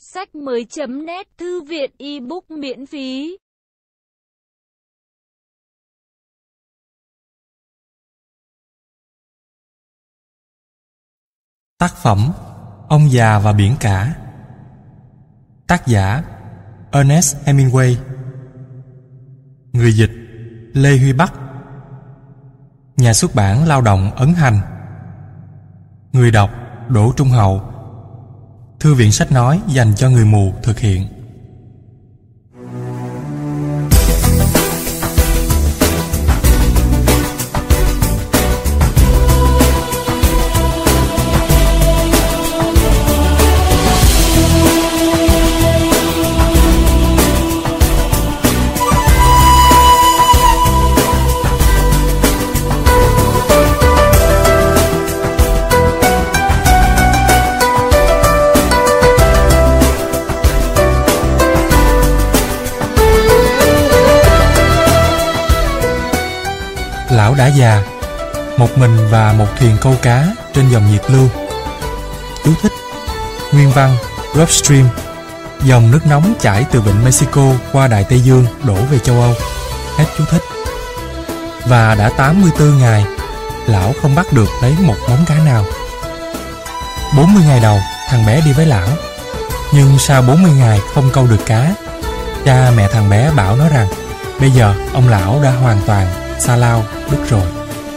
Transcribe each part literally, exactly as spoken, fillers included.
Sách mới chấm net thư viện ebook miễn phí. Tác phẩm Ông già và biển cả. Tác giả Ernest Hemingway. Người dịch Lê Huy Bắc. Nhà xuất bản Lao động Ấn Hành. Người đọc Đỗ Trung Hậu. Thư viện sách nói dành cho người mù thực hiện. Lão đã già, một mình và một thuyền câu cá trên dòng nhiệt lưu. Chú thích: nguyên văn Gulf Stream, dòng nước nóng chảy từ vịnh Mexico qua Đại Tây Dương đổ về châu Âu. Hết chú thích. Và đã tám mươi tư ngày, lão không bắt được lấy một móng cá nào. bốn mươi ngày đầu, thằng bé đi với lão. Nhưng sau bốn mươi ngày không câu được cá, cha mẹ thằng bé bảo nó rằng bây giờ ông lão đã hoàn toàn sa lao đứt rồi.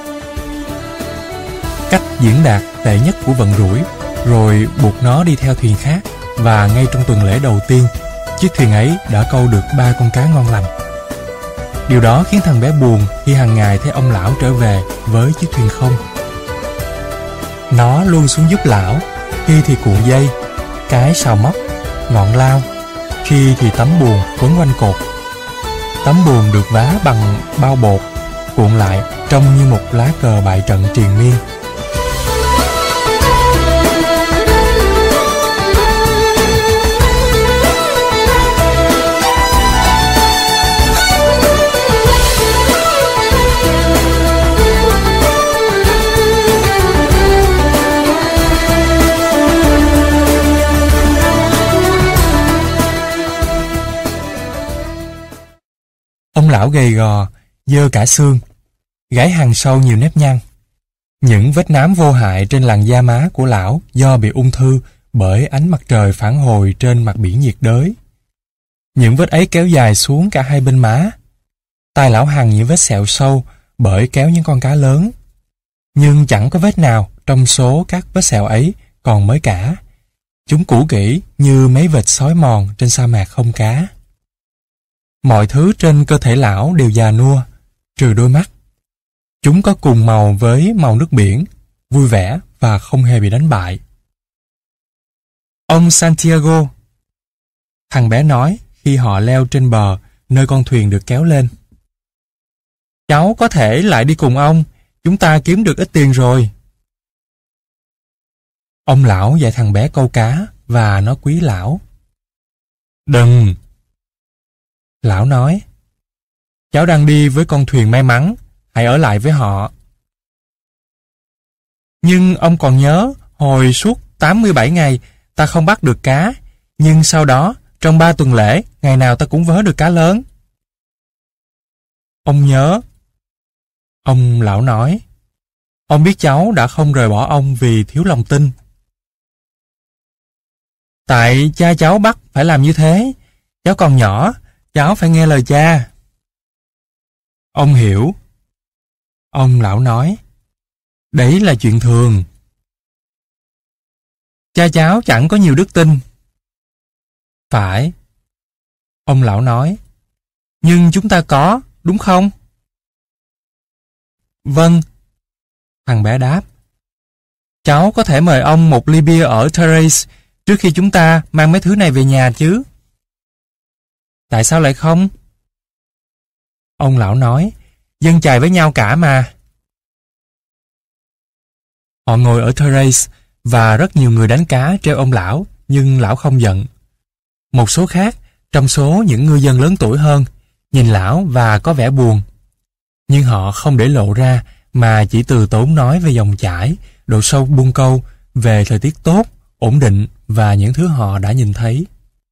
Cách diễn đạt tệ nhất của vận rủi, rồi buộc nó đi theo thuyền khác, và ngay trong tuần lễ đầu tiên, chiếc thuyền ấy đã câu được ba con cá ngon lành. Điều đó khiến thằng bé buồn khi hàng ngày thấy ông lão trở về với chiếc thuyền không. Nó luôn xuống giúp lão, khi thì cuộn dây, cái sào móc, ngọn lao, khi thì tấm buồm quấn quanh cột. Tấm buồm được vá bằng bao bột, cuộn lại trông như một lá cờ bại trận triền miên. Ông lão gầy gò, dơ cả xương, gáy hằn sâu nhiều nếp nhăn. Những vết nám vô hại trên làn da má của lão do bị ung thư bởi ánh mặt trời phản hồi trên mặt biển nhiệt đới. Những vết ấy kéo dài xuống cả hai bên má. Tai lão hằn những vết sẹo sâu bởi kéo những con cá lớn. Nhưng chẳng có vết nào trong số các vết sẹo ấy còn mới cả. Chúng cũ kỹ như mấy vệt sói mòn trên sa mạc không cá. Mọi thứ trên cơ thể lão đều già nua, trừ đôi mắt. Chúng có cùng màu với màu nước biển, vui vẻ và không hề bị đánh bại. Ông Santiago, thằng bé nói khi họ leo trên bờ nơi con thuyền được kéo lên. Cháu có thể lại đi cùng ông, chúng ta kiếm được ít tiền rồi. Ông lão dạy thằng bé câu cá và nó quý lão. Đừng! Lão nói, cháu đang đi với con thuyền may mắn, hãy ở lại với họ. Nhưng ông còn nhớ, hồi suốt tám mươi bảy ngày ta không bắt được cá, nhưng sau đó, trong ba tuần lễ, ngày nào ta cũng vớ được cá lớn. Ông nhớ. Ông lão nói, ông biết cháu đã không rời bỏ ông vì thiếu lòng tin. Tại cha cháu bắt phải làm như thế, cháu còn nhỏ, cháu phải nghe lời cha. Ông hiểu. Ông lão nói, đấy là chuyện thường. Cha cháu chẳng có nhiều đức tin. Phải. Ông lão nói, nhưng chúng ta có, đúng không? Vâng. Thằng bé đáp, cháu có thể mời ông một ly bia ở Terrace trước khi chúng ta mang mấy thứ này về nhà chứ? Tại sao lại không? Ông lão nói, dân chài với nhau cả mà. Họ ngồi ở Terrace và rất nhiều người đánh cá treo ông lão, nhưng lão không giận. Một số khác, trong số những ngư dân lớn tuổi hơn, nhìn lão và có vẻ buồn. Nhưng họ không để lộ ra mà chỉ từ tốn nói về dòng chảy, độ sâu buông câu, về thời tiết tốt, ổn định và những thứ họ đã nhìn thấy.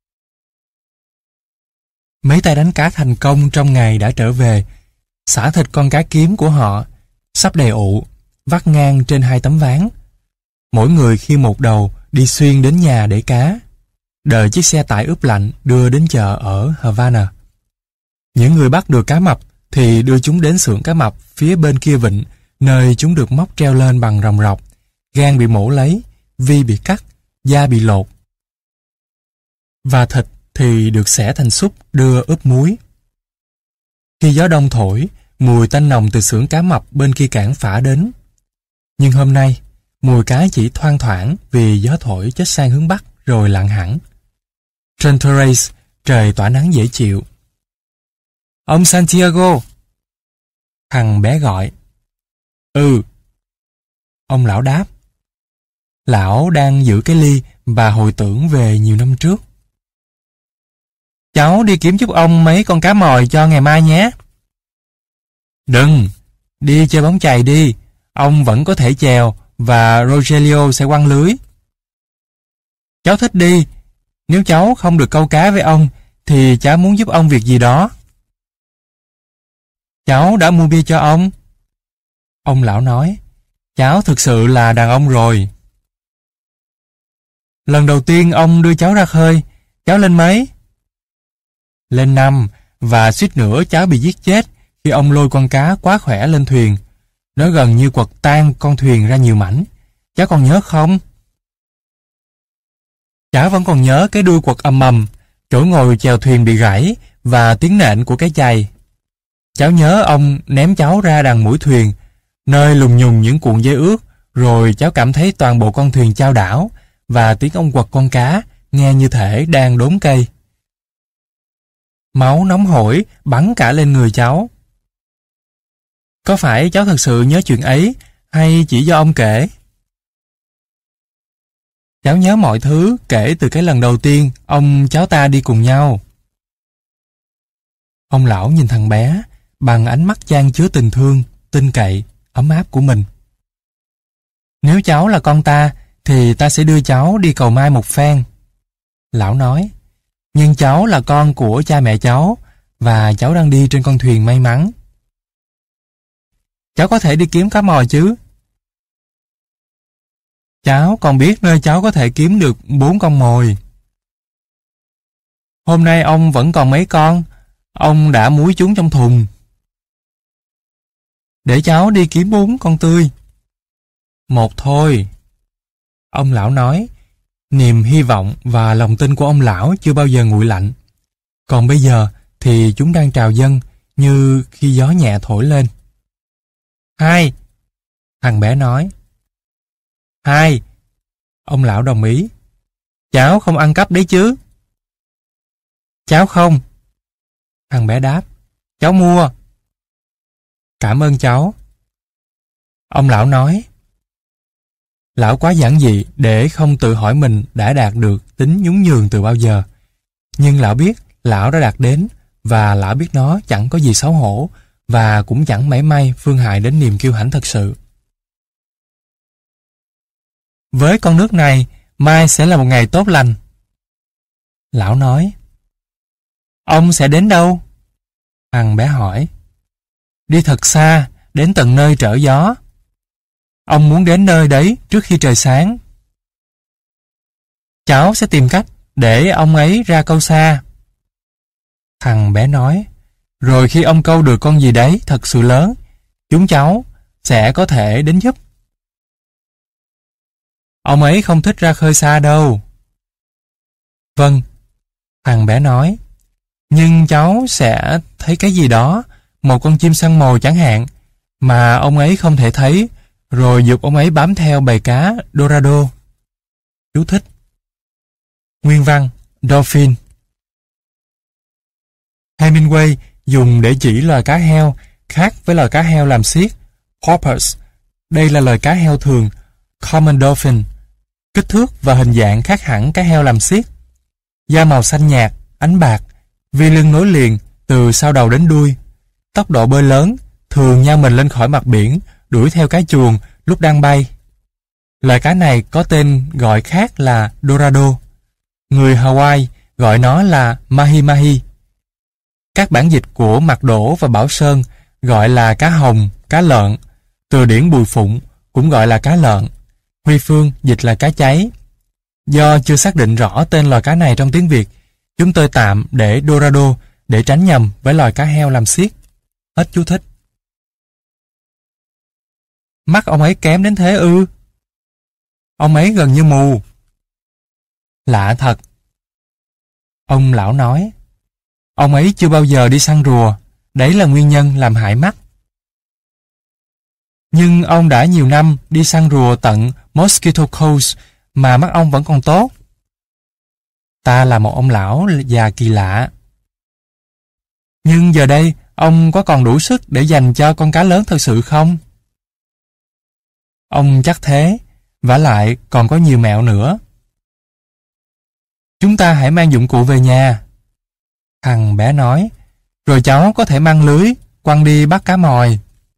Mấy tay đánh cá thành công trong ngày đã trở về, xả thịt con cá kiếm của họ, sắp đầy ụ, vắt ngang trên hai tấm ván. Mỗi người khiêng một đầu đi xuyên đến nhà để cá, đợi chiếc xe tải ướp lạnh đưa đến chợ ở Havana. Những người bắt được cá mập thì đưa chúng đến xưởng cá mập phía bên kia vịnh, nơi chúng được móc treo lên bằng ròng rọc, gan bị mổ lấy, vi bị cắt, da bị lột. Và thịt thì được xẻ thành xúc đưa ướp muối. Khi gió đông thổi, mùi tanh nồng từ xưởng cá mập bên kia cảng phả đến. Nhưng hôm nay, mùi cá chỉ thoang thoảng vì gió thổi chết sang hướng bắc rồi lặng hẳn. Trên terrace, trời tỏa nắng dễ chịu. Ông Santiago! Thằng bé gọi. Ừ. Ông lão đáp. Lão đang giữ cái ly và hồi tưởng về nhiều năm trước. Cháu đi kiếm giúp ông mấy con cá mòi cho ngày mai nhé. Đừng, đi chơi bóng chày đi, ông vẫn có thể chèo và Rogelio sẽ quăng lưới. Cháu thích đi, nếu cháu không được câu cá với ông thì cháu muốn giúp ông việc gì đó. Cháu đã mua bia cho ông. Ông lão nói, cháu thực sự là đàn ông rồi. Lần đầu tiên ông đưa cháu ra khơi, cháu lên mấy? Lên năm, và suýt nữa cháu bị giết chết khi ông lôi con cá quá khỏe lên thuyền. Nó gần như quật tan con thuyền ra nhiều mảnh. Cháu còn nhớ không? Cháu vẫn còn nhớ cái đuôi quật ầm ầm, chỗ ngồi chèo thuyền bị gãy và tiếng nện của cái chày. Cháu nhớ ông ném cháu ra đằng mũi thuyền, nơi lùng nhùng những cuộn dây ướt, rồi cháu cảm thấy toàn bộ con thuyền chao đảo và tiếng ông quật con cá nghe như thể đang đốn cây. Máu nóng hổi bắn cả lên người cháu. Có phải cháu thật sự nhớ chuyện ấy hay chỉ do ông kể? Cháu nhớ mọi thứ kể từ cái lần đầu tiên ông cháu ta đi cùng nhau. Ông lão nhìn thằng bé bằng ánh mắt chan chứa tình thương, tin cậy, ấm áp của mình. Nếu cháu là con ta thì ta sẽ đưa cháu đi cầu may một phen. Lão nói, nhưng cháu là con của cha mẹ cháu và cháu đang đi trên con thuyền may mắn. Cháu có thể đi kiếm cá mòi chứ? Cháu còn biết nơi cháu có thể kiếm được bốn con mồi. Hôm nay ông vẫn còn mấy con, ông đã muối chúng trong thùng. Để cháu đi kiếm bốn con tươi. Một thôi. Ông lão nói, niềm hy vọng và lòng tin của ông lão chưa bao giờ nguội lạnh. Còn bây giờ thì chúng đang trào dâng như khi gió nhẹ thổi lên. Hai. Thằng bé nói. Hai. Ông lão đồng ý. Cháu không ăn cắp đấy chứ? Cháu không. Thằng bé đáp. Cháu mua. Cảm ơn cháu. Ông lão nói. Lão quá giản dị để không tự hỏi mình đã đạt được tính nhún nhường từ bao giờ. Nhưng lão biết lão đã đạt đến và lão biết nó chẳng có gì xấu hổ và cũng chẳng mảy may phương hại đến niềm kiêu hãnh thật sự. Với con nước này, mai sẽ là một ngày tốt lành. Lão nói. Ông sẽ đến đâu? Thằng bé hỏi. Đi thật xa, đến tận nơi trở gió. Ông muốn đến nơi đấy trước khi trời sáng. Cháu sẽ tìm cách để ông ấy ra câu xa. Thằng bé nói. Rồi khi ông câu được con gì đấy thật sự lớn, chúng cháu sẽ có thể đến giúp. Ông ấy không thích ra khơi xa đâu. Vâng, thằng bé nói. Nhưng cháu sẽ thấy cái gì đó, một con chim săn mồi chẳng hạn, mà ông ấy không thể thấy, rồi giục ông ấy bám theo bầy cá Dorado. Chú thích. Nguyên văn, Dolphin. Hemingway dùng để chỉ loài cá heo khác với loài cá heo làm xiết, porpoise. Đây là loài cá heo thường, common dolphin. Kích thước và hình dạng khác hẳn cá heo làm xiết. Da màu xanh nhạt, ánh bạc, vi lưng nối liền từ sau đầu đến đuôi. Tốc độ bơi lớn, thường nhao mình lên khỏi mặt biển, đuổi theo cá chuồn lúc đang bay. Loài cá này có tên gọi khác là Dorado. Người Hawaii gọi nó là Mahi Mahi. Các bản dịch của Mạc Đỗ và Bảo Sơn gọi là cá hồng, cá lợn. Từ điển Bùi Phụng cũng gọi là cá lợn. Huy Phương dịch là cá cháy. Do chưa xác định rõ tên loài cá này trong tiếng Việt, chúng tôi tạm để Dorado để tránh nhầm với loài cá heo làm xiết. Hết chú thích. Mắt ông ấy kém đến thế ư? Ông ấy gần như mù. Lạ thật. Ông lão nói. Ông ấy chưa bao giờ đi săn rùa, đấy là nguyên nhân làm hại mắt. Nhưng ông đã nhiều năm đi săn rùa tận Mosquito Coast mà mắt ông vẫn còn tốt. Ta là một ông lão già kỳ lạ. Nhưng giờ đây, ông có còn đủ sức để dành cho con cá lớn thật sự không? Ông chắc thế, vả lại còn có nhiều mẹo nữa. Chúng ta hãy mang dụng cụ về nhà. Thằng bé nói, rồi cháu có thể mang lưới, quăng đi bắt cá mòi.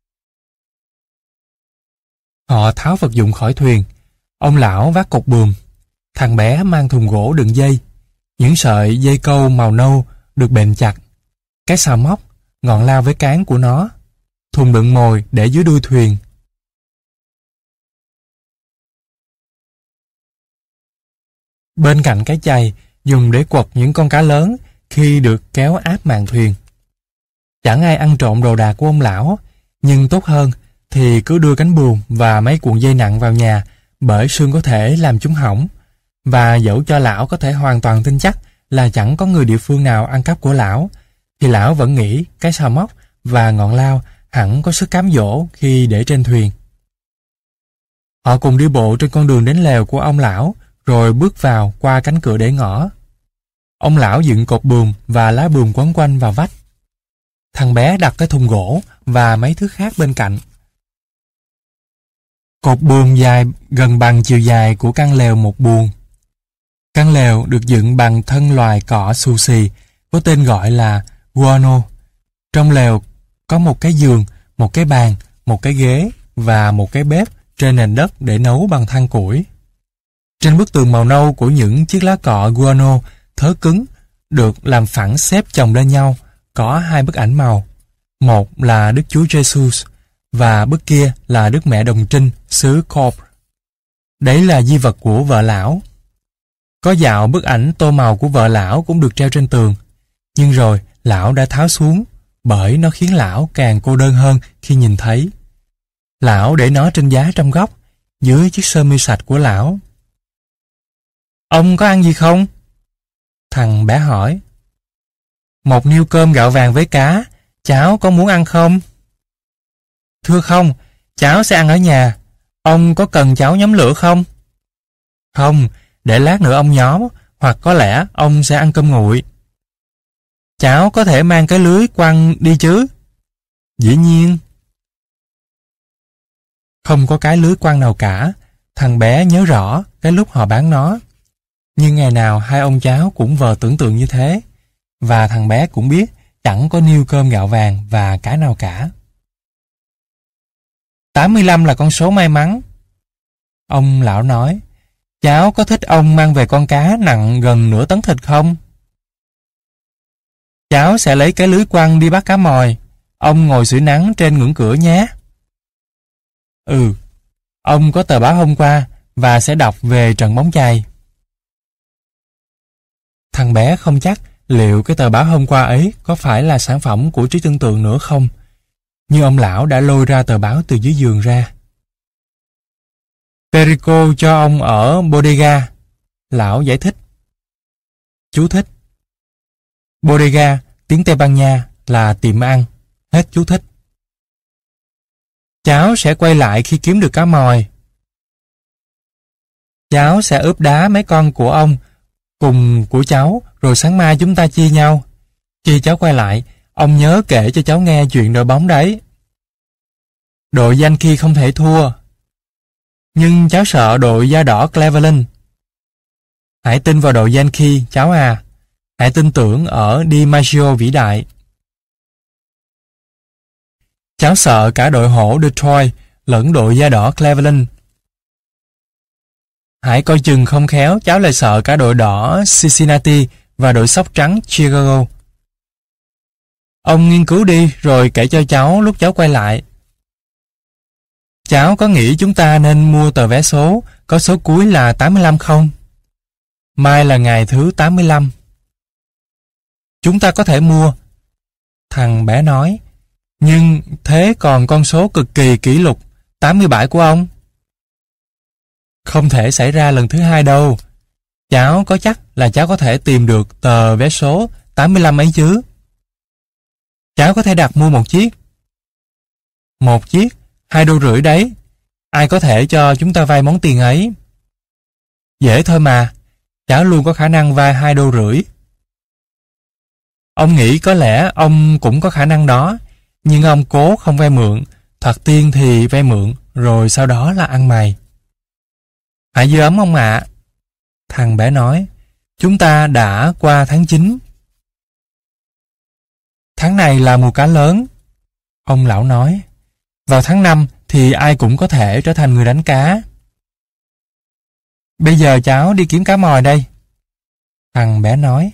Họ tháo vật dụng khỏi thuyền. Ông lão vác cột buồm. Thằng bé mang thùng gỗ đựng dây. Những sợi dây câu màu nâu được bện chặt. Cái xào móc, ngọn lao với cán của nó. Thùng đựng mồi để dưới đuôi thuyền. Bên cạnh cái chày dùng để quật những con cá lớn khi được kéo áp mạn thuyền. Chẳng ai ăn trộm đồ đạc của ông lão, nhưng tốt hơn thì cứ đưa cánh buồm và mấy cuộn dây nặng vào nhà, bởi sương có thể làm chúng hỏng. Và dẫu cho lão có thể hoàn toàn tin chắc là chẳng có người địa phương nào ăn cắp của lão, thì lão vẫn nghĩ cái xào móc và ngọn lao hẳn có sức cám dỗ khi để trên thuyền. Họ cùng đi bộ trên con đường đến lều của ông lão, rồi bước vào qua cánh cửa để ngõ. Ông lão dựng cột buồm và lá buồm quấn quanh vào vách. Thằng bé đặt cái thùng gỗ và mấy thứ khác bên cạnh. Cột buồm dài gần bằng chiều dài của căn lều một buồng. Căn lều được dựng bằng thân loài cỏ xù xì, có tên gọi là guano. Trong lều có một cái giường, một cái bàn, một cái ghế và một cái bếp trên nền đất để nấu bằng than củi. Trên bức tường màu nâu của những chiếc lá cọ guano thớ cứng được làm phẳng xếp chồng lên nhau có hai bức ảnh màu. Một là Đức Chúa Giêsu và bức kia là Đức Mẹ Đồng Trinh xứ Corp. Đấy là di vật của vợ lão. Có dạo bức ảnh tô màu của vợ lão cũng được treo trên tường. Nhưng rồi lão đã tháo xuống bởi nó khiến lão càng cô đơn hơn khi nhìn thấy. Lão để nó trên giá trong góc dưới chiếc sơ mi sạch của lão. Ông có ăn gì không? Thằng bé hỏi. Một niêu cơm gạo vàng với cá. Cháu có muốn ăn không? Thưa không, cháu sẽ ăn ở nhà. Ông có cần cháu nhóm lửa không? Không, để lát nữa ông nhóm, hoặc có lẽ ông sẽ ăn cơm nguội. Cháu có thể mang cái lưới quăng đi chứ? Dĩ nhiên. Không có cái lưới quăng nào cả. Thằng bé nhớ rõ cái lúc họ bán nó. Nhưng ngày nào hai ông cháu cũng vờ tưởng tượng như thế. Và thằng bé cũng biết chẳng có niêu cơm gạo vàng và cá nào cả. tám mươi lăm là con số may mắn. Ông lão nói, cháu có thích ông mang về con cá nặng gần nửa tấn thịt không? Cháu sẽ lấy cái lưới quăng đi bắt cá mòi. Ông ngồi sưởi nắng trên ngưỡng cửa nhé. Ừ, ông có tờ báo hôm qua và sẽ đọc về trận bóng chày. Thằng bé không chắc liệu cái tờ báo hôm qua ấy có phải là sản phẩm của trí tưởng tượng nữa không. Nhưng ông lão đã lôi ra tờ báo từ dưới giường ra. Perico cho ông ở bodega. Lão giải thích. Chú thích. Bodega, tiếng Tây Ban Nha là tiệm ăn. Hết chú thích. Cháu sẽ quay lại khi kiếm được cá mòi. Cháu sẽ ướp đá mấy con của ông cùng của cháu, rồi sáng mai chúng ta chia nhau. Khi cháu quay lại, ông nhớ kể cho cháu nghe chuyện đội bóng đấy. Đội Yankee không thể thua. Nhưng cháu sợ đội da đỏ Cleveland. Hãy tin vào đội Yankee, cháu à. Hãy tin tưởng ở DiMaggio vĩ đại. Cháu sợ cả đội hổ Detroit lẫn đội da đỏ Cleveland. Hãy coi chừng không khéo, cháu lại sợ cả đội đỏ Cincinnati và đội sóc trắng Chicago. Ông nghiên cứu đi rồi kể cho cháu lúc cháu quay lại. Cháu có nghĩ chúng ta nên mua tờ vé số có số cuối là tám mươi lăm không? Mai là ngày thứ tám mươi lăm. Chúng ta có thể mua. Thằng bé nói. Nhưng thế còn con số cực kỳ kỷ lục tám mươi bảy của ông? Không thể xảy ra lần thứ hai đâu. Cháu có chắc là cháu có thể tìm được tờ vé số tám mươi lăm ấy chứ? Cháu có thể đặt mua một chiếc. Một chiếc, hai đô rưỡi đấy. Ai có thể cho chúng ta vay món tiền ấy? Dễ thôi mà. Cháu luôn có khả năng vay hai đô rưỡi. Ông nghĩ có lẽ ông cũng có khả năng đó, nhưng ông cố không vay mượn, thoạt tiên thì vay mượn, rồi sau đó là ăn mày. Hãy giữ ấm ông ạ. Thằng bé nói, chúng ta đã qua tháng chín. Tháng này là mùa cá lớn. Ông lão nói, vào tháng năm thì ai cũng có thể trở thành người đánh cá. Bây giờ cháu đi kiếm cá mòi đây. Thằng bé nói.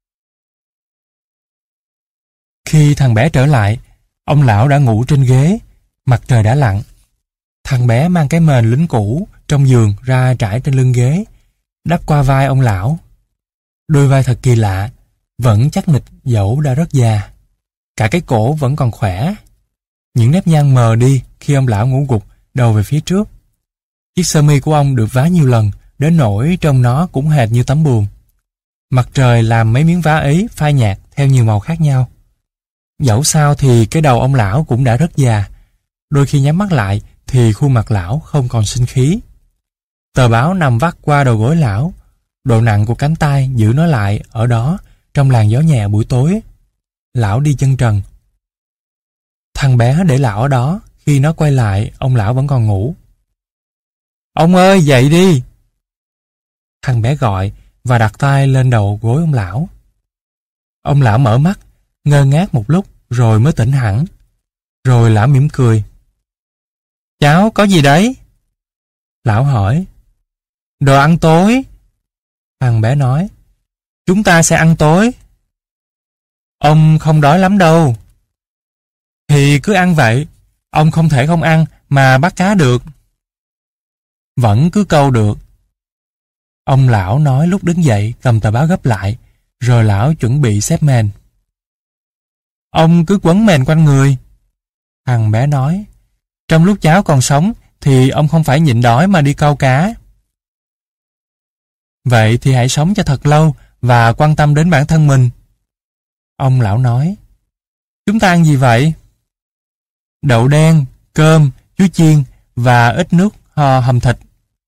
Khi thằng bé trở lại, ông lão đã ngủ trên ghế, mặt trời đã lặn. Thằng bé mang cái mền lính cũ trong giường ra trải trên lưng ghế, đắp qua vai ông lão. Đôi vai thật kỳ lạ, vẫn chắc nịch dẫu đã rất già. Cả cái cổ vẫn còn khỏe. Những nếp nhăn mờ đi khi ông lão ngủ gục đầu về phía trước. Chiếc sơ mi của ông được vá nhiều lần, đến nỗi trông nó cũng hệt như tấm buồm. Mặt trời làm mấy miếng vá ấy phai nhạt theo nhiều màu khác nhau. Dẫu sao thì cái đầu ông lão cũng đã rất già. Đôi khi nhắm mắt lại thì khuôn mặt lão không còn sinh khí. Tờ báo nằm vắt qua đầu gối lão. Độ nặng của cánh tay giữ nó lại ở đó trong làn gió nhẹ buổi tối. Lão đi chân trần. Thằng bé để lão ở đó. Khi nó quay lại, ông lão vẫn còn ngủ. Ông ơi, dậy đi! Thằng bé gọi và đặt tay lên đầu gối ông lão. Ông lão mở mắt, ngơ ngác một lúc rồi mới tỉnh hẳn. Rồi lão mỉm cười. Cháu có gì đấy? Lão hỏi. Đồ ăn tối. Thằng bé nói. Chúng ta sẽ ăn tối. Ông không đói lắm đâu. Thì cứ ăn vậy. Ông không thể không ăn mà bắt cá được. Vẫn cứ câu được. Ông lão nói lúc đứng dậy cầm tờ báo gấp lại, rồi lão chuẩn bị xếp mền. Ông cứ quấn mền quanh người. Thằng bé nói. Trong lúc cháu còn sống thì ông không phải nhịn đói mà đi câu cá. Vậy thì hãy sống cho thật lâu và quan tâm đến bản thân mình. Ông lão nói. Chúng ta ăn gì vậy? Đậu đen, cơm, chuối chiên và ít nước ho hầm thịt.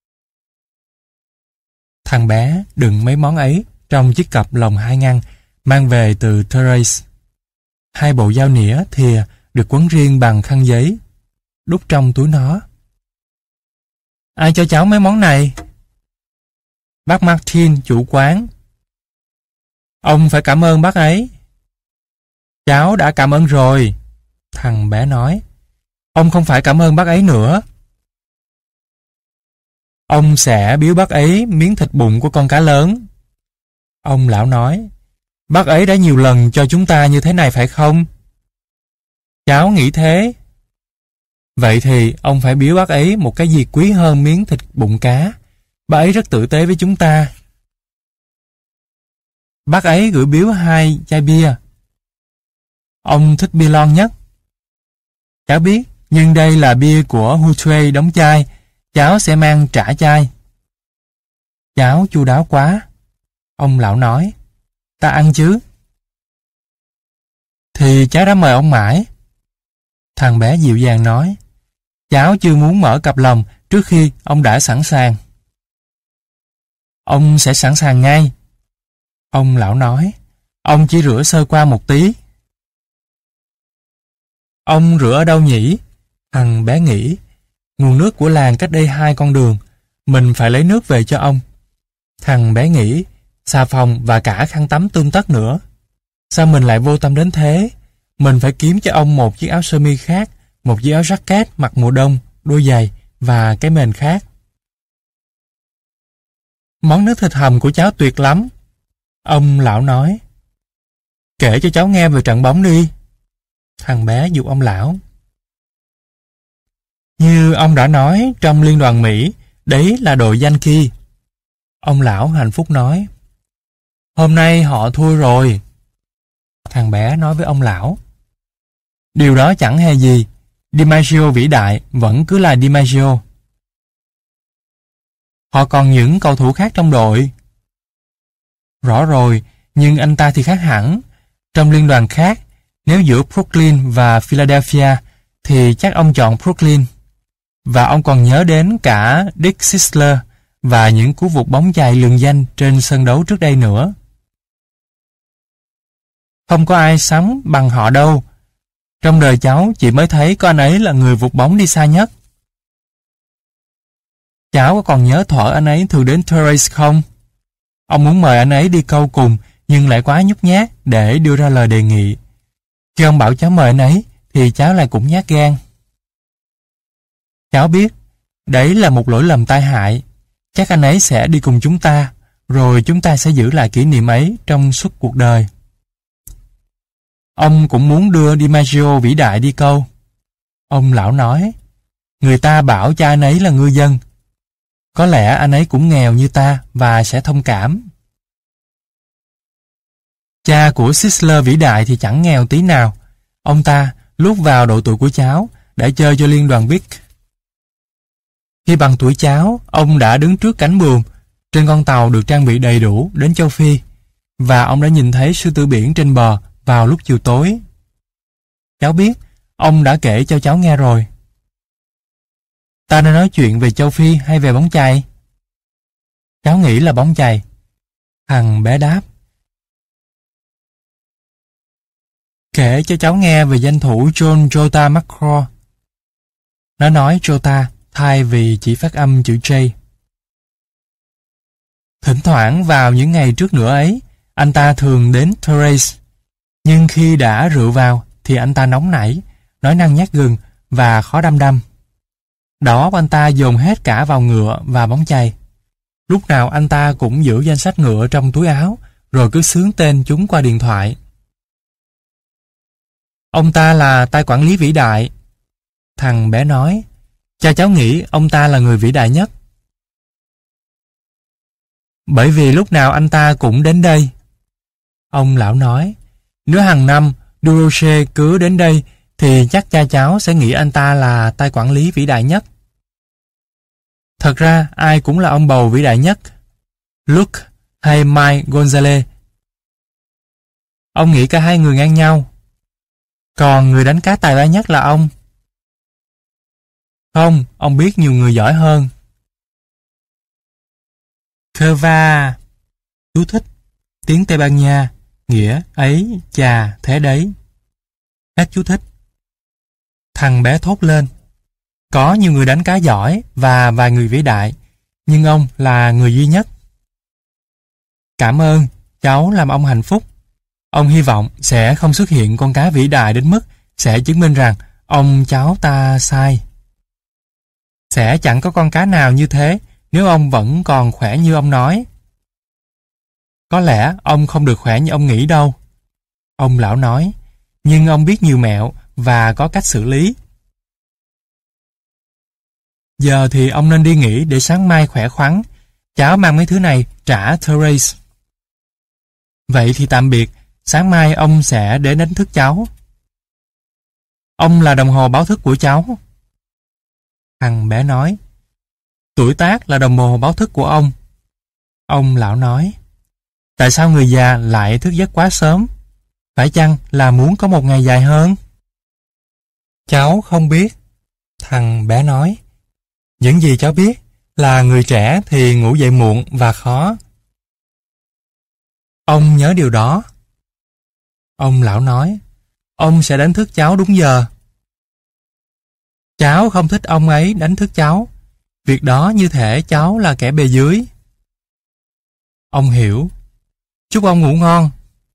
Thằng bé đựng mấy món ấy trong chiếc cặp lồng hai ngăn mang về từ Terrace. Hai bộ dao nĩa, thìa được quấn riêng bằng khăn giấy, đút trong túi nó. Ai cho cháu mấy món này? Bác Martin, chủ quán. Ông phải cảm ơn bác ấy. Cháu đã cảm ơn rồi. Thằng bé nói. Ông không phải cảm ơn bác ấy nữa. Ông sẽ biếu bác ấy miếng thịt bụng của con cá lớn. Ông lão nói. Bác ấy đã nhiều lần cho chúng ta như thế này phải không? Cháu nghĩ thế. Vậy thì ông phải biếu bác ấy một cái gì quý hơn miếng thịt bụng cá. Bác ấy rất tử tế với chúng ta. Bác ấy gửi biếu hai chai bia. Ông thích bia lon nhất. Cháu biết, nhưng đây là bia của Hutue đóng chai. Cháu sẽ mang trả chai. Cháu chu đáo quá. Ông lão nói. Ta ăn chứ. Thì cháu đã mời ông mãi. Thằng bé dịu dàng nói. Cháu chưa muốn mở cặp lòng trước khi ông đã sẵn sàng. Ông sẽ sẵn sàng ngay. Ông lão nói. Ông chỉ rửa sơ qua một tí. Ông rửa ở đâu nhỉ? Thằng bé nghĩ. Nguồn nước của làng cách đây hai con đường. Mình phải lấy nước về cho ông. Thằng bé nghĩ. Xà phòng và cả khăn tắm tươm tất nữa. Sao mình lại vô tâm đến thế? Mình phải kiếm cho ông một chiếc áo sơ mi khác, một chiếc áo jacket mặc mùa đông, đôi giày và cái mền khác. Món nước thịt hầm của cháu tuyệt lắm. Ông lão nói. Kể cho cháu nghe về trận bóng đi. Thằng bé giục ông lão. Như ông đã nói trong Liên đoàn Mỹ, đấy là đội Yankee. Ông lão hạnh phúc nói. Hôm nay họ thua rồi. Thằng bé nói với ông lão. Điều đó chẳng hề gì. DiMaggio vĩ đại vẫn cứ là DiMaggio. Họ còn những cầu thủ khác trong đội. Rõ rồi, nhưng anh ta thì khác hẳn. Trong liên đoàn khác, nếu giữa Brooklyn và Philadelphia, thì chắc ông chọn Brooklyn. Và ông còn nhớ đến cả Dick Sisler và những cú vụt bóng chày lừng danh trên sân đấu trước đây nữa. Không có ai sánh bằng họ đâu. Trong đời cháu chỉ mới thấy có anh ấy là người vụt bóng đi xa nhất. Cháu có còn nhớ thuở anh ấy thường đến Terrace không? Ông muốn mời anh ấy đi câu cùng nhưng lại quá nhút nhát để đưa ra lời đề nghị. Khi ông bảo cháu mời anh ấy thì cháu lại cũng nhát gan. Cháu biết, đấy là một lỗi lầm tai hại. Chắc anh ấy sẽ đi cùng chúng ta, rồi chúng ta sẽ giữ lại kỷ niệm ấy trong suốt cuộc đời. Ông cũng muốn đưa DiMaggio vĩ đại đi câu. Ông lão nói, người ta bảo cha anh ấy là ngư dân. Có lẽ anh ấy cũng nghèo như ta và sẽ thông cảm. Cha của Sisler vĩ đại thì chẳng nghèo tí nào. Ông ta, lúc vào độ tuổi của cháu, đã chơi cho liên đoàn Big. Khi bằng tuổi cháu, ông đã đứng trước cánh buồm, trên con tàu được trang bị đầy đủ đến châu Phi, và ông đã nhìn thấy sư tử biển trên bờ vào lúc chiều tối. Cháu biết, ông đã kể cho cháu nghe rồi. Ta đã nói chuyện về châu Phi hay về bóng chày? Cháu nghĩ là bóng chày. Thằng bé đáp. Kể cho cháu nghe về danh thủ John Jota McEnroe. Nó nói Jota thay vì chỉ phát âm chữ J. Thỉnh thoảng vào những ngày trước nữa ấy, anh ta thường đến Terrace. Nhưng khi đã rượu vào thì anh ta nóng nảy, nói năng nhát gừng và khó đăm đăm. Đó anh ta dồn hết cả vào ngựa và bóng chày. Lúc nào anh ta cũng giữ danh sách ngựa trong túi áo, rồi cứ xướng tên chúng qua điện thoại. Ông ta là tay quản lý vĩ đại. Thằng bé nói, cha cháu nghĩ ông ta là người vĩ đại nhất. Bởi vì lúc nào anh ta cũng đến đây. Ông lão nói, nếu hàng năm Durocher cứ đến đây thì chắc cha cháu sẽ nghĩ anh ta là tay quản lý vĩ đại nhất. Thật ra ai cũng là ông bầu vĩ đại nhất, Luke hay Mike Gonzalez. Ông nghĩ cả hai người ngang nhau. Còn người đánh cá tài ba nhất là ông. Không, ông biết nhiều người giỏi hơn. Curva. Chú thích. Tiếng Tây Ban Nha. Nghĩa ấy, chà, thế đấy. Hết chú thích. Thằng bé thốt lên. Có nhiều người đánh cá giỏi và vài người vĩ đại, nhưng ông là người duy nhất. Cảm ơn, cháu làm ông hạnh phúc. Ông hy vọng sẽ không xuất hiện con cá vĩ đại đến mức sẽ chứng minh rằng ông cháu ta sai. Sẽ chẳng có con cá nào như thế nếu ông vẫn còn khỏe như ông nói. Có lẽ ông không được khỏe như ông nghĩ đâu. Ông lão nói, nhưng ông biết nhiều mẹo và có cách xử lý. Giờ thì ông nên đi nghỉ để sáng mai khỏe khoắn. Cháu mang mấy thứ này trả Terrace. Vậy thì tạm biệt, sáng mai ông sẽ đến đánh thức cháu. Ông là đồng hồ báo thức của cháu. Thằng bé nói, tuổi tác là đồng hồ báo thức của ông. Ông lão nói, tại sao người già lại thức giấc quá sớm? Phải chăng là muốn có một ngày dài hơn? Cháu không biết. Thằng bé nói, những gì cháu biết là người trẻ thì ngủ dậy muộn và khó. Ông nhớ điều đó. Ông lão nói, ông sẽ đánh thức cháu đúng giờ. Cháu không thích ông ấy đánh thức cháu. Việc đó như thể cháu là kẻ bề dưới. Ông hiểu. Chúc ông ngủ ngon.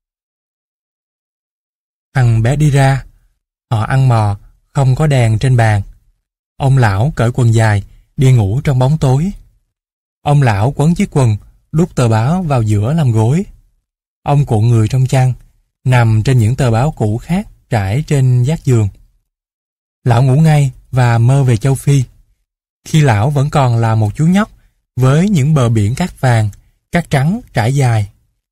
Thằng bé đi ra. Họ ăn mò, không có đèn trên bàn. Ông lão cởi quần dài, đi ngủ trong bóng tối. Ông lão quấn chiếc quần, đút tờ báo vào giữa làm gối. Ông cuộn người trong chăn, nằm trên những tờ báo cũ khác trải trên giác giường. Lão ngủ ngay và mơ về châu Phi. Khi lão vẫn còn là một chú nhóc với những bờ biển cát vàng, cát trắng trải dài.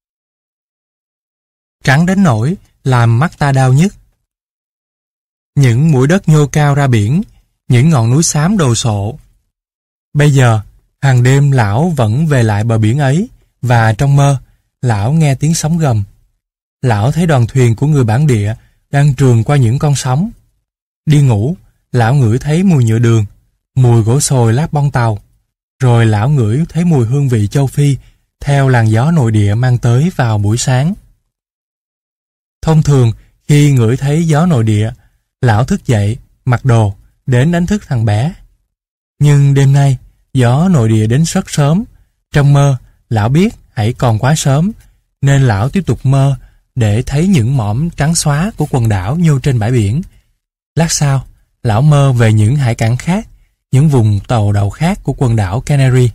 Trắng đến nỗi làm mắt ta đau nhức. Những mũi đất nhô cao ra biển, những ngọn núi xám đồ sộ. Bây giờ, hàng đêm lão vẫn về lại bờ biển ấy, và trong mơ, lão nghe tiếng sóng gầm. Lão thấy đoàn thuyền của người bản địa đang trườn qua những con sóng. Đi ngủ, lão ngửi thấy mùi nhựa đường, mùi gỗ sồi lát bong tàu. Rồi lão ngửi thấy mùi hương vị châu Phi theo làn gió nội địa mang tới vào buổi sáng. Thông thường, khi ngửi thấy gió nội địa, lão thức dậy, mặc đồ, đến đánh thức thằng bé. Nhưng đêm nay, gió nội địa đến rất sớm. Trong mơ, lão biết hãy còn quá sớm, nên lão tiếp tục mơ để thấy những mỏm trắng xóa của quần đảo nhô trên bãi biển. Lát sau, lão mơ về những hải cảng khác, những vùng tàu đậu khác của quần đảo Canary.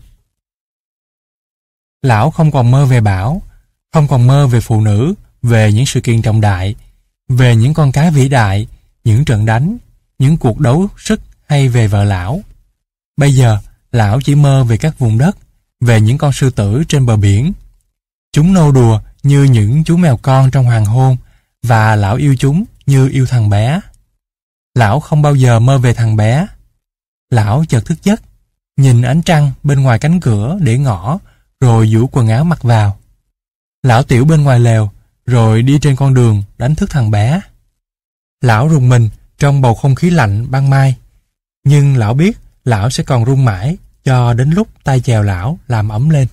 Lão không còn mơ về bão, không còn mơ về phụ nữ, về những sự kiện trọng đại, về những con cá vĩ đại, những trận đánh, những cuộc đấu sức hay về vợ lão. Bây giờ, lão chỉ mơ về các vùng đất, về những con sư tử trên bờ biển. Chúng nô đùa như những chú mèo con trong hoàng hôn, và lão yêu chúng như yêu thằng bé. Lão không bao giờ mơ về thằng bé. Lão chợt thức giấc, nhìn ánh trăng bên ngoài cánh cửa để ngõ, rồi giũ quần áo mặc vào. Lão tiểu bên ngoài lều, rồi đi trên con đường đánh thức thằng bé. Lão rùng mình trong bầu không khí lạnh ban mai, nhưng lão biết lão sẽ còn run mãi cho đến lúc tay chèo lão làm ấm lên.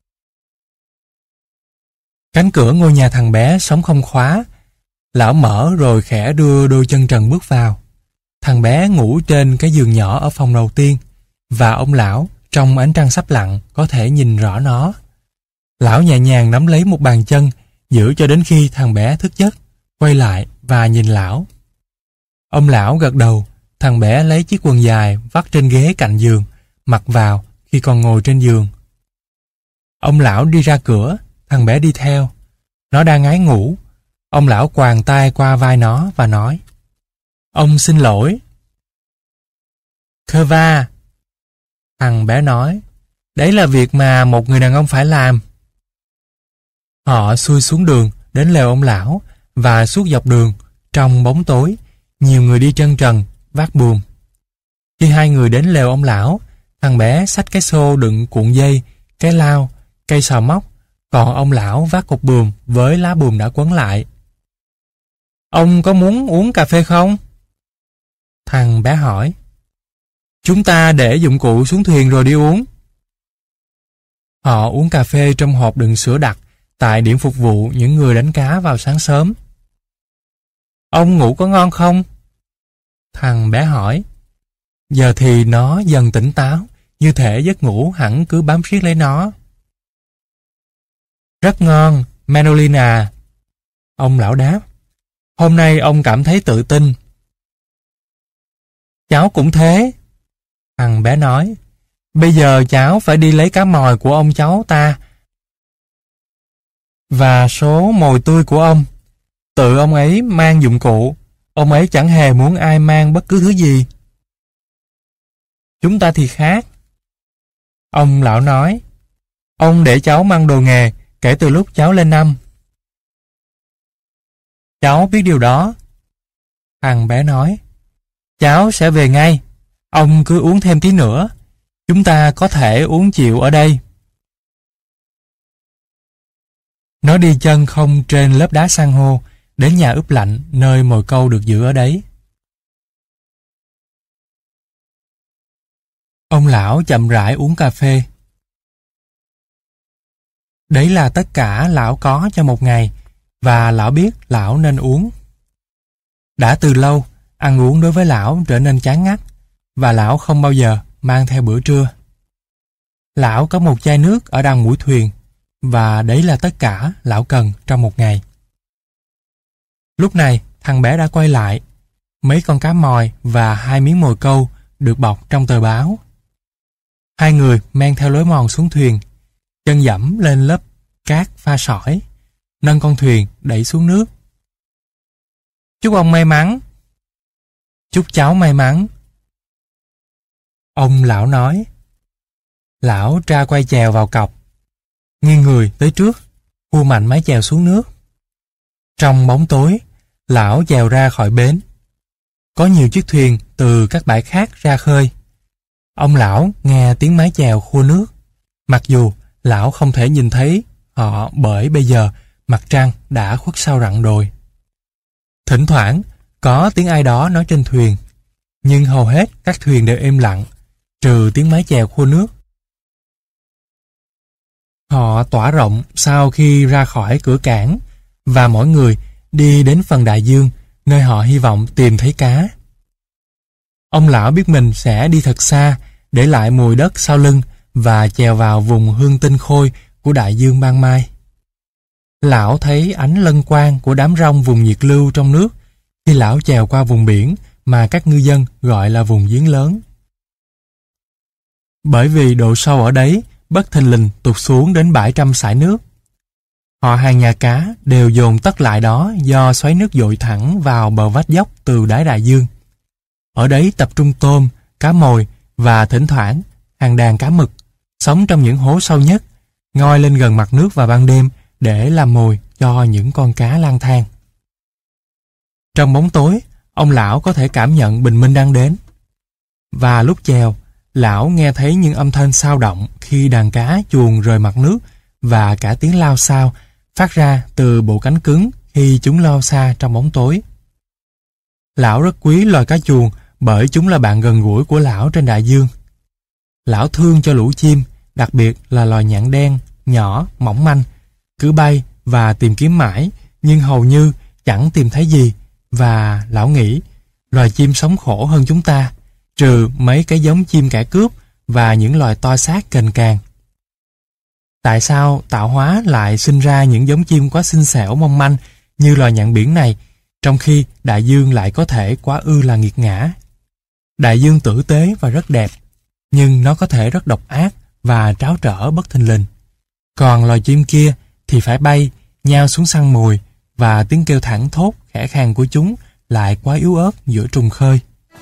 Cánh cửa ngôi nhà thằng bé sống không khóa. Lão mở rồi khẽ đưa đôi chân trần bước vào. Thằng bé ngủ trên cái giường nhỏ ở phòng đầu tiên, và ông lão trong ánh trăng sắp lặn có thể nhìn rõ nó. Lão nhẹ nhàng nắm lấy một bàn chân, giữ cho đến khi thằng bé thức giấc, quay lại và nhìn lão. Ông lão gật đầu. Thằng bé lấy chiếc quần dài vắt trên ghế cạnh giường, mặc vào khi còn ngồi trên giường. Ông lão đi ra cửa, thằng bé đi theo. Nó đang ngái ngủ. Ông lão quàng tay qua vai nó và nói: "Ông xin lỗi." "Khơ va," thằng bé nói, "đấy là việc mà một người đàn ông phải làm." Họ xuôi xuống đường đến lều ông lão, và suốt dọc đường, trong bóng tối, nhiều người đi chân trần, vác buồm. Khi hai người đến lều ông lão, thằng bé xách cái xô đựng cuộn dây, cái lao, cây sò móc, còn ông lão vác cục buồm với lá buồm đã quấn lại. "Ông có muốn uống cà phê không?" thằng bé hỏi. "Chúng ta để dụng cụ xuống thuyền rồi đi uống." Họ uống cà phê trong hộp đựng sữa đặc tại điểm phục vụ những người đánh cá vào sáng sớm. "Ông ngủ có ngon không?" thằng bé hỏi. Giờ thì nó dần tỉnh táo, như thể giấc ngủ hẳn cứ bám riết lấy nó. "Rất ngon, Manolin à," ông lão đáp. "Hôm nay ông cảm thấy tự tin." "Cháu cũng thế," thằng bé nói. "Bây giờ cháu phải đi lấy cá mòi của ông cháu ta và số mồi tươi của ông. Tự ông ấy mang dụng cụ. Ông ấy chẳng hề muốn ai mang bất cứ thứ gì." "Chúng ta thì khác," ông lão nói. "Ông để cháu mang đồ nghề kể từ lúc cháu lên năm." "Cháu biết điều đó," thằng bé nói. "Cháu sẽ về ngay. Ông cứ uống thêm tí nữa. Chúng ta có thể uống chiều ở đây." Nó đi chân không trên lớp đá san hô đến nhà ướp lạnh nơi mồi câu được giữ ở đấy. Ông lão chậm rãi uống cà phê. Đấy là tất cả lão có cho một ngày, và lão biết lão nên uống. Đã từ lâu, ăn uống đối với lão trở nên chán ngắt, và lão không bao giờ mang theo bữa trưa. Lão có một chai nước ở đằng mũi thuyền, và đấy là tất cả lão cần trong một ngày. Lúc này, thằng bé đã quay lại. Mấy con cá mòi và hai miếng mồi câu được bọc trong tờ báo. Hai người men theo lối mòn xuống thuyền. chân dẫm lên lớp cát pha sỏi, nâng con thuyền đẩy xuống nước. Chúc ông may mắn. Chúc cháu may mắn. Ông lão nói. Lão tra quay chèo vào cọc, nghiêng người tới trước, khua mạnh mái chèo xuống nước. Trong bóng tối, lão chèo ra khỏi bến. Có nhiều chiếc thuyền từ các bãi khác ra khơi. Ông lão nghe tiếng mái chèo khua nước, mặc dù lão không thể nhìn thấy họ bởi bây giờ mặt trăng đã khuất sau rặng đồi. Thỉnh thoảng có tiếng ai đó nói trên thuyền, nhưng hầu hết các thuyền đều im lặng, trừ tiếng mái chèo khua nước. Họ tỏa rộng sau khi ra khỏi cửa cảng, và mỗi người đi đến phần đại dương, nơi họ hy vọng tìm thấy cá. Ông lão biết mình sẽ đi thật xa, để lại mùi đất sau lưng và chèo vào vùng hương tinh khôi của đại dương ban mai. Lão thấy ánh lân quang của đám rong vùng nhiệt lưu trong nước khi lão chèo qua vùng biển mà các ngư dân gọi là vùng giếng lớn. Bởi vì độ sâu ở đấy bất thình lình tụt xuống đến bảy trăm sải nước. Họ hàng nhà cá đều dồn tất lại đó do xoáy nước dội thẳng vào bờ vách dốc từ đáy đại dương. Ở đấy tập trung tôm, cá mồi và thỉnh thoảng hàng đàn cá mực sống trong những hố sâu nhất, ngoi lên gần mặt nước vào ban đêm để làm mồi cho những con cá lang thang. Trong bóng tối, ông lão có thể cảm nhận bình minh đang đến. Và lúc chèo, lão nghe thấy những âm thanh xao động khi đàn cá chuồn rời mặt nước và cả tiếng lao xao phát ra từ bộ cánh cứng khi chúng lao xa trong bóng tối. Lão rất quý loài cá chuồn bởi chúng là bạn gần gũi của lão trên đại dương. Lão thương cho lũ chim, đặc biệt là loài nhạn đen, nhỏ, mỏng manh, cứ bay và tìm kiếm mãi, nhưng hầu như chẳng tìm thấy gì, và lão nghĩ loài chim sống khổ hơn chúng ta, trừ mấy cái giống chim kẻ cướp và những loài to xác cành càng. Tại sao tạo hóa lại sinh ra những giống chim quá xinh xẻo mong manh như loài nhạn biển này, trong khi đại dương lại có thể quá ư là nghiệt ngã? Đại dương tử tế và rất đẹp, nhưng nó có thể rất độc ác và tráo trở bất thình lình. Còn loài chim kia thì phải bay, nhao xuống săn mồi, và tiếng kêu thẳng thốt khẽ khàng của chúng lại quá yếu ớt giữa trùng khơi.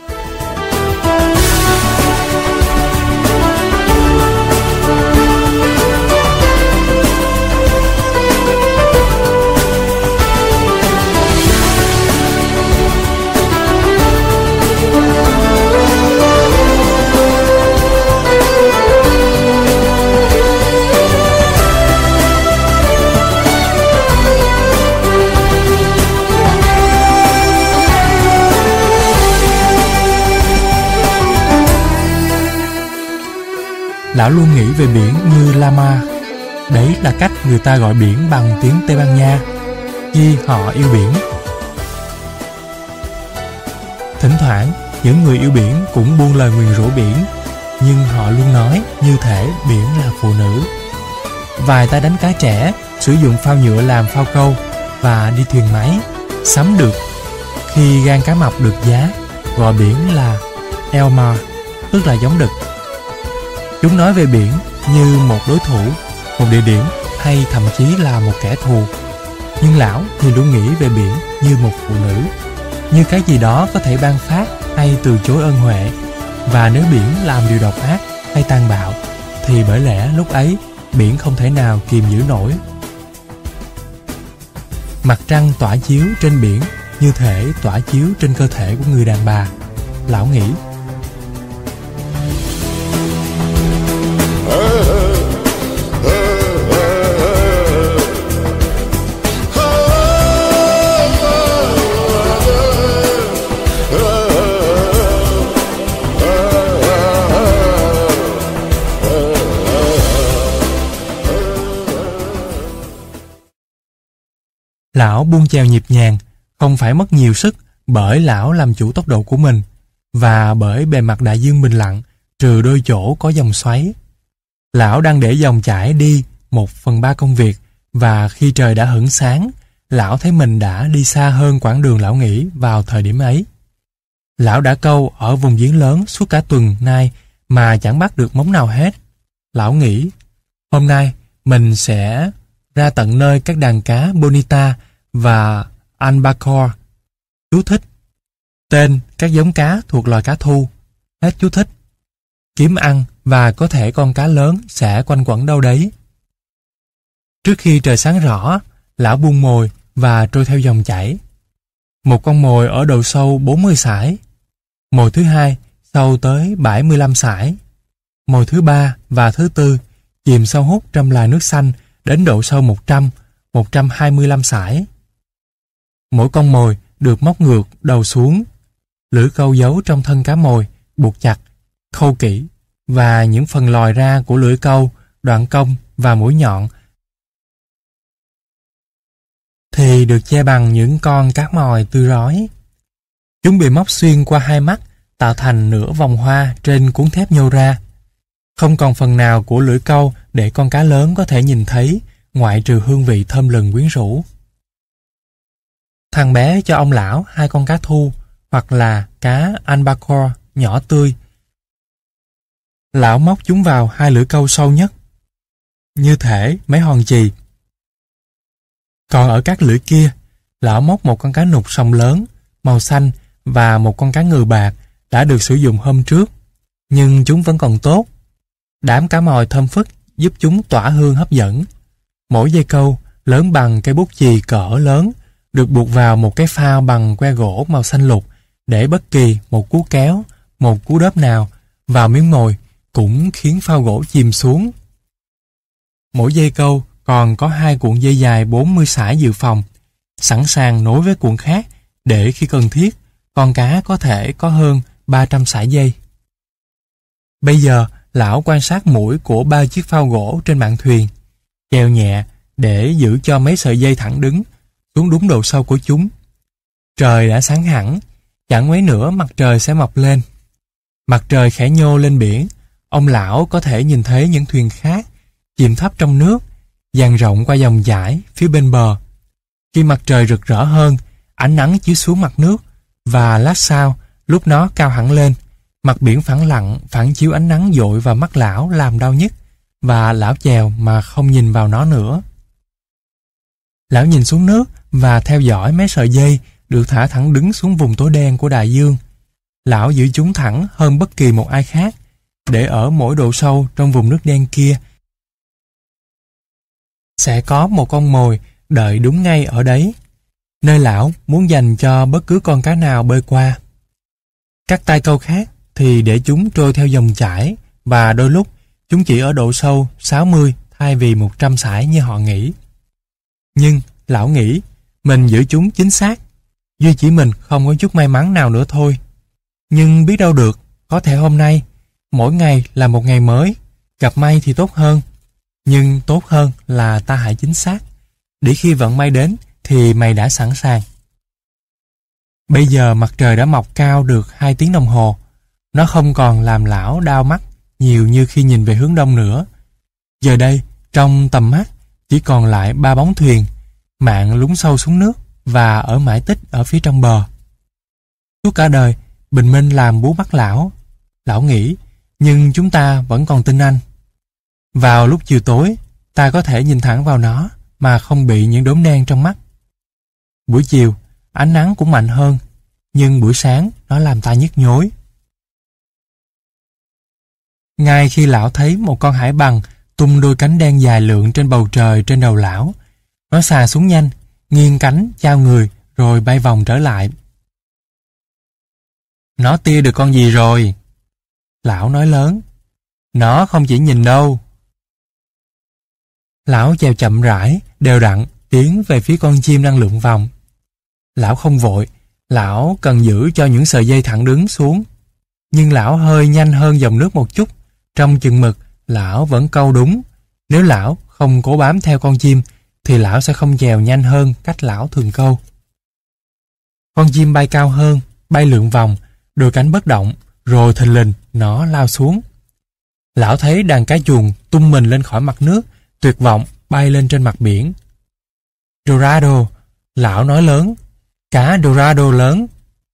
Lão luôn nghĩ về biển như Lama. Đấy là cách người ta gọi biển bằng tiếng Tây Ban Nha khi họ yêu biển. Thỉnh thoảng, những người yêu biển cũng buông lời nguyền rủa biển, nhưng họ luôn nói như thể biển là phụ nữ. Vài tay đánh cá trẻ sử dụng phao nhựa làm phao câu và đi thuyền máy, sắm được. Khi gan cá mập được giá, gọi biển là Elmar, tức là giống đực. Chúng nói về biển như một đối thủ, một địa điểm hay thậm chí là một kẻ thù. Nhưng lão thì luôn nghĩ về biển như một phụ nữ, như cái gì đó có thể ban phát hay từ chối ân huệ. Và nếu biển làm điều độc ác hay tàn bạo, thì bởi lẽ lúc ấy biển không thể nào kìm giữ nổi. Mặt trăng tỏa chiếu trên biển như thể tỏa chiếu trên cơ thể của người đàn bà, lão nghĩ. Lão buông chèo nhịp nhàng, không phải mất nhiều sức bởi lão làm chủ tốc độ của mình và bởi bề mặt đại dương bình lặng trừ đôi chỗ có dòng xoáy. Lão đang để dòng chảy đi một phần ba công việc, và khi trời đã hửng sáng, lão thấy mình đã đi xa hơn quãng đường lão nghĩ vào thời điểm ấy. Lão đã câu ở vùng giếng lớn suốt cả tuần nay mà chẳng bắt được móng nào hết. Lão nghĩ, hôm nay mình sẽ ra tận nơi các đàn cá Bonita và Albacore. Chú thích: tên các giống cá thuộc loài cá thu. Hết chú thích. Kiếm ăn và có thể con cá lớn sẽ quanh quẩn đâu đấy. Trước khi trời sáng rõ, lão buông mồi và trôi theo dòng chảy. Một con mồi ở độ sâu bốn mươi sải. Mồi thứ hai sâu tới bảy mươi lăm sải. Mồi thứ ba và thứ tư chìm sâu hút trong là nước xanh đến độ sâu một trăm đến một trăm hai mươi lăm sải. Mỗi con mồi được móc ngược đầu xuống. Lưỡi câu giấu trong thân cá mồi buộc chặt, khâu kỹ, và những phần lòi ra của lưỡi câu, đoạn cong và mũi nhọn thì được che bằng những con cá mòi tươi rói. Chúng bị móc xuyên qua hai mắt, tạo thành nửa vòng hoa trên cuốn thép nhô ra. Không còn phần nào của lưỡi câu để con cá lớn có thể nhìn thấy, ngoại trừ hương vị thơm lừng quyến rũ. Thằng bé cho ông lão hai con cá thu hoặc là cá albacore nhỏ tươi. Lão móc chúng vào hai lưỡi câu sâu nhất, như thể mấy hòn chì. Còn ở các lưỡi kia, lão móc một con cá nục sông lớn, màu xanh và một con cá ngừ bạc đã được sử dụng hôm trước, nhưng chúng vẫn còn tốt. Đám cá mòi thơm phức giúp chúng tỏa hương hấp dẫn. Mỗi dây câu lớn bằng cây bút chì cỡ lớn được buộc vào một cái phao bằng que gỗ màu xanh lục để bất kỳ một cú kéo, một cú đớp nào vào miếng mồi cũng khiến phao gỗ chìm xuống. Mỗi dây câu còn có hai cuộn dây dài bốn mươi sải dự phòng, sẵn sàng nối với cuộn khác để khi cần thiết, con cá có thể có hơn ba trăm sải dây. Bây giờ, lão quan sát mũi của ba chiếc phao gỗ trên mạn thuyền, chèo nhẹ để giữ cho mấy sợi dây thẳng đứng xuống đúng độ sâu của chúng. Trời đã sáng hẳn, chẳng mấy nữa mặt trời sẽ mọc lên. Mặt trời khẽ nhô lên biển, ông lão có thể nhìn thấy những thuyền khác chìm thấp trong nước, dang rộng qua dòng dải phía bên bờ. Khi mặt trời rực rỡ hơn, ánh nắng chiếu xuống mặt nước, và lát sau, lúc nó cao hẳn lên, mặt biển phẳng lặng phản chiếu ánh nắng dội vào mắt lão làm đau nhức, và lão chèo mà không nhìn vào nó nữa. Lão nhìn xuống nước và theo dõi mấy sợi dây được thả thẳng đứng xuống vùng tối đen của đại dương. Lão giữ chúng thẳng hơn bất kỳ một ai khác, để ở mỗi độ sâu trong vùng nước đen kia sẽ có một con mồi đợi đúng ngay ở đấy, nơi lão muốn dành cho bất cứ con cá nào bơi qua. Các tay câu khác thì để chúng trôi theo dòng chảy, và đôi lúc chúng chỉ ở độ sâu sáu mươi thay vì một trăm sải như họ nghĩ. Nhưng lão nghĩ mình giữ chúng chính xác, duy chỉ mình không có chút may mắn nào nữa thôi. Nhưng biết đâu được, có thể hôm nay, mỗi ngày là một ngày mới, gặp may thì tốt hơn. Nhưng tốt hơn là ta hãy chính xác, để khi vận may đến thì mày đã sẵn sàng. Bây giờ mặt trời đã mọc cao được hai tiếng đồng hồ. Nó không còn làm lão đau mắt nhiều như khi nhìn về hướng đông nữa. Giờ đây, trong tầm mắt chỉ còn lại ba bóng thuyền, mạn lún sâu xuống nước và ở mãi tích ở phía trong bờ. Suốt cả đời, bình minh làm bú mắt lão. Lão nghĩ, nhưng chúng ta vẫn còn tin anh. Vào lúc chiều tối, ta có thể nhìn thẳng vào nó mà không bị những đốm đen trong mắt. Buổi chiều, ánh nắng cũng mạnh hơn, nhưng buổi sáng nó làm ta nhức nhối. Ngay khi lão thấy một con hải bằng tung đôi cánh đen dài lượn trên bầu trời trên đầu lão, nó xà xuống nhanh, nghiêng cánh, chao người, rồi bay vòng trở lại. Nó tia được con gì rồi? Lão nói lớn. Nó không chỉ nhìn đâu. Lão chèo chậm rãi, đều đặn, tiến về phía con chim đang lượn vòng. Lão không vội, lão cần giữ cho những sợi dây thẳng đứng xuống. Nhưng lão hơi nhanh hơn dòng nước một chút, trong chừng mực, lão vẫn câu đúng. Nếu lão không cố bám theo con chim, thì lão sẽ không chèo nhanh hơn cách lão thường câu. Con chim bay cao hơn, bay lượn vòng, đôi cánh bất động, rồi thình lình nó lao xuống. Lão thấy đàn cá chuồn tung mình lên khỏi mặt nước, tuyệt vọng bay lên trên mặt biển. Dorado, lão nói lớn, cá Dorado lớn.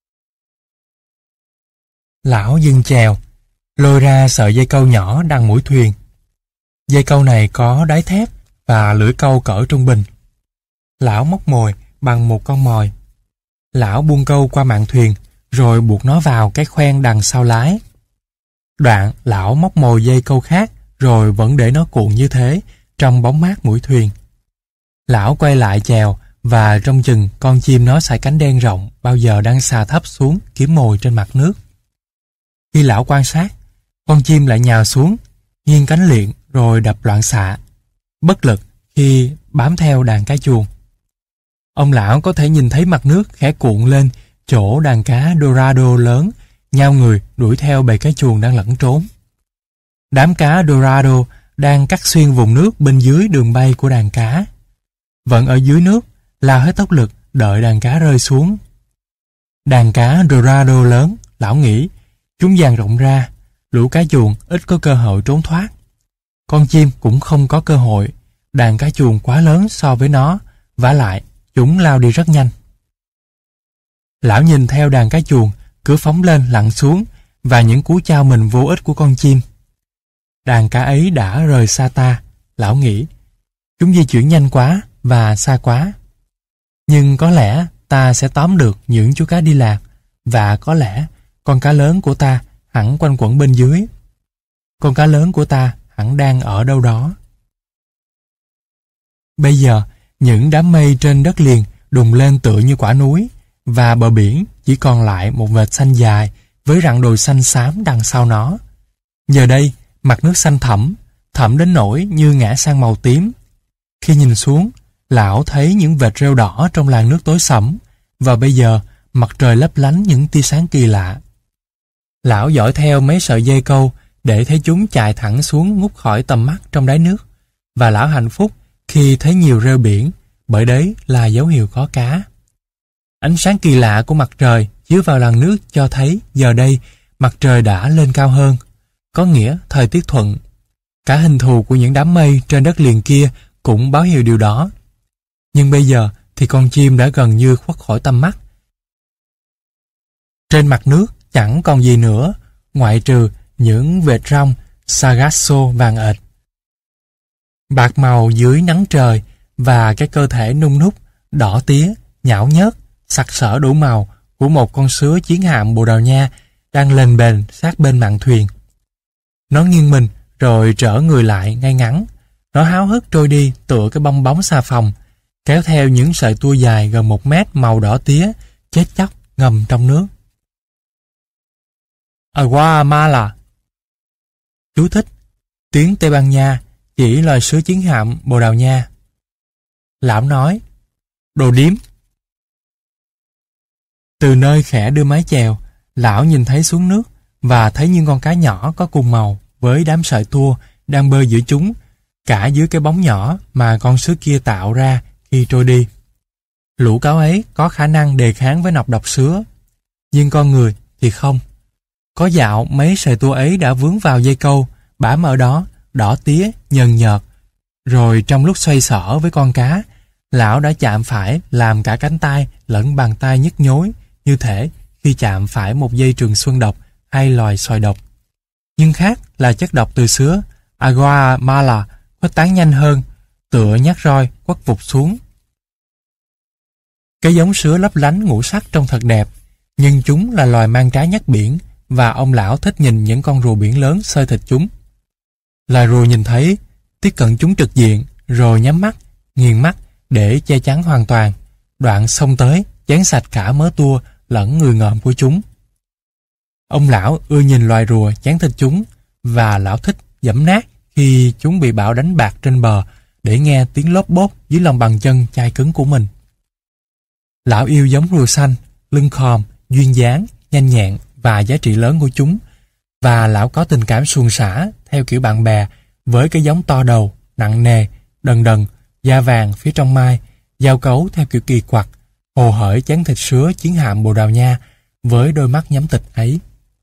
Lão dừng chèo, lôi ra sợi dây câu nhỏ đằng mũi thuyền. Dây câu này có đáy thép và lưỡi câu cỡ trung bình. Lão móc mồi bằng một con mồi. Lão buông câu qua mạn thuyền, rồi buộc nó vào cái khoen đằng sau lái. Đoạn, lão móc mồi dây câu khác, rồi vẫn để nó cuộn như thế, trong bóng mát mũi thuyền. Lão quay lại chèo, và trông chừng con chim nó sải cánh đen rộng bao giờ đang xà thấp xuống kiếm mồi trên mặt nước. Khi lão quan sát, con chim lại nhào xuống, nghiêng cánh liệng rồi đập loạn xạ, bất lực khi bám theo đàn cá chuồn. Ông lão có thể nhìn thấy mặt nước khẽ cuộn lên chỗ đàn cá Dorado lớn nhao người đuổi theo bầy cá chuồn đang lẩn trốn. Đám cá Dorado đang cắt xuyên vùng nước bên dưới đường bay của đàn cá. Vẫn ở dưới nước, lao hết tốc lực đợi đàn cá rơi xuống. Đàn cá Dorado lớn, lão nghĩ, chúng dàn rộng ra, lũ cá chuồn ít có cơ hội trốn thoát. Con chim cũng không có cơ hội, đàn cá chuồn quá lớn so với nó, vả lại, chúng lao đi rất nhanh. Lão nhìn theo đàn cá chuồn, cứ phóng lên lặn xuống, và những cú chao mình vô ích của con chim. Đàn cá ấy đã rời xa ta, lão nghĩ. Chúng di chuyển nhanh quá và xa quá. Nhưng có lẽ ta sẽ tóm được những chú cá đi lạc, và có lẽ con cá lớn của ta hẳn quanh quẩn bên dưới. Con cá lớn của ta hẳn đang ở đâu đó. Bây giờ, những đám mây trên đất liền đùng lên tựa như quả núi, và bờ biển chỉ còn lại một vệt xanh dài với rặng đồi xanh xám đằng sau nó. Giờ đây, mặt nước xanh thẳm, thẳm đến nỗi như ngã sang màu tím. Khi nhìn xuống, lão thấy những vệt rêu đỏ trong làn nước tối sẫm, và bây giờ mặt trời lấp lánh những tia sáng kỳ lạ. Lão dõi theo mấy sợi dây câu để thấy chúng chạy thẳng xuống ngút khỏi tầm mắt trong đáy nước, và lão hạnh phúc khi thấy nhiều rêu biển, bởi đấy là dấu hiệu có cá. Ánh sáng kỳ lạ của mặt trời chiếu vào làn nước cho thấy giờ đây mặt trời đã lên cao hơn, có nghĩa thời tiết thuận. Cả hình thù của những đám mây trên đất liền kia cũng báo hiệu điều đó. Nhưng bây giờ thì con chim đã gần như khuất khỏi tầm mắt. Trên mặt nước chẳng còn gì nữa, ngoại trừ những vệt rong sargasso vàng ệt, bạc màu dưới nắng trời, và cái cơ thể nung núc, đỏ tía, nhão nhớt, sặc sỡ đủ màu của một con sứa chiến hạm Bồ Đào Nha đang lềnh bềnh sát bên mạn thuyền. Nó nghiêng mình rồi trở người lại ngay ngắn. Nó háo hức trôi đi tựa cái bong bóng xà phòng, kéo theo những sợi tua dài gần một mét màu đỏ tía, chết chóc ngầm trong nước. Aguamala. Chú thích: tiếng Tây Ban Nha chỉ loài sứa chiến hạm Bồ Đào Nha. Lão nói: đồ điếm. Từ nơi khẽ đưa mái chèo, lão nhìn thấy xuống nước và thấy những con cá nhỏ có cùng màu với đám sợi tua đang bơi giữa chúng, cả dưới cái bóng nhỏ mà con sứa kia tạo ra khi trôi đi. Lũ cáo ấy có khả năng đề kháng với nọc độc sứa, nhưng con người thì không. Có dạo mấy sợi tua ấy đã vướng vào dây câu, bám ở đó, đỏ tía, nhờn nhợt. Rồi trong lúc xoay sở với con cá, lão đã chạm phải làm cả cánh tay lẫn bàn tay nhức nhối, như thể khi chạm phải một dây trường xuân độc hay loài sòi độc. Nhưng khác là chất độc từ sứa Aguamala khuếch tán nhanh hơn, tựa nhát roi quất vụt xuống. Cái giống sứa lấp lánh ngũ sắc trông thật đẹp, nhưng chúng là loài mang trái nhắt biển, và ông lão thích nhìn những con rùa biển lớn xơi thịt chúng. Loài rùa nhìn thấy, tiếp cận chúng trực diện, rồi nhắm mắt, nghiền mắt để che chắn hoàn toàn, đoạn xông tới, chén sạch cả mớ tua lẫn người ngợm của chúng. Ông lão ưa nhìn loài rùa chén thịt chúng, và lão thích giẫm nát khi chúng bị bão đánh bạc trên bờ để nghe tiếng lốp bốp dưới lòng bàn chân chai cứng của mình. Lão yêu giống rùa xanh, lưng khòm, duyên dáng, nhanh nhẹn và giá trị lớn của chúng, và lão có tình cảm suồng sã theo kiểu bạn bè với cái giống to đầu, nặng nề, đần đần, da vàng phía trong mai, giao cấu theo kiểu kỳ quặc, hồ hởi chén thịt sứa chiến hạm Bồ Đào Nha với đôi mắt nhắm tịch ấy.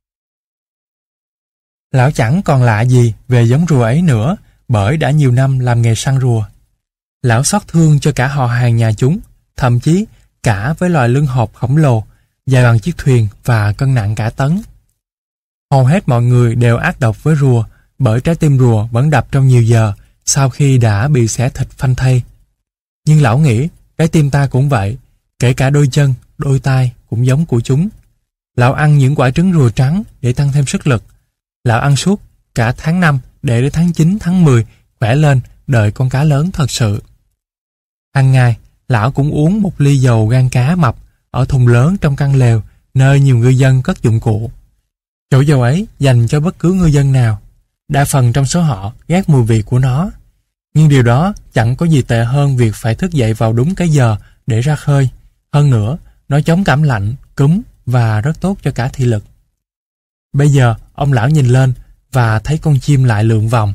Lão chẳng còn lạ gì về giống rùa ấy nữa, bởi đã nhiều năm làm nghề săn rùa. Lão xót thương cho cả họ hàng nhà chúng, thậm chí cả với loài lưng hộp khổng lồ, dài bằng chiếc thuyền và cân nặng cả tấn. Hầu hết mọi người đều ác độc với rùa, bởi trái tim rùa vẫn đập trong nhiều giờ sau khi đã bị xẻ thịt phanh thây. Nhưng lão nghĩ trái tim ta cũng vậy, kể cả đôi chân, đôi tai cũng giống của chúng. Lão ăn những quả trứng rùa trắng để tăng thêm sức lực. Lão ăn suốt cả tháng năm để đến tháng chín, tháng mười khỏe lên đợi con cá lớn thật sự. Hàng ngày, lão cũng uống một ly dầu gan cá mập ở thùng lớn trong căn lều nơi nhiều ngư dân cất dụng cụ. Chỗ dầu ấy dành cho bất cứ ngư dân nào. Đa phần trong số họ ghét mùi vị của nó. Nhưng điều đó chẳng có gì tệ hơn việc phải thức dậy vào đúng cái giờ để ra khơi. Hơn nữa, nó chống cảm lạnh, cúm và rất tốt cho cả thị lực. Bây giờ, ông lão nhìn lên và thấy con chim lại lượn vòng.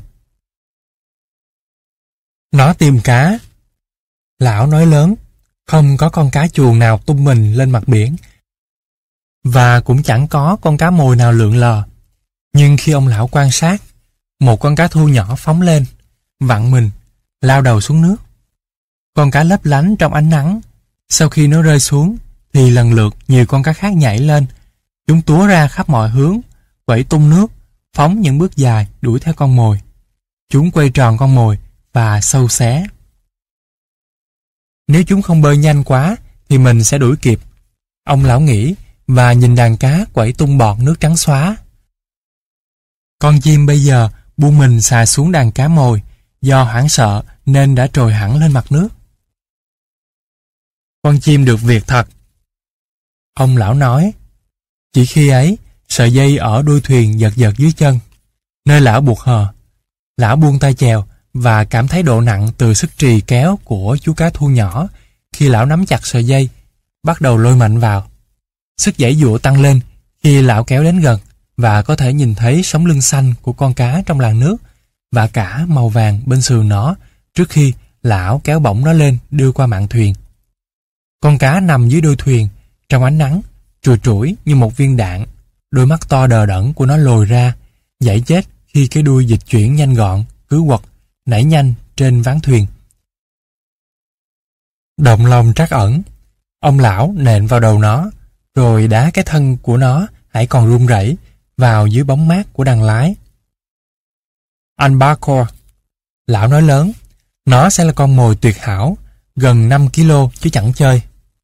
Nó tìm cá. Lão nói lớn, không có con cá chuồn nào tung mình lên mặt biển. Và cũng chẳng có con cá mồi nào lượn lờ. Nhưng khi ông lão quan sát, một con cá thu nhỏ phóng lên, vặn mình, lao đầu xuống nước. Con cá lấp lánh trong ánh nắng. Sau khi nó rơi xuống, thì lần lượt nhiều con cá khác nhảy lên. Chúng túa ra khắp mọi hướng, quẩy tung nước, phóng những bước dài đuổi theo con mồi. Chúng quay tròn con mồi và sâu xé. Nếu chúng không bơi nhanh quá, thì mình sẽ đuổi kịp. Ông lão nghĩ và nhìn đàn cá quẩy tung bọt nước trắng xóa. Con chim bây giờ buông mình xà xuống đàn cá mồi, do hoảng sợ nên đã trồi hẳn lên mặt nước. Con chim được việc thật. Ông lão nói. Chỉ khi ấy, sợi dây ở đuôi thuyền giật giật dưới chân, nơi lão buộc hờ. Lão buông tay chèo và cảm thấy độ nặng từ sức trì kéo của chú cá thu nhỏ. Khi lão nắm chặt sợi dây, bắt đầu lôi mạnh vào. Sức giãy giụa tăng lên khi lão kéo đến gần và có thể nhìn thấy sống lưng xanh của con cá trong làn nước và cả màu vàng bên sườn nó trước khi lão kéo bổng nó lên đưa qua mạn thuyền. Con cá nằm dưới đuôi thuyền trong ánh nắng, trùi trũi như một viên đạn. Đôi mắt to đờ đẫn của nó lồi ra, giãy chết khi cái đuôi dịch chuyển nhanh gọn, cứ quật, nảy nhanh trên ván thuyền. Động lòng trắc ẩn, ông lão nện vào đầu nó, rồi đá cái thân của nó hãy còn run rẩy vào dưới bóng mát của đằng lái. Albacore, lão nói lớn, nó sẽ là con mồi tuyệt hảo, gần năm ki lô chứ chẳng chơi.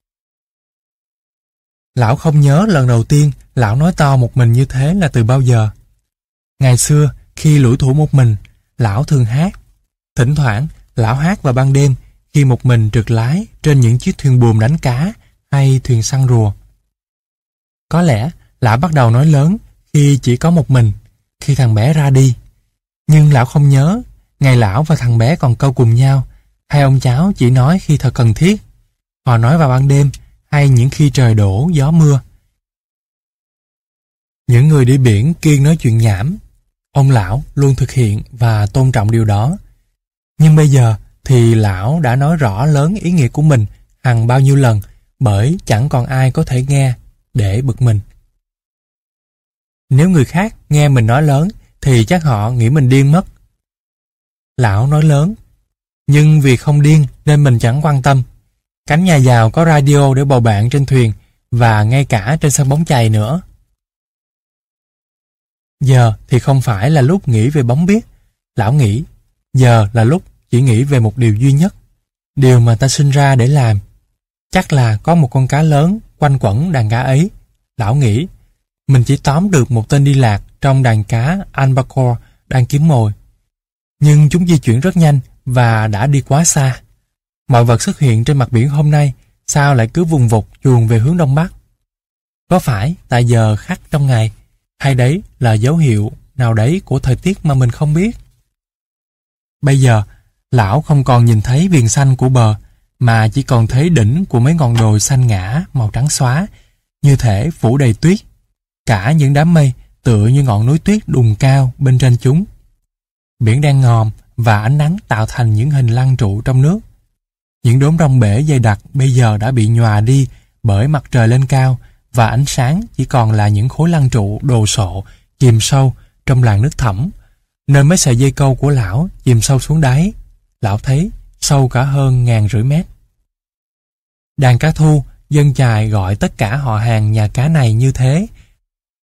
Lão không nhớ lần đầu tiên lão nói to một mình như thế là từ bao giờ. Ngày xưa, khi lủi thủi một mình, lão thường hát. Thỉnh thoảng, lão hát vào ban đêm khi một mình trượt lái trên những chiếc thuyền buồm đánh cá hay thuyền săn rùa. Có lẽ lão bắt đầu nói lớn khi chỉ có một mình, khi thằng bé ra đi. Nhưng lão không nhớ ngày lão và thằng bé còn câu cùng nhau, hay ông cháu chỉ nói khi thật cần thiết. Họ nói vào ban đêm hay những khi trời đổ gió mưa. Những người đi biển kiêng nói chuyện nhảm. Ông lão luôn thực hiện và tôn trọng điều đó. Nhưng bây giờ thì lão đã nói rõ lớn ý nghĩa của mình hằng bao nhiêu lần, bởi chẳng còn ai có thể nghe để bực mình. Nếu người khác nghe mình nói lớn thì chắc họ nghĩ mình điên mất. Lão nói lớn, nhưng vì không điên nên mình chẳng quan tâm. Cánh nhà giàu có radio để bầu bạn trên thuyền và ngay cả trên sân bóng chày nữa. Giờ thì không phải là lúc nghĩ về bóng biếc. Lão nghĩ, giờ là lúc chỉ nghĩ về một điều duy nhất, điều mà ta sinh ra để làm. Chắc là có một con cá lớn quanh quẩn đàn cá ấy. Lão nghĩ, mình chỉ tóm được một tên đi lạc trong đàn cá albacore đang kiếm mồi. Nhưng chúng di chuyển rất nhanh và đã đi quá xa. Mọi vật xuất hiện trên mặt biển hôm nay sao lại cứ vùng vụt chuồn về hướng đông bắc? Có phải tại giờ khắc trong ngày, hay đấy là dấu hiệu nào đấy của thời tiết mà mình không biết? Bây giờ, lão không còn nhìn thấy viền xanh của bờ, mà chỉ còn thấy đỉnh của mấy ngọn đồi xanh ngã màu trắng xóa, như thể phủ đầy tuyết. Cả những đám mây tựa như ngọn núi tuyết đùng cao bên trên chúng. Biển đen ngòm và ánh nắng tạo thành những hình lăng trụ trong nước. Những đốm rong bể dày đặc bây giờ đã bị nhòa đi bởi mặt trời lên cao, và ánh sáng chỉ còn là những khối lăng trụ đồ sộ chìm sâu trong làn nước thẳm, nơi mấy sợi dây câu của lão chìm sâu xuống đáy. Lão thấy sâu cả hơn ngàn rưỡi mét. Đàn cá thu, dân chài gọi tất cả họ hàng nhà cá này như thế,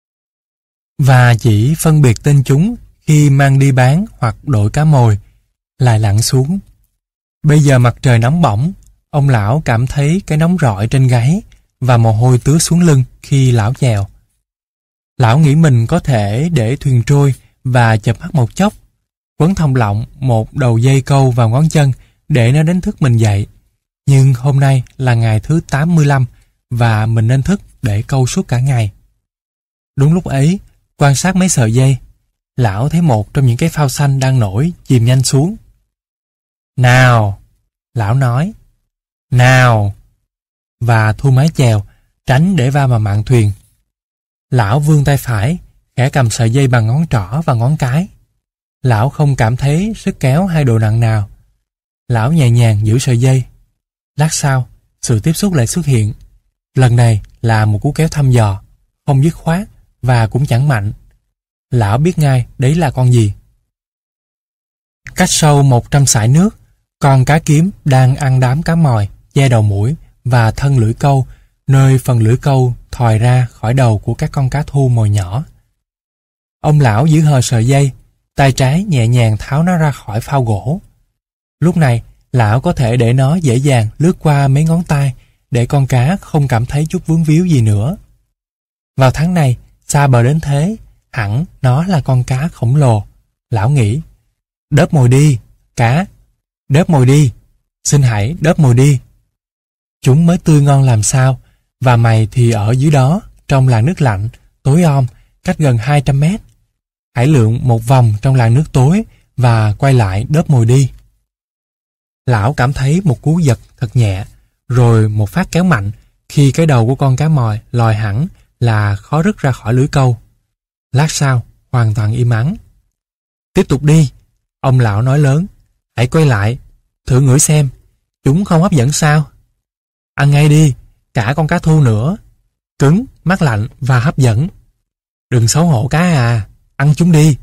và chỉ phân biệt tên chúng khi mang đi bán hoặc đổi cá mồi. lại lặn xuống. Bây giờ mặt trời nóng bỏng, ông lão cảm thấy cái nóng rọi trên gáy và mồ hôi tứa xuống lưng khi lão chèo. Lão nghĩ mình có thể để thuyền trôi và chợp mắt một chốc, quấn thòng lọng một đầu dây câu vào ngón chân để nó đánh thức mình dậy. Nhưng hôm nay là ngày thứ tám mươi lăm và mình nên thức để câu suốt cả ngày. Đúng lúc ấy, quan sát mấy sợi dây, lão thấy một trong những cái phao xanh đang nổi chìm nhanh xuống. "Nào!" lão nói. "Nào!" và thu mái chèo, tránh để va vào mạn thuyền. Lão vươn tay phải, khẽ cầm sợi dây bằng ngón trỏ và ngón cái. Lão không cảm thấy sức kéo hay độ nặng nào. Lão nhẹ nhàng giữ sợi dây. Lát sau, sự tiếp xúc lại xuất hiện. Lần này là một cú kéo thăm dò, không dứt khoát và cũng chẳng mạnh. Lão biết ngay đấy là con gì. Cách sâu một trăm sải nước, con cá kiếm đang ăn đám cá mòi, che đầu mũi và thân lưỡi câu, nơi phần lưỡi câu thòi ra khỏi đầu của các con cá thu mồi nhỏ. Ông lão giữ hờ sợi dây, tay trái nhẹ nhàng tháo nó ra khỏi phao gỗ. Lúc này, lão có thể để nó dễ dàng lướt qua mấy ngón tay để con cá không cảm thấy chút vướng víu gì nữa. Vào tháng này, xa bờ đến thế, hẳn nó là con cá khổng lồ. Lão nghĩ, đớp mồi đi, cá, đớp mồi đi, xin hãy đớp mồi đi. Chúng mới tươi ngon làm sao, và mày thì ở dưới đó, trong làn nước lạnh, tối om, cách gần hai trăm mét. Hãy lượn một vòng trong làn nước tối và quay lại đớp mồi đi. Lão cảm thấy một cú giật thật nhẹ, rồi một phát kéo mạnh khi cái đầu của con cá mòi lòi hẳn là khó rứt ra khỏi lưới câu. Lát sau, hoàn toàn im ắng. Tiếp tục đi, ông lão nói lớn. Hãy quay lại, thử ngửi xem, chúng không hấp dẫn sao? Ăn ngay đi, cả con cá thu nữa. Cứng, mát lạnh và hấp dẫn. Đừng xấu hổ cá à, ăn chúng đi.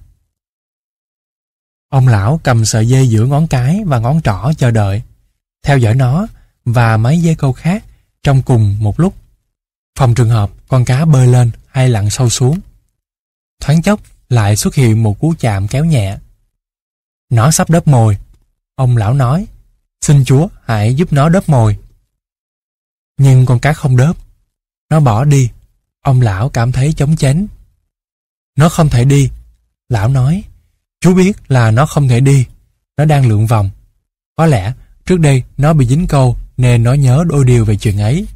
Ông lão cầm sợi dây giữa ngón cái và ngón trỏ chờ đợi, theo dõi nó và mấy dây câu khác trong cùng một lúc, phòng trường hợp con cá bơi lên hay lặn sâu xuống. Thoáng chốc lại xuất hiện một cú chạm kéo nhẹ. Nó sắp đớp mồi, ông lão nói. Xin Chúa hãy giúp nó đớp mồi. Nhưng con cá không đớp. Nó bỏ đi. Ông lão cảm thấy chóng chánh. Nó không thể đi, lão nói. Chú biết là nó không thể đi. Nó đang lượn vòng. Có lẽ trước đây nó bị dính câu nên nó nhớ đôi điều về chuyện ấy.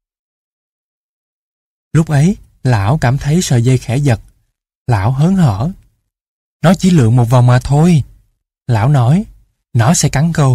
Lúc ấy, lão cảm thấy sợi dây khẽ giật. Lão hớn hở. Nó chỉ lượn một vòng mà thôi. Lão nói, nó sẽ cắn câu.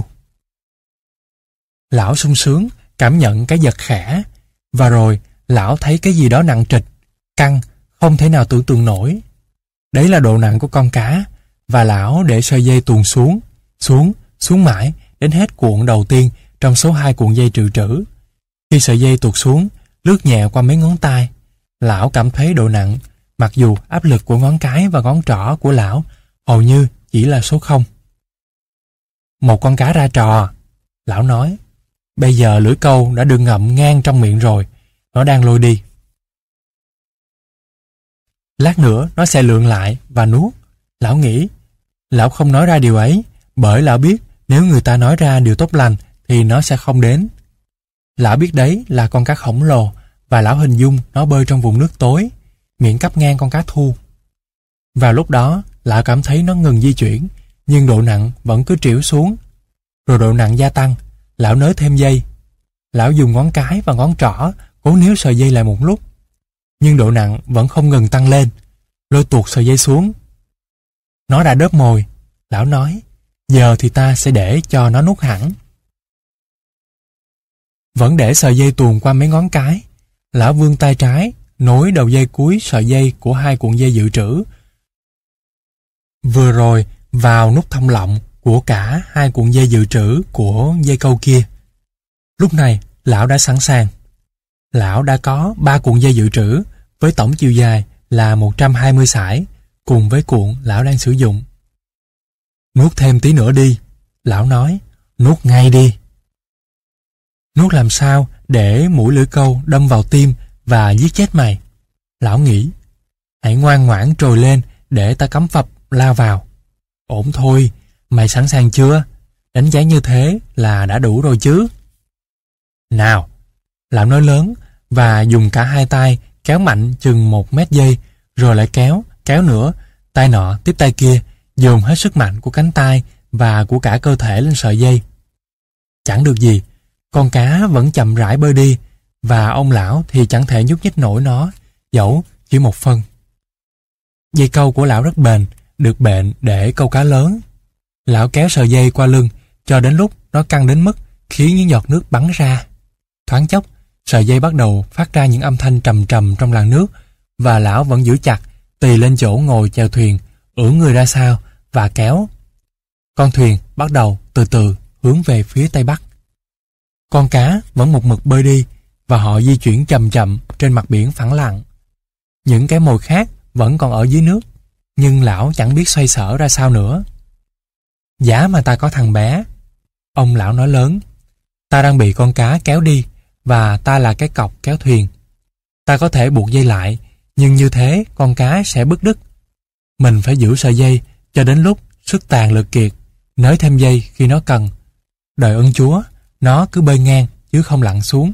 Lão sung sướng, cảm nhận cái giật khẽ. Và rồi, lão thấy cái gì đó nặng trịch, căng, không thể nào tưởng tượng nổi. Đấy là độ nặng của con cá. Và lão để sợi dây tuồn xuống, xuống, xuống mãi, đến hết cuộn đầu tiên trong số hai cuộn dây trự trữ. Khi sợi dây tuột xuống, lướt nhẹ qua mấy ngón tay, lão cảm thấy độ nặng, mặc dù áp lực của ngón cái và ngón trỏ của lão hầu như chỉ là số không. Một con cá ra trò, lão nói. Bây giờ lưỡi câu đã được ngậm ngang trong miệng rồi, nó đang lôi đi. Lát nữa nó sẽ lượn lại và nuốt. Lão nghĩ. Lão không nói ra điều ấy, bởi lão biết nếu người ta nói ra điều tốt lành thì nó sẽ không đến. Lão biết đấy là con cá khổng lồ và lão hình dung nó bơi trong vùng nước tối, miệng cắp ngang con cá thu. Vào lúc đó, lão cảm thấy nó ngừng di chuyển, nhưng độ nặng vẫn cứ trĩu xuống. Rồi độ nặng gia tăng, lão nới thêm dây. Lão dùng ngón cái và ngón trỏ cố níu sợi dây lại một lúc. Nhưng độ nặng vẫn không ngừng tăng lên, lôi tuột sợi dây xuống. Nó đã đớp mồi, lão nói. Giờ thì ta sẽ để cho nó nuốt hẳn. Vẫn để sợi dây tuồn qua mấy ngón cái, lão vươn tay trái, nối đầu dây cuối sợi dây của hai cuộn dây dự trữ vừa rồi vào nút thông lọng của cả hai cuộn dây dự trữ của dây câu kia. Lúc này, lão đã sẵn sàng. Lão đã có ba cuộn dây dự trữ với tổng chiều dài là một trăm hai mươi sải, cùng với cuộn lão đang sử dụng. Nuốt thêm tí nữa đi, lão nói. Nuốt ngay đi. Nuốt làm sao để mũi lưỡi câu đâm vào tim và giết chết mày? Lão nghĩ. Hãy ngoan ngoãn trồi lên để ta cắm phập lao vào. Ổn thôi, Mày sẵn sàng chưa? Đánh cháy như thế là đã đủ rồi chứ? Nào! Lão nói lớn và dùng cả hai tay kéo mạnh chừng một mét dây, rồi lại kéo, kéo nữa, tay nọ tiếp tay kia, dồn hết sức mạnh của cánh tay và của cả cơ thể lên sợi dây. Chẳng được gì, con cá vẫn chậm rãi bơi đi, và ông lão thì chẳng thể nhúc nhích nổi nó, dẫu chỉ một phân. Dây câu của lão rất bền, được bện để câu cá lớn. Lão kéo sợi dây qua lưng cho đến lúc nó căng đến mức khiến những giọt nước bắn ra. Thoáng chốc, sợi dây bắt đầu phát ra những âm thanh trầm trầm trong làn nước, và lão vẫn giữ chặt, tì lên chỗ ngồi chèo thuyền, ưỡn người ra sau và kéo. Con thuyền bắt đầu từ từ hướng về phía tây bắc. Con cá vẫn một mực bơi đi, và họ di chuyển chậm chậm trên mặt biển phẳng lặng. Những cái mồi khác vẫn còn ở dưới nước, nhưng lão chẳng biết xoay sở ra sao nữa. Giá mà ta có thằng bé, ông lão nói lớn. Ta đang bị con cá kéo đi, và ta là cái cọc kéo thuyền. Ta có thể buộc dây lại, nhưng như thế con cá sẽ bứt đứt. Mình phải giữ sợi dây cho đến lúc sức tàn lực kiệt, nới thêm dây khi nó cần. Đời ơn Chúa, nó cứ bơi ngang chứ không lặn xuống.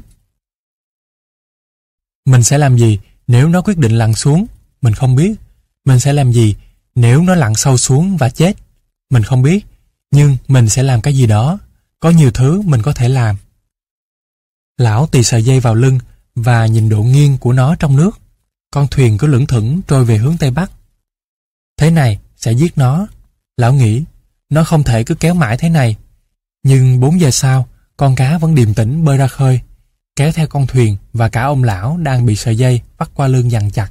Mình sẽ làm gì nếu nó quyết định lặn xuống? Mình không biết. Mình sẽ làm gì nếu nó lặn sâu xuống và chết? Mình không biết. Nhưng mình sẽ làm cái gì đó. Có nhiều thứ mình có thể làm. Lão tì sợi dây vào lưng và nhìn độ nghiêng của nó trong nước. Con thuyền cứ lững thững trôi về hướng Tây Bắc. Thế này sẽ giết nó. Lão nghĩ, nó không thể cứ kéo mãi thế này. Nhưng bốn giờ sau, con cá vẫn điềm tĩnh bơi ra khơi, kéo theo con thuyền và cả ông lão đang bị sợi dây vắt qua lưng dằn chặt.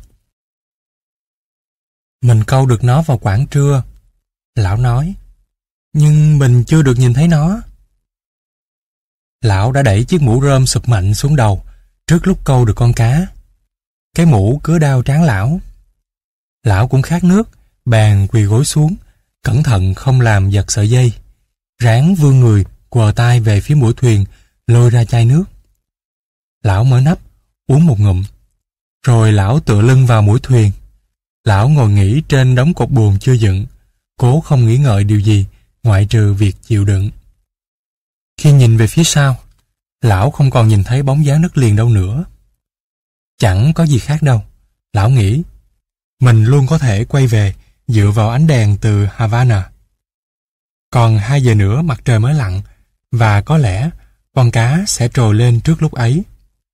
Mình câu được nó vào khoảng trưa, lão nói. Nhưng mình chưa được nhìn thấy nó. Lão đã đẩy chiếc mũ rơm sụp mạnh xuống đầu trước lúc câu được con cá. Cái mũ cứa đau trán lão. Lão cũng khát nước, bèn quỳ gối xuống, cẩn thận không làm giật sợi dây. Ráng vươn người, quờ tay về phía mũi thuyền, lôi ra chai nước. Lão mở nắp, uống một ngụm. Rồi lão tựa lưng vào mũi thuyền. Lão ngồi nghỉ trên đống cột buồm chưa dựng, cố không nghĩ ngợi điều gì ngoại trừ việc chịu đựng. Khi nhìn về phía sau, lão không còn nhìn thấy bóng dáng đất liền đâu nữa. Chẳng có gì khác đâu, lão nghĩ. Mình luôn có thể quay về dựa vào ánh đèn từ Havana. Còn hai giờ nữa mặt trời mới lặn, và có lẽ con cá sẽ trồi lên trước lúc ấy.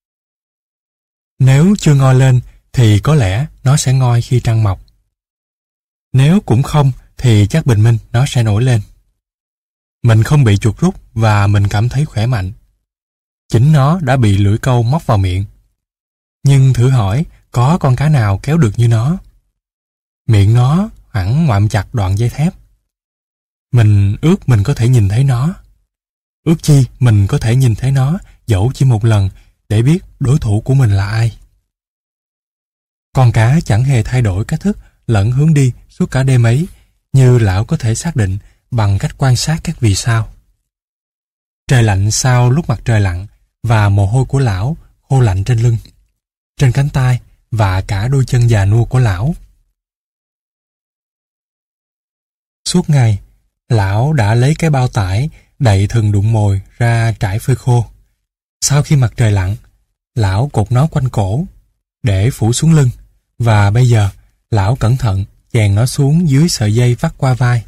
Nếu chưa ngoi lên thì có lẽ nó sẽ ngoi khi trăng mọc. Nếu cũng không thì chắc bình minh nó sẽ nổi lên. Mình không bị chuột rút và mình cảm thấy khỏe mạnh. Chính nó đã bị lưỡi câu móc vào miệng. Nhưng thử hỏi có con cá nào kéo được như nó. Miệng nó hẳn ngoạm chặt đoạn dây thép. Mình ước mình có thể nhìn thấy nó. Ước chi mình có thể nhìn thấy nó dẫu chỉ một lần để biết đối thủ của mình là ai. Con cá chẳng hề thay đổi cách thức lẫn hướng đi suốt cả đêm ấy, như lão có thể xác định bằng cách quan sát các vì sao. Trời lạnh sau lúc mặt trời lặn, và mồ hôi của lão khô lạnh trên lưng, trên cánh tay và cả đôi chân già nua của lão. Suốt ngày, lão đã lấy cái bao tải đậy thừng đụng mồi ra trải phơi khô. Sau khi mặt trời lặn, lão cột nó quanh cổ để phủ xuống lưng, và bây giờ lão cẩn thận chèn nó xuống dưới sợi dây vắt qua vai.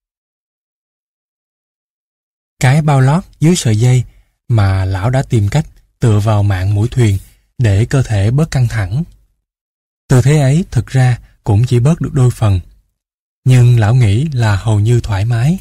Cái bao lót dưới sợi dây mà lão đã tìm cách tựa vào mạn mũi thuyền để cơ thể bớt căng thẳng. Tư thế ấy thực ra cũng chỉ bớt được đôi phần, nhưng lão nghĩ là hầu như thoải mái.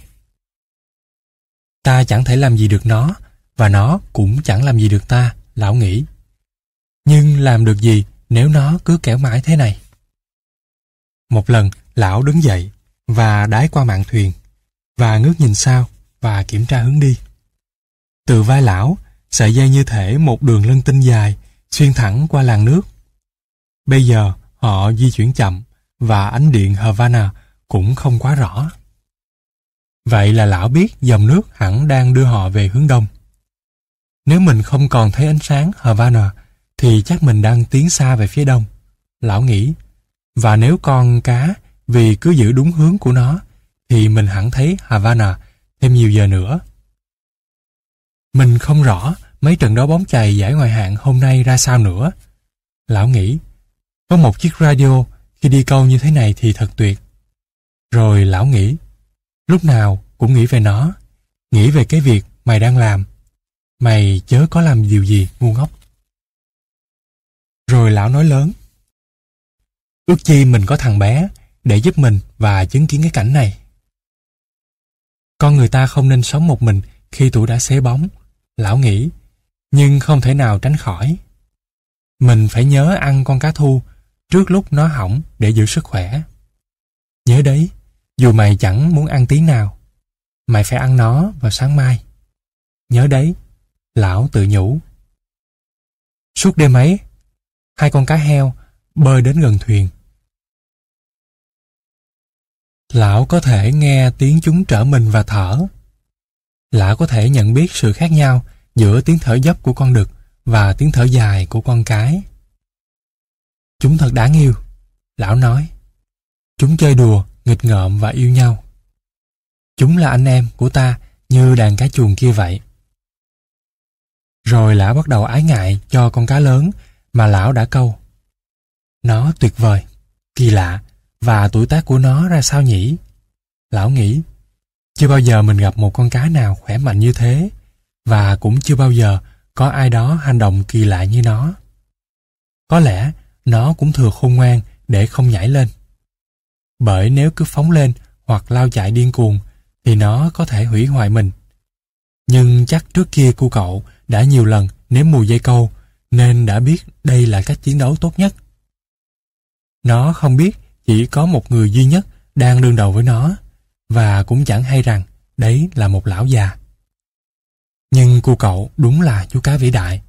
Ta chẳng thể làm gì được nó, và nó cũng chẳng làm gì được ta, lão nghĩ. Nhưng làm được gì nếu nó cứ kéo mãi thế này? Một lần, lão đứng dậy và đái qua mạn thuyền, và ngước nhìn sau và kiểm tra hướng đi. Từ vai lão, sợi dây như thể một đường lân tinh dài xuyên thẳng qua làn nước. Bây giờ họ di chuyển chậm, và ánh điện Havana cũng không quá rõ. Vậy là lão biết dòng nước hẳn đang đưa họ về hướng đông. Nếu mình không còn thấy ánh sáng Havana thì chắc mình đang tiến xa về phía đông, lão nghĩ. Và nếu con cá vì cứ giữ đúng hướng của nó thì mình hẳn thấy Havana thêm nhiều giờ nữa. Mình không rõ mấy trận đấu bóng chày giải ngoại hạng hôm nay ra sao nữa. Lão nghĩ, có một chiếc radio khi đi câu như thế này thì thật tuyệt. Rồi lão nghĩ, lúc nào cũng nghĩ về nó, nghĩ về cái việc mày đang làm. Mày chớ có làm điều gì ngu ngốc. Rồi lão nói lớn, ước chi mình có thằng bé để giúp mình và chứng kiến cái cảnh này. Con người ta không nên sống một mình khi tuổi đã xế bóng, lão nghĩ, nhưng không thể nào tránh khỏi. Mình phải nhớ ăn con cá thu trước lúc nó hỏng để giữ sức khỏe. Nhớ đấy, dù mày chẳng muốn ăn tí nào, mày phải ăn nó vào sáng mai. Nhớ đấy, lão tự nhủ. Suốt đêm ấy, hai con cá heo bơi đến gần thuyền. Lão có thể nghe tiếng chúng trở mình và thở. Lão có thể nhận biết sự khác nhau giữa tiếng thở dốc của con đực và tiếng thở dài của con cái. Chúng thật đáng yêu, lão nói. Chúng chơi đùa, nghịch ngợm và yêu nhau. Chúng là anh em của ta như đàn cá chuồn kia vậy. Rồi lão bắt đầu ái ngại cho con cá lớn mà lão đã câu. Nó tuyệt vời, kỳ lạ, và tuổi tác của nó ra sao nhỉ? Lão nghĩ, chưa bao giờ mình gặp một con cá nào khỏe mạnh như thế, và cũng chưa bao giờ có ai đó hành động kỳ lạ như nó. Có lẽ nó cũng thừa khôn ngoan để không nhảy lên. Bởi nếu cứ phóng lên hoặc lao chạy điên cuồng thì nó có thể hủy hoại mình. Nhưng chắc trước kia cu cậu đã nhiều lần nếm mùi dây câu nên đã biết đây là cách chiến đấu tốt nhất. Nó không biết chỉ có một người duy nhất đang đương đầu với nó, và cũng chẳng hay rằng đấy là một lão già. Nhưng cu cậu đúng là chú cá vĩ đại.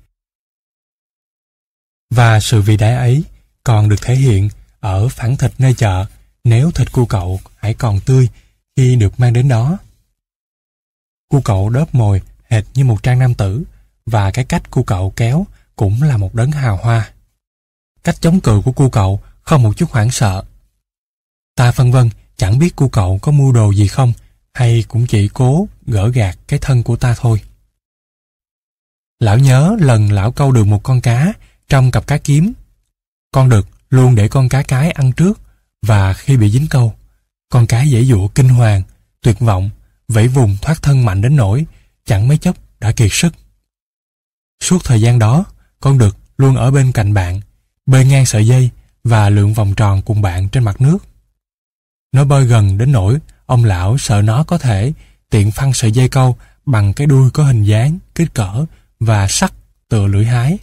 Và sự vĩ đại ấy còn được thể hiện ở phản thịt nơi chợ nếu thịt cu cậu hãy còn tươi khi được mang đến đó. Cu cậu đớp mồi hệt như một trang nam tử, và cái cách cu cậu kéo cũng là một đấng hào hoa. Cách chống cự của cu cậu không một chút hoảng sợ. Ta phân vân chẳng biết cu cậu có mưu đồ gì không, hay cũng chỉ cố gỡ gạt cái thân của ta thôi. Lão nhớ lần lão câu được một con cá trong cặp cá kiếm. Con đực luôn để con cá cái ăn trước, và khi bị dính câu, con cá giãy giụa kinh hoàng, tuyệt vọng, vẫy vùng thoát thân mạnh đến nỗi chẳng mấy chốc đã kiệt sức. Suốt thời gian đó, con đực luôn ở bên cạnh bạn, bơi ngang sợi dây và lượn vòng tròn cùng bạn trên mặt nước. Nó bơi gần đến nỗi ông lão sợ nó có thể tiện phăng sợi dây câu bằng cái đuôi có hình dáng, kích cỡ và sắc tựa lưỡi hái.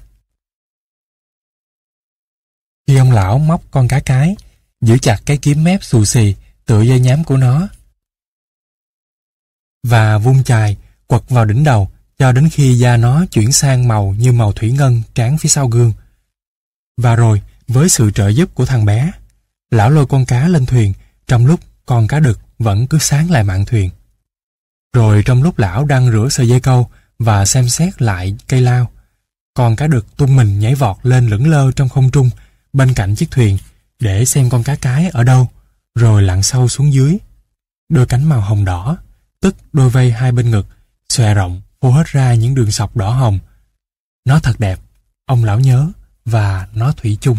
Khi ông lão móc con cá cái, giữ chặt cái kiếm mép xù xì tựa dây nhám của nó, và vung chài quật vào đỉnh đầu cho đến khi da nó chuyển sang màu như màu thủy ngân trán phía sau gương. Và rồi, với sự trợ giúp của thằng bé, lão lôi con cá lên thuyền trong lúc con cá đực vẫn cứ sáng lại mạn thuyền. Rồi trong lúc lão đang rửa sợi dây câu và xem xét lại cây lao, con cá đực tung mình nhảy vọt lên lững lơ trong không trung bên cạnh chiếc thuyền để xem con cá cái ở đâu, rồi lặn sâu xuống dưới. Đôi cánh màu hồng đỏ, tức đôi vây hai bên ngực, xòe rộng phô hết ra những đường sọc đỏ hồng. Nó thật đẹp, ông lão nhớ, và nó thủy chung.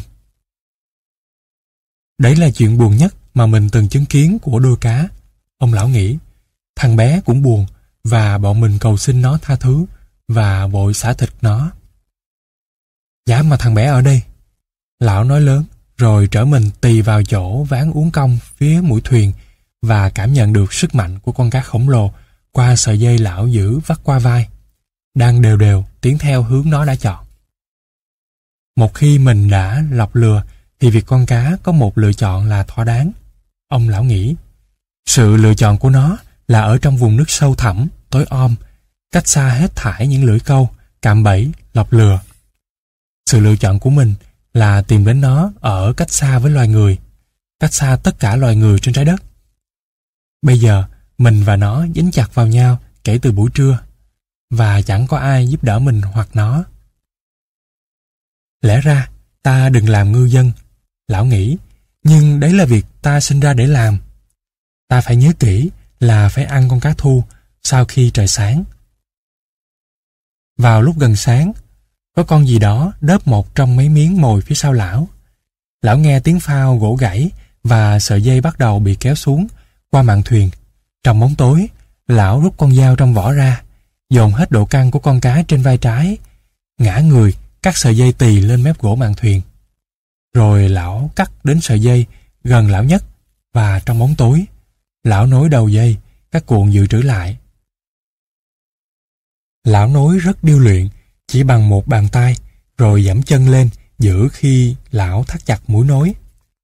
Đấy là chuyện buồn nhất mà mình từng chứng kiến của đôi cá. Ông lão nghĩ, thằng bé cũng buồn, và bọn mình cầu xin nó tha thứ và vội xả thịt nó. Giá mà thằng bé ở đây, lão nói lớn, rồi trở mình tì vào chỗ ván uốn cong phía mũi thuyền và cảm nhận được sức mạnh của con cá khổng lồ qua sợi dây lão giữ vắt qua vai, đang đều đều tiến theo hướng nó đã chọn. Một khi mình đã lọc lừa thì việc con cá có một lựa chọn là thỏa đáng. Ông lão nghĩ, sự lựa chọn của nó là ở trong vùng nước sâu thẳm, tối om, cách xa hết thảy những lưỡi câu, cạm bẫy, lọc lừa. Sự lựa chọn của mình là tìm đến nó ở cách xa với loài người, cách xa tất cả loài người trên trái đất. Bây giờ, mình và nó dính chặt vào nhau kể từ buổi trưa, và chẳng có ai giúp đỡ mình hoặc nó. Lẽ ra, ta đừng làm ngư dân, lão nghĩ, nhưng đấy là việc ta sinh ra để làm. Ta phải nhớ kỹ là phải ăn con cá thu sau khi trời sáng. Vào lúc gần sáng, có con gì đó đớp một trong mấy miếng mồi phía sau lão. Lão nghe tiếng phao gỗ gãy và sợi dây bắt đầu bị kéo xuống qua mạn thuyền. Trong bóng tối, lão rút con dao trong vỏ ra, dồn hết độ căng của con cá trên vai trái, ngã người cắt sợi dây tì lên mép gỗ mạn thuyền. Rồi lão cắt đến sợi dây gần lão nhất, và trong bóng tối, lão nối đầu dây các cuộn dự trữ lại. Lão nối rất điêu luyện, chỉ bằng một bàn tay, rồi giẫm chân lên giữ khi lão thắt chặt mũi nối.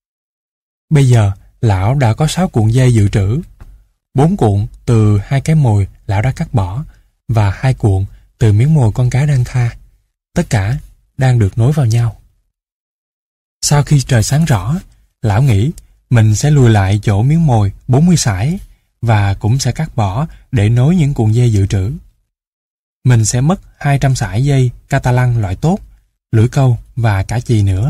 Bây giờ, lão đã có sáu cuộn dây dự trữ. Bốn cuộn từ hai cái mồi lão đã cắt bỏ, và hai cuộn từ miếng mồi con cá đang tha. Tất cả đang được nối vào nhau. Sau khi trời sáng rõ, lão nghĩ mình sẽ lùi lại chỗ miếng mồi bốn mươi sải và cũng sẽ cắt bỏ để nối những cuộn dây dự trữ. Mình sẽ mất hai trăm sải dây Catalan loại tốt, lưỡi câu và cả chì nữa.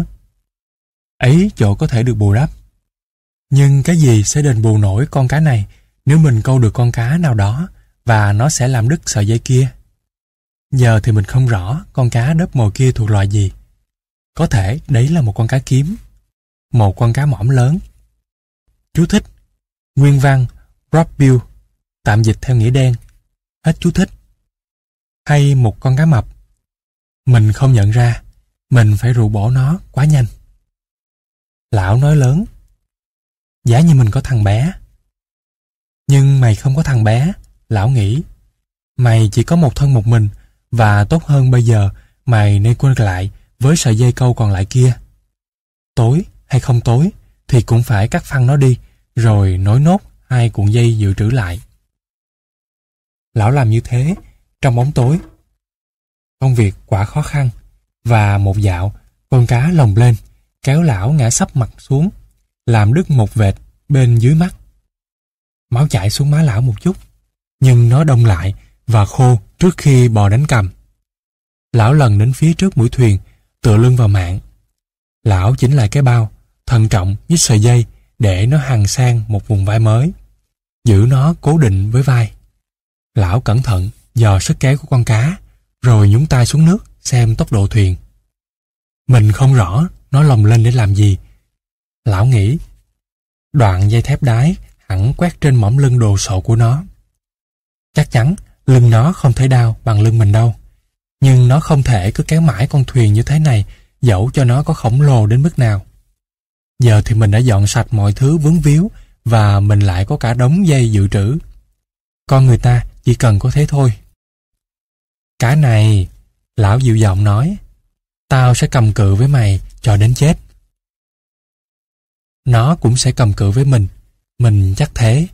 Ấy chỗ có thể được bù đắp. Nhưng cái gì sẽ đền bù nổi con cá này nếu mình câu được con cá nào đó và nó sẽ làm đứt sợi dây kia? Giờ thì mình không rõ con cá đớp mồi kia thuộc loại gì. Có thể đấy là một con cá kiếm, một con cá mõm lớn. Chú thích: nguyên văn Rockbill, tạm dịch theo nghĩa đen. Hết chú thích. Hay một con cá mập. Mình không nhận ra, mình phải rũ bỏ nó quá nhanh. Lão nói lớn: giá như mình có thằng bé. Nhưng mày không có thằng bé, lão nghĩ. Mày chỉ có một thân một mình, và tốt hơn bây giờ mày nên quay lại với sợi dây câu còn lại kia. Tối hay không tối thì cũng phải cắt phăng nó đi, rồi nối nốt hai cuộn dây dự trữ lại. Lão làm như thế trong bóng tối. Công việc quả khó khăn, và một dạo con cá lồng lên, kéo lão ngã sấp mặt xuống, làm đứt một vệt bên dưới mắt. Máu chảy xuống má lão một chút, nhưng nó đông lại và khô trước khi bò đánh cầm. Lão lần đến phía trước mũi thuyền, tựa lưng vào mạn. Lão chỉnh lại cái bao, thận trọng nhích sợi dây để nó hằn sang một vùng vai mới, giữ nó cố định với vai. Lão cẩn thận dò sức kéo của con cá, rồi nhúng tay xuống nước xem tốc độ thuyền. Mình không rõ nó lồng lên để làm gì. Lão nghĩ đoạn dây thép đái hẳn quét trên mỏm lưng đồ sộ của nó. Chắc chắn lưng nó không thể đau bằng lưng mình đâu. Nhưng nó không thể cứ kéo mãi con thuyền như thế này, dẫu cho nó có khổng lồ đến mức nào. Giờ thì mình đã dọn sạch mọi thứ vướng víu, và mình lại có cả đống dây dự trữ. Con người ta chỉ cần có thế thôi. Cá này, lão dịu giọng nói, tao sẽ cầm cự với mày cho đến chết. Nó cũng sẽ cầm cự với mình, mình chắc thế.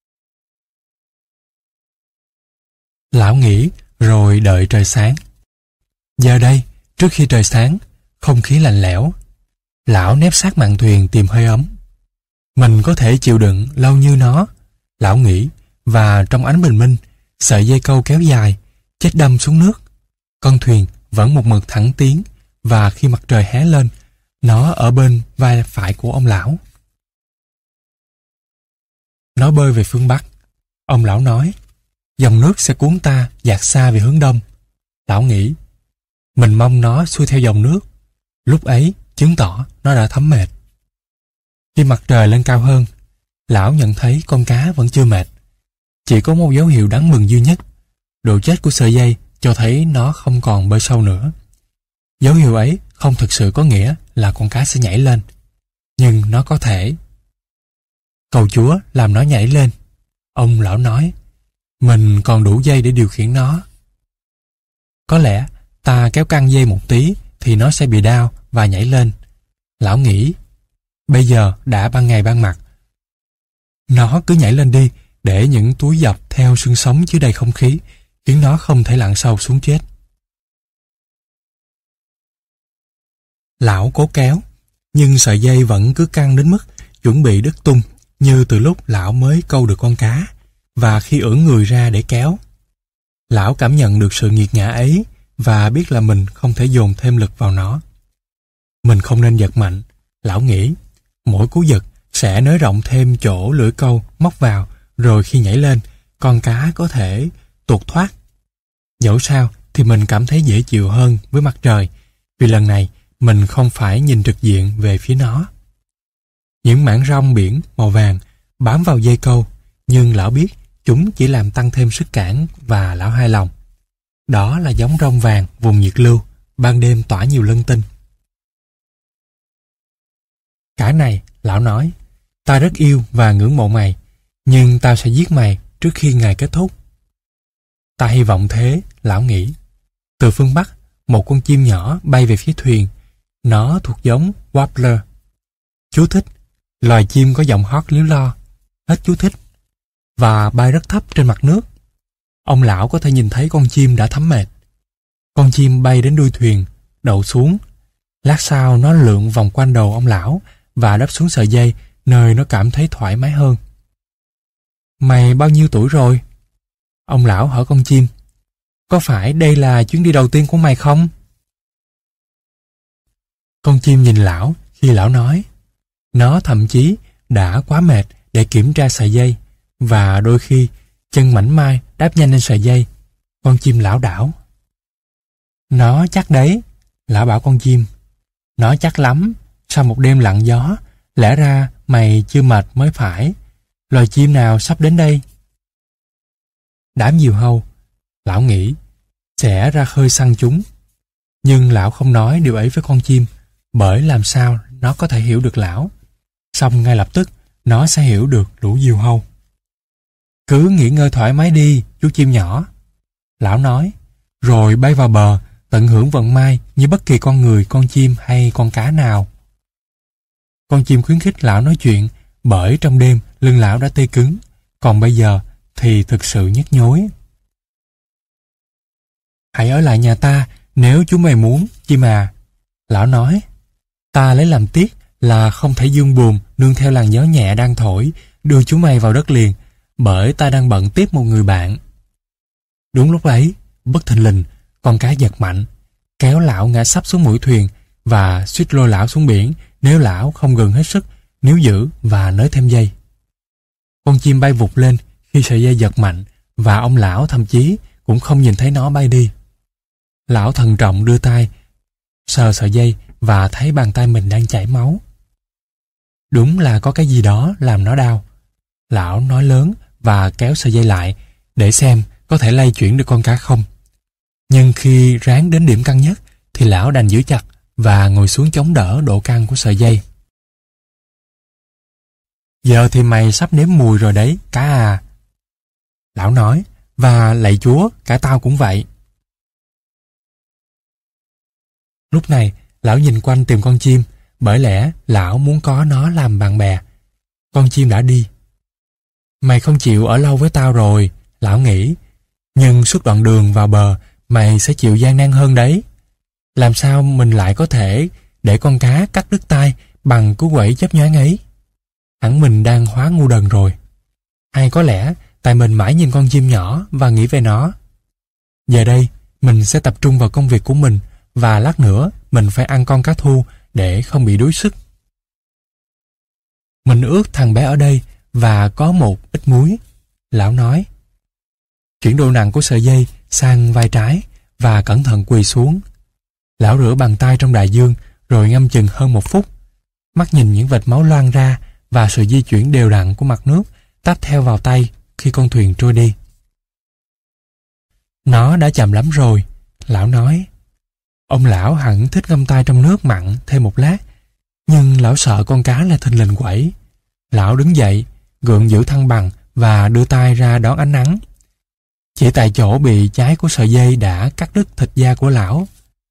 Lão nghĩ rồi đợi trời sáng. Giờ đây, trước khi trời sáng, không khí lạnh lẽo. Lão nép sát mạn thuyền tìm hơi ấm. Mình có thể chịu đựng lâu như nó, lão nghĩ, và trong ánh bình minh, sợi dây câu kéo dài, chết đâm xuống nước. Con thuyền vẫn một mực thẳng tiến, và khi mặt trời hé lên, nó ở bên vai phải của ông lão. Nó bơi về phương Bắc. Ông lão nói, dòng nước sẽ cuốn ta dạt xa về hướng Đông. Lão nghĩ, mình mong nó xuôi theo dòng nước. Lúc ấy, chứng tỏ nó đã thấm mệt. Khi mặt trời lên cao hơn, lão nhận thấy con cá vẫn chưa mệt. Chỉ có một dấu hiệu đáng mừng duy nhất. Độ chết của sợi dây cho thấy nó không còn bơi sâu nữa. Dấu hiệu ấy không thực sự có nghĩa là con cá sẽ nhảy lên. Nhưng nó có thể. Cầu Chúa làm nó nhảy lên. Ông lão nói, mình còn đủ dây để điều khiển nó. Có lẽ ta kéo căng dây một tí thì nó sẽ bị đau và nhảy lên. Lão nghĩ, bây giờ đã ban ngày ban mặt. Nó cứ nhảy lên đi để những túi dọc theo xương sống chứa đầy không khí khiến nó không thể lặn sâu xuống chết. Lão cố kéo, nhưng sợi dây vẫn cứ căng đến mức chuẩn bị đứt tung như từ lúc lão mới câu được con cá và khi ưỡn người ra để kéo. Lão cảm nhận được sự nghiệt ngã ấy và biết là mình không thể dồn thêm lực vào nó. Mình không nên giật mạnh, lão nghĩ. Mỗi cú giật sẽ nới rộng thêm chỗ lưỡi câu móc vào, rồi khi nhảy lên, con cá có thể tuột thoát. Dẫu sao thì mình cảm thấy dễ chịu hơn với mặt trời, vì lần này mình không phải nhìn trực diện về phía nó. Những mảng rong biển màu vàng bám vào dây câu, nhưng lão biết chúng chỉ làm tăng thêm sức cản và lão hài lòng. Đó là giống rong vàng vùng nhiệt lưu, ban đêm tỏa nhiều lân tinh. Cả này, lão nói, ta rất yêu và ngưỡng mộ mày, nhưng tao sẽ giết mày trước khi ngày kết thúc. Ta hy vọng thế, lão nghĩ. Từ phương Bắc, một con chim nhỏ bay về phía thuyền. Nó thuộc giống Warbler. Chú thích, loài chim có giọng hót líu lo. Hết chú thích. Và bay rất thấp trên mặt nước. Ông lão có thể nhìn thấy con chim đã thấm mệt. Con chim bay đến đuôi thuyền, đậu xuống. Lát sau nó lượn vòng quanh đầu ông lão và đáp xuống sợi dây, nơi nó cảm thấy thoải mái hơn. Mày bao nhiêu tuổi rồi? Ông lão hỏi con chim. Có phải đây là chuyến đi đầu tiên của mày không? Con chim nhìn lão khi lão nói. Nó thậm chí đã quá mệt để kiểm tra sợi dây, và đôi khi chân mảnh mai đáp nhanh lên sợi dây. Con chim lảo đảo. Nó chắc đấy, lão bảo con chim. Nó chắc lắm, sau một đêm lặng gió, lẽ ra mày chưa mệt mới phải. Loài chim nào sắp đến đây? Đám diều hâu, lão nghĩ, sẽ ra khơi săn chúng. Nhưng lão không nói điều ấy với con chim, bởi làm sao nó có thể hiểu được lão. Xong ngay lập tức, nó sẽ hiểu được lũ diều hâu. Cứ nghỉ ngơi thoải mái đi, chú chim nhỏ. Lão nói, rồi bay vào bờ, tận hưởng vận may như bất kỳ con người, con chim hay con cá nào. Con chim khuyến khích lão nói chuyện, bởi trong đêm lưng lão đã tê cứng, còn bây giờ thì thực sự nhức nhối. Hãy ở lại nhà ta nếu chú mày muốn, chim à. Lão nói, ta lấy làm tiếc là không thể dương buồm nương theo làn gió nhẹ đang thổi đưa chú mày vào đất liền, bởi ta đang bận tiếp một người bạn. Đúng lúc ấy, bất thình lình, con cá giật mạnh, kéo lão ngã sấp xuống mũi thuyền và suýt lôi lão xuống biển nếu lão không gần hết sức níu giữ và nới thêm dây. Con chim bay vụt lên khi sợi dây giật mạnh, và ông lão thậm chí cũng không nhìn thấy nó bay đi. Lão thận trọng đưa tay sờ sợi dây và thấy bàn tay mình đang chảy máu. Đúng là có cái gì đó làm nó đau. Lão nói lớn và kéo sợi dây lại để xem có thể lay chuyển được con cá không. Nhưng khi ráng đến điểm căng nhất thì lão đành giữ chặt và ngồi xuống chống đỡ độ căng của sợi dây. Giờ thì mày sắp nếm mùi rồi đấy, cá à. Lão nói, và lạy Chúa, cả tao cũng vậy. Lúc này, lão nhìn quanh tìm con chim, bởi lẽ lão muốn có nó làm bạn bè. Con chim đã đi. Mày không chịu ở lâu với tao rồi, lão nghĩ. Nhưng suốt đoạn đường vào bờ, mày sẽ chịu gian nan hơn đấy. Làm sao mình lại có thể để con cá cắt đứt tay bằng cú quẩy chớp nhoáng ấy? Hẳn mình đang hóa ngu đần rồi. Hay có lẽ tại mình mãi nhìn con chim nhỏ và nghĩ về nó. Giờ đây, mình sẽ tập trung vào công việc của mình, và lát nữa mình phải ăn con cá thu để không bị đuối sức. Mình ước thằng bé ở đây và có một ít muối, lão nói. Chuyển độ nặng của sợi dây sang vai trái và cẩn thận quỳ xuống. Lão rửa bàn tay trong đại dương rồi ngâm chừng hơn một phút. Mắt nhìn những vệt máu loang ra và sự di chuyển đều đặn của mặt nước táp theo vào tay khi con thuyền trôi đi. Nó đã chậm lắm rồi, lão nói. Ông lão hẳn thích ngâm tay trong nước mặn thêm một lát, nhưng lão sợ con cá lại thình lình quẩy. Lão đứng dậy, gượng giữ thăng bằng và đưa tay ra đón ánh nắng. Chỉ tại chỗ bị cháy của sợi dây đã cắt đứt thịt da của lão,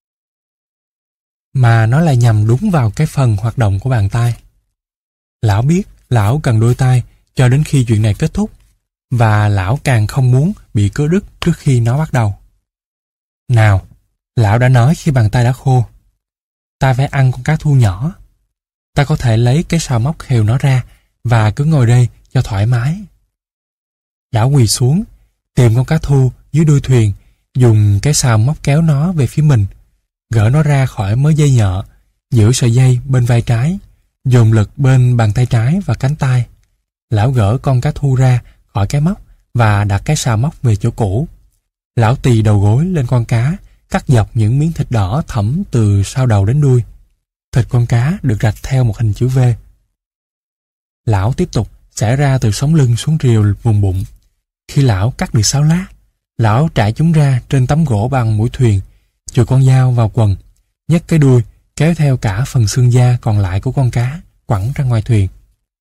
mà nó lại nhằm đúng vào cái phần hoạt động của bàn tay. Lão biết lão cần đôi tay cho đến khi chuyện này kết thúc, và lão càng không muốn bị cớ đứt trước khi nó bắt đầu. Nào, lão đã nói khi bàn tay đã khô, ta phải ăn con cá thu nhỏ. Ta có thể lấy cái sào móc khều nó ra và cứ ngồi đây cho thoải mái. Lão quỳ xuống, tìm con cá thu dưới đuôi thuyền, dùng cái sào móc kéo nó về phía mình, gỡ nó ra khỏi mớ dây nhợ, giữ sợi dây bên vai trái, dồn lực bên bàn tay trái và cánh tay. Lão gỡ con cá thu ra khỏi cái móc và đặt cái xào móc về chỗ cũ. Lão tì đầu gối lên con cá, cắt dọc những miếng thịt đỏ thẫm từ sau đầu đến đuôi. Thịt con cá được rạch theo một hình chữ V. Lão tiếp tục xẻ ra từ sống lưng xuống rìu vùng bụng. Khi lão cắt được sáu lát, lão trải chúng ra trên tấm gỗ bằng mũi thuyền, chùi con dao vào quần, nhấc cái đuôi, kéo theo cả phần xương da còn lại của con cá quẳng ra ngoài thuyền.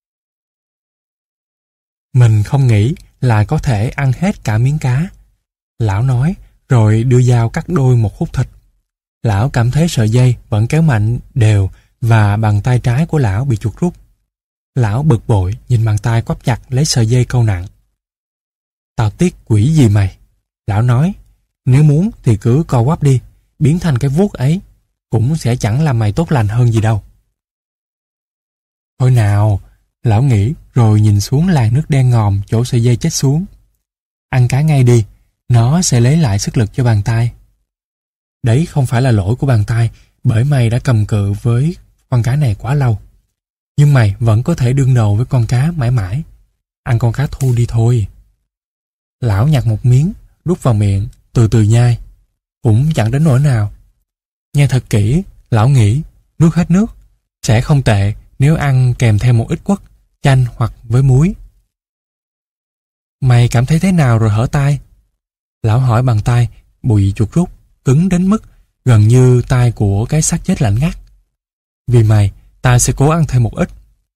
Mình không nghĩ là có thể ăn hết cả miếng cá, lão nói, rồi đưa dao cắt đôi một khúc thịt. Lão cảm thấy sợi dây vẫn kéo mạnh đều và bàn tay trái của lão bị chuột rút. Lão bực bội nhìn bàn tay quắp chặt lấy sợi dây câu nặng. Tao tiếc quỷ gì mày, lão nói, nếu muốn thì cứ co quắp đi, biến thành cái vuốt ấy, cũng sẽ chẳng làm mày tốt lành hơn gì đâu. Thôi nào, lão nghĩ rồi nhìn xuống làn nước đen ngòm chỗ sợi dây chết xuống. Ăn cá ngay đi, nó sẽ lấy lại sức lực cho bàn tay. Đấy không phải là lỗi của bàn tay, bởi mày đã cầm cự với con cá này quá lâu. Nhưng mày vẫn có thể đương đầu với con cá mãi mãi. Ăn con cá thu đi thôi. Lão nhặt một miếng, đút vào miệng, từ từ nhai. Cũng chẳng đến nỗi nào. Nghe thật kỹ, lão nghĩ, nuốt hết nước sẽ không tệ nếu ăn kèm theo một ít quất, chanh hoặc với muối. Mày cảm thấy thế nào rồi hở tay? Lão hỏi bàn tay, bụi chuột rút, cứng đến mức gần như tay của cái xác chết lạnh ngắt. Vì mày, ta sẽ cố ăn thêm một ít.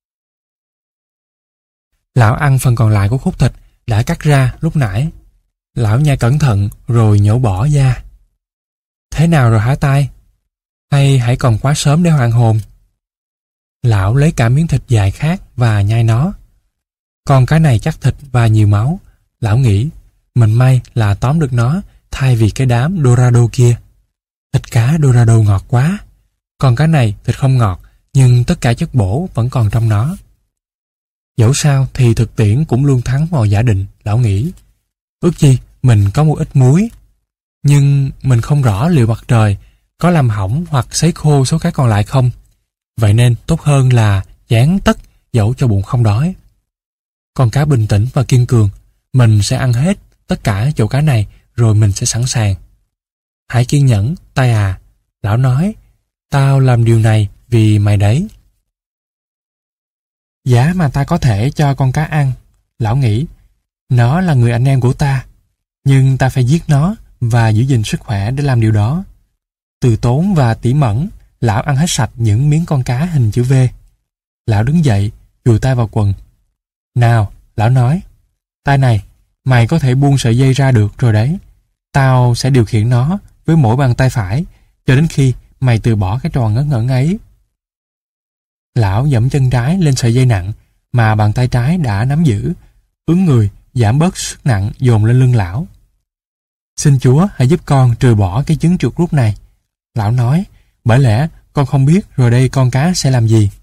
Lão ăn phần còn lại của khúc thịt đã cắt ra lúc nãy. Lão nhai cẩn thận rồi nhổ bỏ da. Thế nào rồi hả tay? Hay hãy còn quá sớm để hoàn hồn? Lão lấy cả miếng thịt dài khác và nhai nó. Con cá này chắc thịt và nhiều máu. Lão nghĩ, mình may là tóm được nó thay vì cái đám Dorado kia. Thịt cá Dorado ngọt quá. Con cá này thịt không ngọt, nhưng tất cả chất bổ vẫn còn trong nó. Dẫu sao thì thực tiễn cũng luôn thắng mọi giả định, lão nghĩ. Ước chi mình có một ít muối. Nhưng mình không rõ liệu mặt trời có làm hỏng hoặc sấy khô số cá còn lại không. Vậy nên tốt hơn là dán tất dẫu cho bụng không đói. Con cá bình tĩnh và kiên cường, mình sẽ ăn hết tất cả chỗ cá này rồi mình sẽ sẵn sàng. Hãy kiên nhẫn, tay à, lão nói, tao làm điều này vì mày đấy. Giá mà ta có thể cho con cá ăn, lão nghĩ, nó là người anh em của ta, nhưng ta phải giết nó và giữ gìn sức khỏe để làm điều đó. Từ tốn và tỉ mẩn, lão ăn hết sạch những miếng con cá hình chữ V. Lão đứng dậy, chùi tay vào quần. Nào, lão nói, tay này, mày có thể buông sợi dây ra được rồi đấy. Tao sẽ điều khiển nó với mỗi bàn tay phải, cho đến khi mày từ bỏ cái trò ngớ ngẩn ấy. Lão giẫm chân trái lên sợi dây nặng mà bàn tay trái đã nắm giữ, ướn người giảm bớt sức nặng dồn lên lưng lão. Xin Chúa hãy giúp con trừ bỏ cái chứng chuột rút này, lão nói, bởi lẽ con không biết rồi đây con cá sẽ làm gì.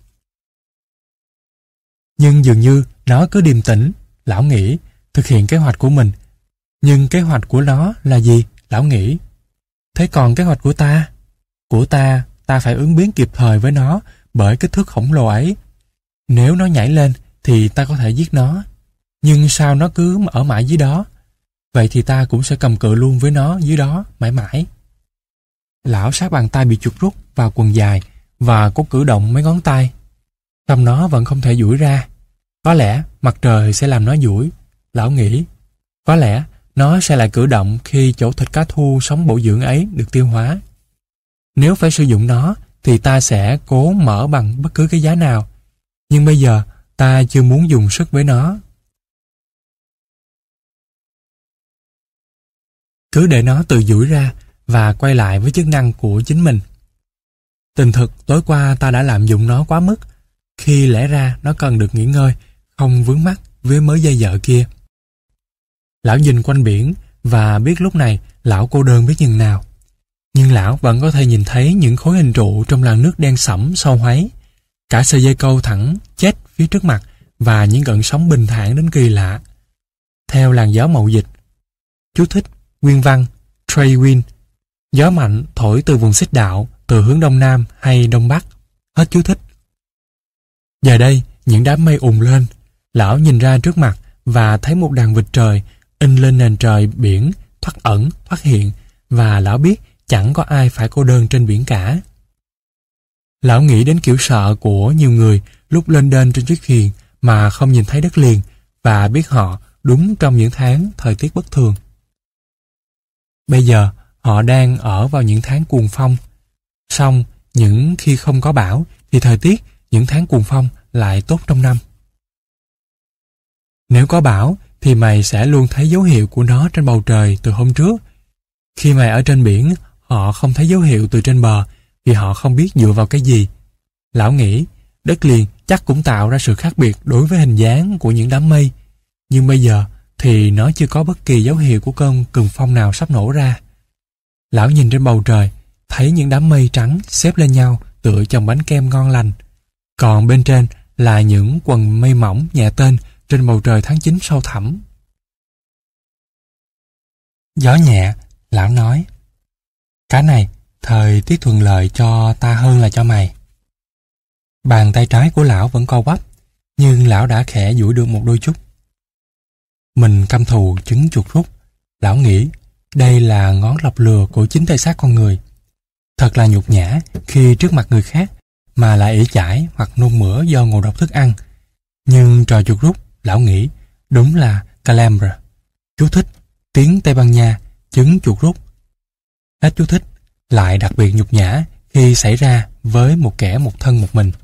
Nhưng dường như nó cứ điềm tĩnh, lão nghĩ, thực hiện kế hoạch của mình. Nhưng kế hoạch của nó là gì, lão nghĩ. Thế còn kế hoạch của ta? Của ta, ta phải ứng biến kịp thời với nó bởi kích thước khổng lồ ấy. Nếu nó nhảy lên thì ta có thể giết nó. Nhưng sao nó cứ ở mãi dưới đó? Vậy thì ta cũng sẽ cầm cự luôn với nó dưới đó mãi mãi. Lão sát bàn tay bị chuột rút vào quần dài và cố cử động mấy ngón tay. Xong nó vẫn không thể duỗi ra. Có lẽ mặt trời sẽ làm nó duỗi, lão nghĩ. Có lẽ nó sẽ lại cử động khi chỗ thịt cá thu sống bổ dưỡng ấy được tiêu hóa. Nếu phải sử dụng nó thì ta sẽ cố mở bằng bất cứ cái giá nào. Nhưng bây giờ ta chưa muốn dùng sức với nó. Cứ để nó tự duỗi ra và quay lại với chức năng của chính mình. Tình thực tối qua ta đã lạm dụng nó quá mức, khi lẽ ra nó cần được nghỉ ngơi, không vướng mắc với mớ dây dợ kia. Lão nhìn quanh biển và biết lúc này lão cô đơn biết chừng nào. Nhưng lão vẫn có thể nhìn thấy những khối hình trụ trong làn nước đen sẫm sâu hoáy, cả sợi dây câu thẳng chết phía trước mặt và những gợn sóng bình thản đến kỳ lạ. Theo làn gió mậu dịch. Chú thích nguyên văn trade wind, gió mạnh thổi từ vùng xích đạo, từ hướng đông nam hay đông bắc. Hết chú thích. Giờ đây, những đám mây ùn lên, lão nhìn ra trước mặt và thấy một đàn vịt trời in lên nền trời biển, thoắt ẩn, thoắt hiện, và lão biết chẳng có ai phải cô đơn trên biển cả. Lão nghĩ đến kiểu sợ của nhiều người lúc lên đên trên chiếc thuyền mà không nhìn thấy đất liền, và biết họ đúng trong những tháng thời tiết bất thường. Bây giờ, họ đang ở vào những tháng cuồng phong. Song, những khi không có bão, thì thời tiết những tháng cuồng phong lại tốt trong năm. Nếu có bão, thì mày sẽ luôn thấy dấu hiệu của nó trên bầu trời từ hôm trước. Khi mày ở trên biển, họ không thấy dấu hiệu từ trên bờ, vì họ không biết dựa vào cái gì. Lão nghĩ, đất liền chắc cũng tạo ra sự khác biệt đối với hình dáng của những đám mây. Nhưng bây giờ thì nó chưa có bất kỳ dấu hiệu của cơn cường phong nào sắp nổ ra. Lão nhìn trên bầu trời, thấy những đám mây trắng xếp lên nhau tựa chồng bánh kem ngon lành. Còn bên trên là những quầng mây mỏng nhẹ tên trên bầu trời tháng chín sâu thẳm. Gió nhẹ, lão nói. Cái này, thời tiết thuận lợi cho ta hơn là cho mày. Bàn tay trái của lão vẫn co quắp, nhưng lão đã khẽ duỗi được một đôi chút. Mình căm thù trứng chuột rút. Lão nghĩ đây là ngón lọc lừa của chính thể xác con người. Thật là nhục nhã khi trước mặt người khác mà lại ỷ chải hoặc nôn mửa do ngộ độc thức ăn. Nhưng trò chuột rút, lão nghĩ, đúng là calambre. Chú thích, tiếng Tây Ban Nha, trứng chuột rút. Hết chú thích, lại đặc biệt nhục nhã khi xảy ra với một kẻ một thân một mình.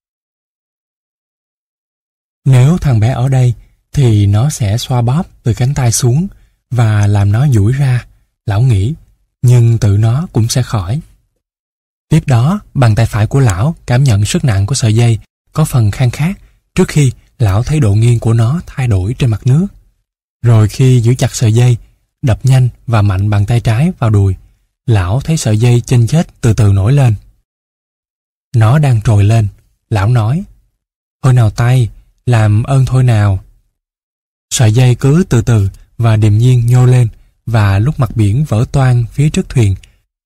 Nếu thằng bé ở đây, thì nó sẽ xoa bóp từ cánh tay xuống và làm nó duỗi ra, lão nghĩ, nhưng tự nó cũng sẽ khỏi. Tiếp đó, bàn tay phải của lão cảm nhận sức nặng của sợi dây có phần khang khát trước khi lão thấy độ nghiêng của nó thay đổi trên mặt nước. Rồi khi giữ chặt sợi dây, đập nhanh và mạnh bàn tay trái vào đùi, lão thấy sợi dây chênh chết từ từ nổi lên. Nó đang trồi lên, lão nói, thôi nào tay, làm ơn thôi nào. Sợi dây cứ từ từ và điềm nhiên nhô lên, và lúc mặt biển vỡ toang phía trước thuyền,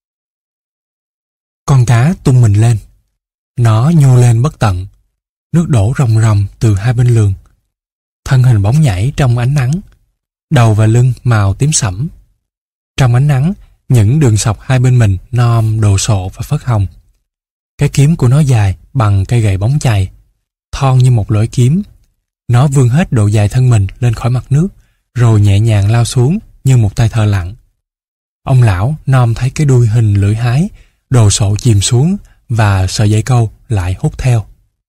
con cá tung mình lên. Nó nhô lên bất tận, nước đổ ròng ròng từ hai bên lường. Thân hình bóng nhảy trong ánh nắng, đầu và lưng màu tím sẫm. Trong ánh nắng, những đường sọc hai bên mình nom đồ sộ và phớt hồng. Cái kiếm của nó dài bằng cây gậy bóng chày, thon như một lưỡi kiếm. Nó vươn hết độ dài thân mình lên khỏi mặt nước, rồi nhẹ nhàng lao xuống như một tay thợ lặn. Ông lão nom thấy cái đuôi hình lưỡi hái, đồ sộ chìm xuống và sợi dây câu lại hút theo.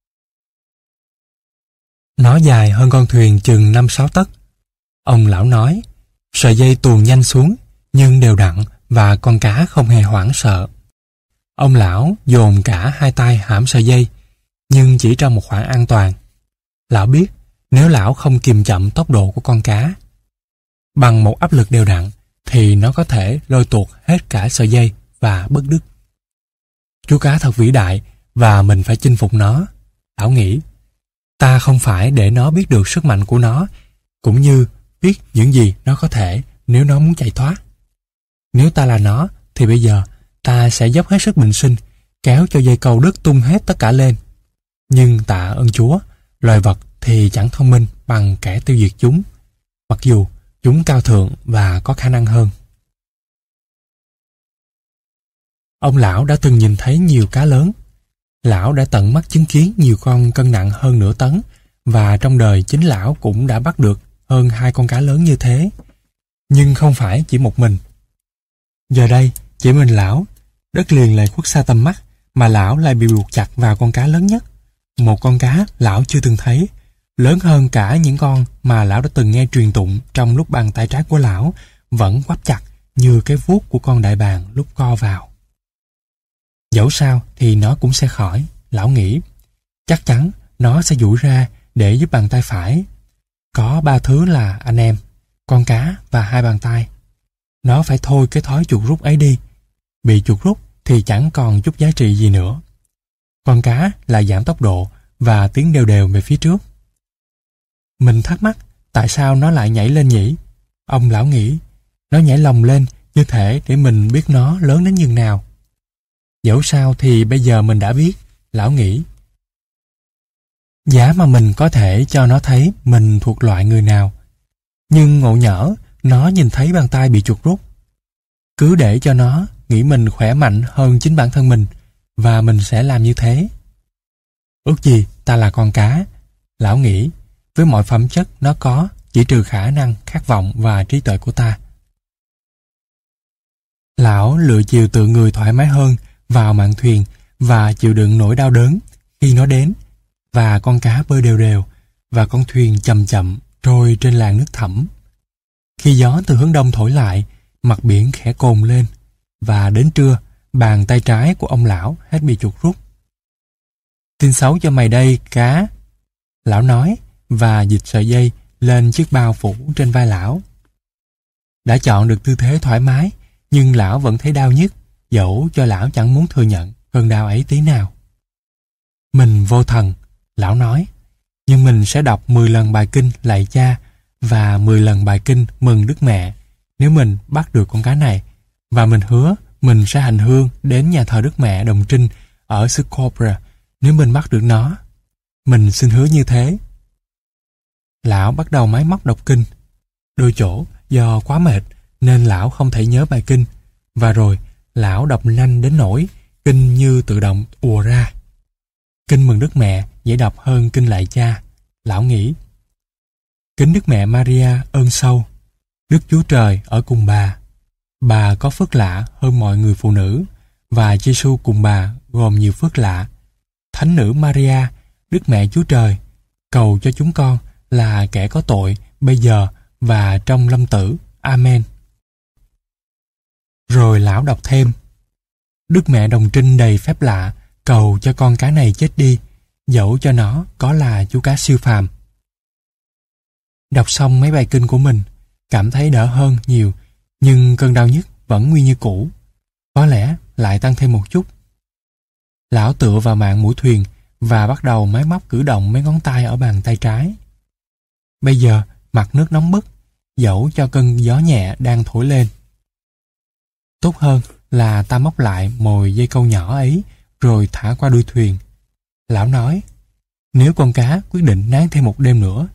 Nó dài hơn con thuyền chừng năm sáu tấc. Ông lão nói, sợi dây tuồn nhanh xuống, nhưng đều đặn và con cá không hề hoảng sợ. Ông lão dồn cả hai tay hãm sợi dây, nhưng chỉ trong một khoảng an toàn. Lão biết nếu lão không kiềm chậm tốc độ của con cá, bằng một áp lực đều đặn, thì nó có thể lôi tuột hết cả sợi dây và bứt đứt. Chú cá thật vĩ đại và mình phải chinh phục nó. Lão nghĩ, ta không phải để nó biết được sức mạnh của nó, cũng như biết những gì nó có thể nếu nó muốn chạy thoát. Nếu ta là nó, thì bây giờ ta sẽ dốc hết sức bình sinh, kéo cho dây câu đứt tung hết tất cả lên. Nhưng tạ ơn Chúa, loài vật thì chẳng thông minh bằng kẻ tiêu diệt chúng, mặc dù chúng cao thượng và có khả năng hơn. Ông lão đã từng nhìn thấy nhiều cá lớn. Lão đã tận mắt chứng kiến nhiều con cân nặng hơn nửa tấn, và trong đời chính lão cũng đã bắt được hơn hai con cá lớn như thế. Nhưng không phải chỉ một mình. Giờ đây, chỉ mình lão, đất liền lại khuất xa tầm mắt, mà lão lại bị buộc chặt vào con cá lớn nhất. Một con cá lão chưa từng thấy, lớn hơn cả những con mà lão đã từng nghe truyền tụng trong lúc bàn tay trái của lão vẫn quắp chặt như cái vuốt của con đại bàng lúc co vào. Dẫu sao thì nó cũng sẽ khỏi, lão nghĩ. Chắc chắn nó sẽ duỗi ra để giúp bàn tay phải. Có ba thứ là anh em, con cá và hai bàn tay. Nó phải thôi cái thói chuột rút ấy đi. Bị chuột rút thì chẳng còn chút giá trị gì nữa. Con cá là giảm tốc độ và tiến đều đều về phía trước. Mình thắc mắc tại sao nó lại nhảy lên nhỉ? Ông lão nghĩ, nó nhảy lồng lên như thể để mình biết nó lớn đến nhường nào. Dẫu sao thì bây giờ mình đã biết, lão nghĩ. Giá mà mình có thể cho nó thấy mình thuộc loại người nào. Nhưng ngộ nhỡ, nó nhìn thấy bàn tay bị chuột rút. Cứ để cho nó nghĩ mình khỏe mạnh hơn chính bản thân mình, và mình sẽ làm như thế. Ước gì ta là con cá, lão nghĩ, với mọi phẩm chất nó có, chỉ trừ khả năng, khát vọng và trí tuệ của ta. Lão lựa chiều tự người thoải mái hơn vào mạn thuyền và chịu đựng nỗi đau đớn khi nó đến, và con cá bơi đều đều, và con thuyền chậm chậm trôi trên làn nước thẳm. Khi gió từ hướng đông thổi lại, mặt biển khẽ cồn lên, và đến trưa, bàn tay trái của ông lão hết bị chuột rút. Tin xấu cho mày đây, cá, lão nói, và dịch sợi dây lên chiếc bao phủ trên vai lão. Đã chọn được tư thế thoải mái, nhưng lão vẫn thấy đau nhức, dẫu cho lão chẳng muốn thừa nhận cơn đau ấy tí nào. Mình vô thần, lão nói, nhưng mình sẽ đọc mười lần bài kinh lạy cha và mười lần bài kinh mừng Đức Mẹ nếu mình bắt được con cá này, và mình hứa mình sẽ hành hương đến nhà thờ Đức Mẹ Đồng Trinh ở xứ Cobra nếu mình bắt được nó. Mình xin hứa như thế. Lão bắt đầu máy móc đọc kinh. Đôi chỗ do quá mệt nên lão không thể nhớ bài kinh, và rồi lão đọc nhanh đến nỗi kinh như tự động ùa ra. Kinh mừng Đức Mẹ dễ đọc hơn kinh lạy cha, lão nghĩ. Kính Đức Mẹ Maria ơn sâu, Đức Chúa Trời ở cùng bà. Bà có phước lạ hơn mọi người phụ nữ, và Giêsu cùng bà gồm nhiều phước lạ. Thánh nữ Maria, Đức Mẹ Chúa Trời, cầu cho chúng con là kẻ có tội bây giờ và trong lâm tử. Amen. Rồi lão đọc thêm. Đức Mẹ Đồng Trinh đầy phép lạ, cầu cho con cá này chết đi, dẫu cho nó có là chú cá siêu phàm. Đọc xong mấy bài kinh của mình, cảm thấy đỡ hơn nhiều, nhưng cơn đau nhức vẫn nguyên như cũ, có lẽ lại tăng thêm một chút. Lão tựa vào mạn mũi thuyền và bắt đầu máy móc cử động mấy ngón tay ở bàn tay trái. Bây giờ mặt nước nóng bức, dẫu cho cơn gió nhẹ đang thổi lên. Tốt hơn là ta móc lại mồi dây câu nhỏ ấy rồi thả qua đuôi thuyền. Lão nói, nếu con cá quyết định nán thêm một đêm nữa,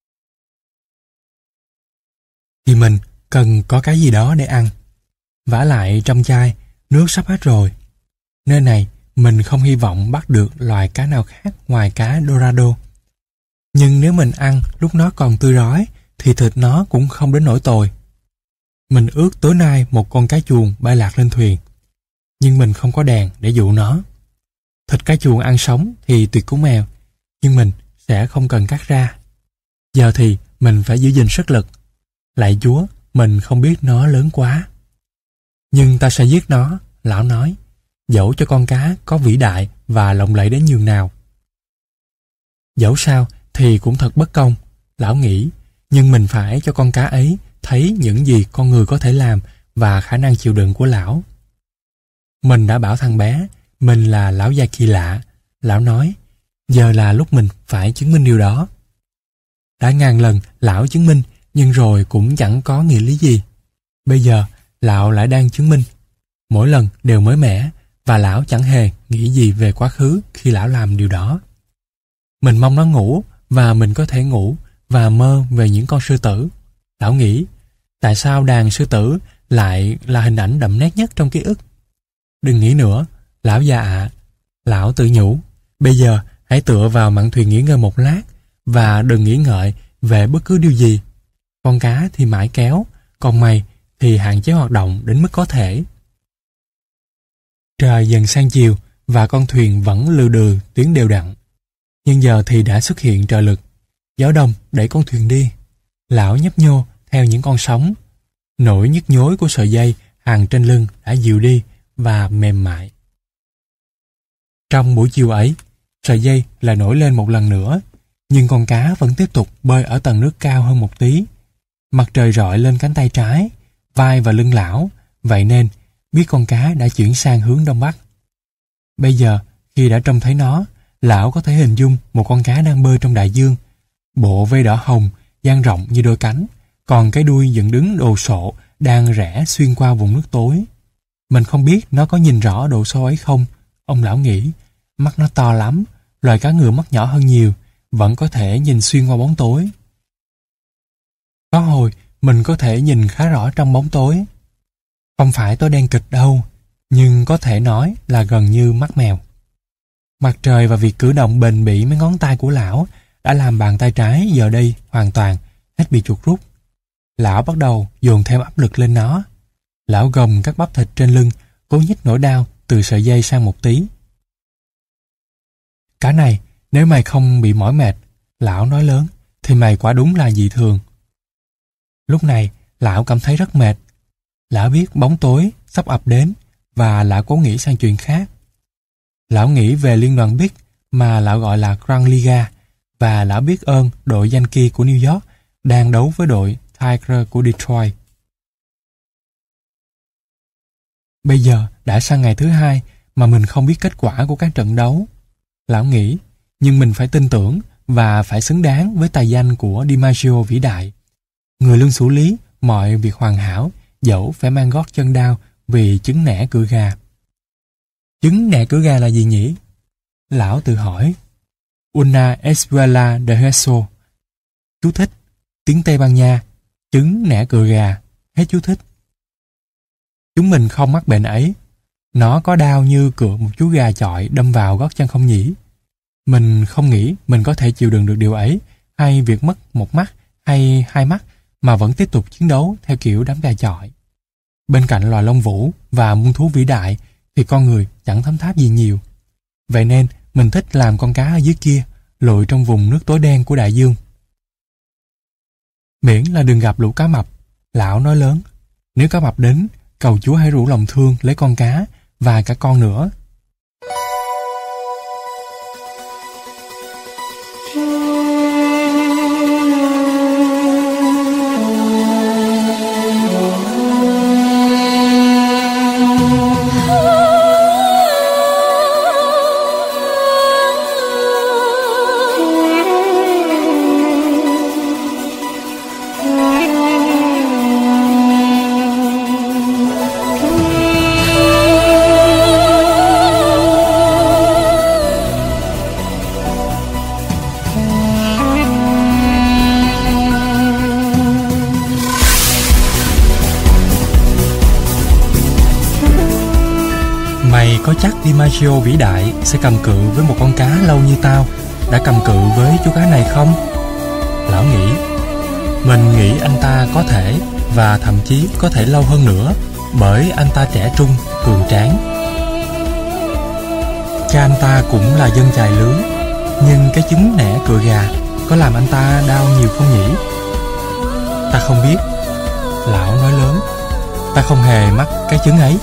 thì mình cần có cái gì đó để ăn. Vả lại trong chai, nước sắp hết rồi. Nơi này mình không hy vọng bắt được loài cá nào khác ngoài cá Dorado. Nhưng nếu mình ăn lúc nó còn tươi rói, thì thịt nó cũng không đến nỗi tồi. Mình ước tối nay một con cá chuồn bay lạc lên thuyền, nhưng mình không có đèn để dụ nó. Thịt cá chuồn ăn sống thì tuyệt cú mèo, nhưng mình sẽ không cần cắt ra. Giờ thì mình phải giữ gìn sức lực. Lạy Chúa, mình không biết nó lớn quá. Nhưng ta sẽ giết nó, lão nói, dẫu cho con cá có vĩ đại và lộng lẫy đến nhường nào. Dẫu sao thì cũng thật bất công, lão nghĩ, nhưng mình phải cho con cá ấy thấy những gì con người có thể làm và khả năng chịu đựng của lão. Mình đã bảo thằng bé, mình là lão già kỳ lạ, lão nói, giờ là lúc mình phải chứng minh điều đó. Đã ngàn lần lão chứng minh, nhưng rồi cũng chẳng có nghĩa lý gì. Bây giờ, lão lại đang chứng minh. Mỗi lần đều mới mẻ, và lão chẳng hề nghĩ gì về quá khứ khi lão làm điều đó. Mình mong nó ngủ, và mình có thể ngủ, và mơ về những con sư tử. Lão nghĩ, tại sao đàn sư tử lại là hình ảnh đậm nét nhất trong ký ức? Đừng nghĩ nữa, lão già ạ. Lão tự nhủ, bây giờ hãy tựa vào mạn thuyền nghỉ ngơi một lát, và đừng nghĩ ngợi về bất cứ điều gì. Con cá thì mãi kéo, còn mày thì hạn chế hoạt động đến mức có thể. Trời dần sang chiều và con thuyền vẫn lừ đừ tiến đều đặn. Nhưng giờ thì đã xuất hiện trợ lực. Gió đông đẩy con thuyền đi. Lão nhấp nhô theo những con sóng. Nỗi nhức nhối của sợi dây hằn trên lưng đã dịu đi và mềm mại. Trong buổi chiều ấy, sợi dây lại nổi lên một lần nữa, nhưng con cá vẫn tiếp tục bơi ở tầng nước cao hơn một tí. Mặt trời rọi lên cánh tay trái, vai và lưng lão, vậy nên biết con cá đã chuyển sang hướng đông bắc. Bây giờ, khi đã trông thấy nó, lão có thể hình dung một con cá đang bơi trong đại dương. Bộ vây đỏ hồng, dang rộng như đôi cánh, còn cái đuôi dựng đứng đồ sộ đang rẽ xuyên qua vùng nước tối. Mình không biết nó có nhìn rõ độ sâu ấy không, ông lão nghĩ. Mắt nó to lắm, loài cá ngựa mắt nhỏ hơn nhiều, vẫn có thể nhìn xuyên qua bóng tối. Có hồi, mình có thể nhìn khá rõ trong bóng tối. Không phải tối đen kịch đâu, nhưng có thể nói là gần như mắt mèo. Mặt trời và việc cử động bền bỉ mấy ngón tay của lão đã làm bàn tay trái giờ đây hoàn toàn hết bị chuột rút. Lão bắt đầu dồn thêm áp lực lên nó. Lão gồng các bắp thịt trên lưng, cố nhích nỗi đau từ sợi dây sang một tí. Cả này, nếu mày không bị mỏi mệt, lão nói lớn, thì mày quả đúng là dị thường. Lúc này, lão cảm thấy rất mệt. Lão biết bóng tối sắp ập đến và lão cố nghĩ sang chuyện khác. Lão nghĩ về liên đoàn Big mà lão gọi là Grand Liga và lão biết ơn đội Yankee của New York đang đấu với đội Tiger của Detroit. Bây giờ đã sang ngày thứ hai mà mình không biết kết quả của các trận đấu. Lão nghĩ, nhưng mình phải tin tưởng và phải xứng đáng với tài danh của DiMaggio vĩ đại. Người luôn xử lý mọi việc hoàn hảo, dẫu phải mang gót chân đau vì chứng nẻ cựa gà. Chứng nẻ cựa gà là gì nhỉ? Lão tự hỏi. Una espuela de hueso. Chú thích. Tiếng Tây Ban Nha. Chứng nẻ cựa gà. Hết chú thích. Chúng mình không mắc bệnh ấy. Nó có đau như cựa một chú gà chọi đâm vào gót chân không nhỉ? Mình không nghĩ mình có thể chịu đựng được điều ấy, hay việc mất một mắt hay hai mắt mà vẫn tiếp tục chiến đấu theo kiểu đám gà chọi. Bên cạnh loài lông vũ và muôn thú vĩ đại thì con người chẳng thấm tháp gì nhiều. Vậy nên mình thích làm con cá ở dưới kia, lội trong vùng nước tối đen của đại dương. Miễn là đừng gặp lũ cá mập, lão nói lớn. Nếu cá mập đến, cầu Chúa hãy rủ lòng thương lấy con cá và cả con nữa. Mày có chắc DiMaggio vĩ đại sẽ cầm cự với một con cá lâu như tao đã cầm cự với chú cá này không? Lão nghĩ. Mình nghĩ anh ta có thể, và thậm chí có thể lâu hơn nữa, bởi anh ta trẻ trung, cường tráng. Cha anh ta cũng là dân chài lứa, nhưng cái chứng nẻ cựa gà có làm anh ta đau nhiều không nhỉ? Ta không biết. Lão nói lớn. Ta không hề mắc cái chứng ấy.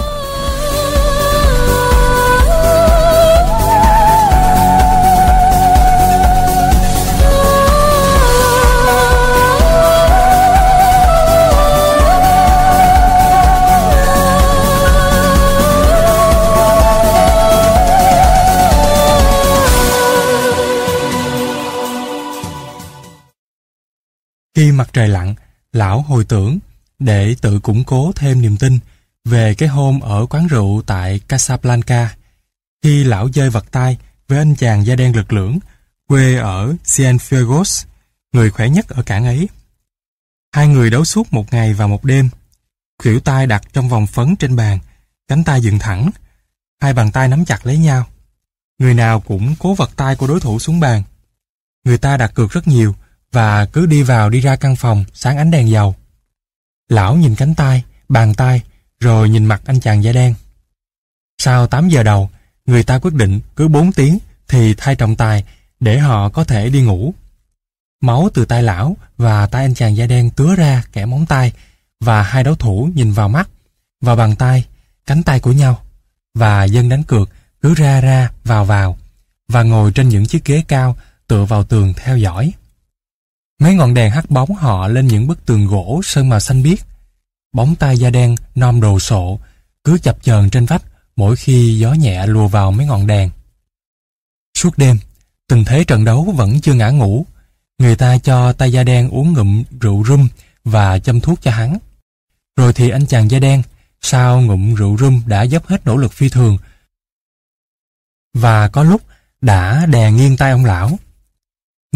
Khi mặt trời lặn, lão hồi tưởng để tự củng cố thêm niềm tin về cái hôm ở quán rượu tại Casablanca, khi lão dơi vật tay với anh chàng da đen lực lưỡng quê ở Cienfuegos, người khỏe nhất ở cảng ấy. Hai người đấu suốt một ngày và một đêm, khuỷu tay đặt trong vòng phấn trên bàn, cánh tay dựng thẳng, hai bàn tay nắm chặt lấy nhau. Người nào cũng cố vật tay của đối thủ xuống bàn. Người ta đặt cược rất nhiều và cứ đi vào đi ra căn phòng sáng ánh đèn dầu. Lão nhìn cánh tay, bàn tay, rồi nhìn mặt anh chàng da đen. Sau tám giờ đầu, người ta quyết định cứ bốn tiếng thì thay trọng tài để họ có thể đi ngủ. Máu từ tay lão và tay anh chàng da đen tứa ra kẻ móng tay, và hai đấu thủ nhìn vào mắt, vào bàn tay, cánh tay của nhau, và dân đánh cược cứ ra ra vào vào, và ngồi trên những chiếc ghế cao tựa vào tường theo dõi. Mấy ngọn đèn hắt bóng họ lên những bức tường gỗ sơn màu xanh biếc. Bóng tay da đen non đồ sộ cứ chập chờn trên vách mỗi khi gió nhẹ lùa vào mấy ngọn đèn. Suốt đêm, từng thế trận đấu vẫn chưa ngã ngủ. Người ta cho tay da đen uống ngụm rượu rum và châm thuốc cho hắn. Rồi thì anh chàng da đen, sau ngụm rượu rum đã dốc hết nỗ lực phi thường, và có lúc đã đè nghiêng tay ông lão.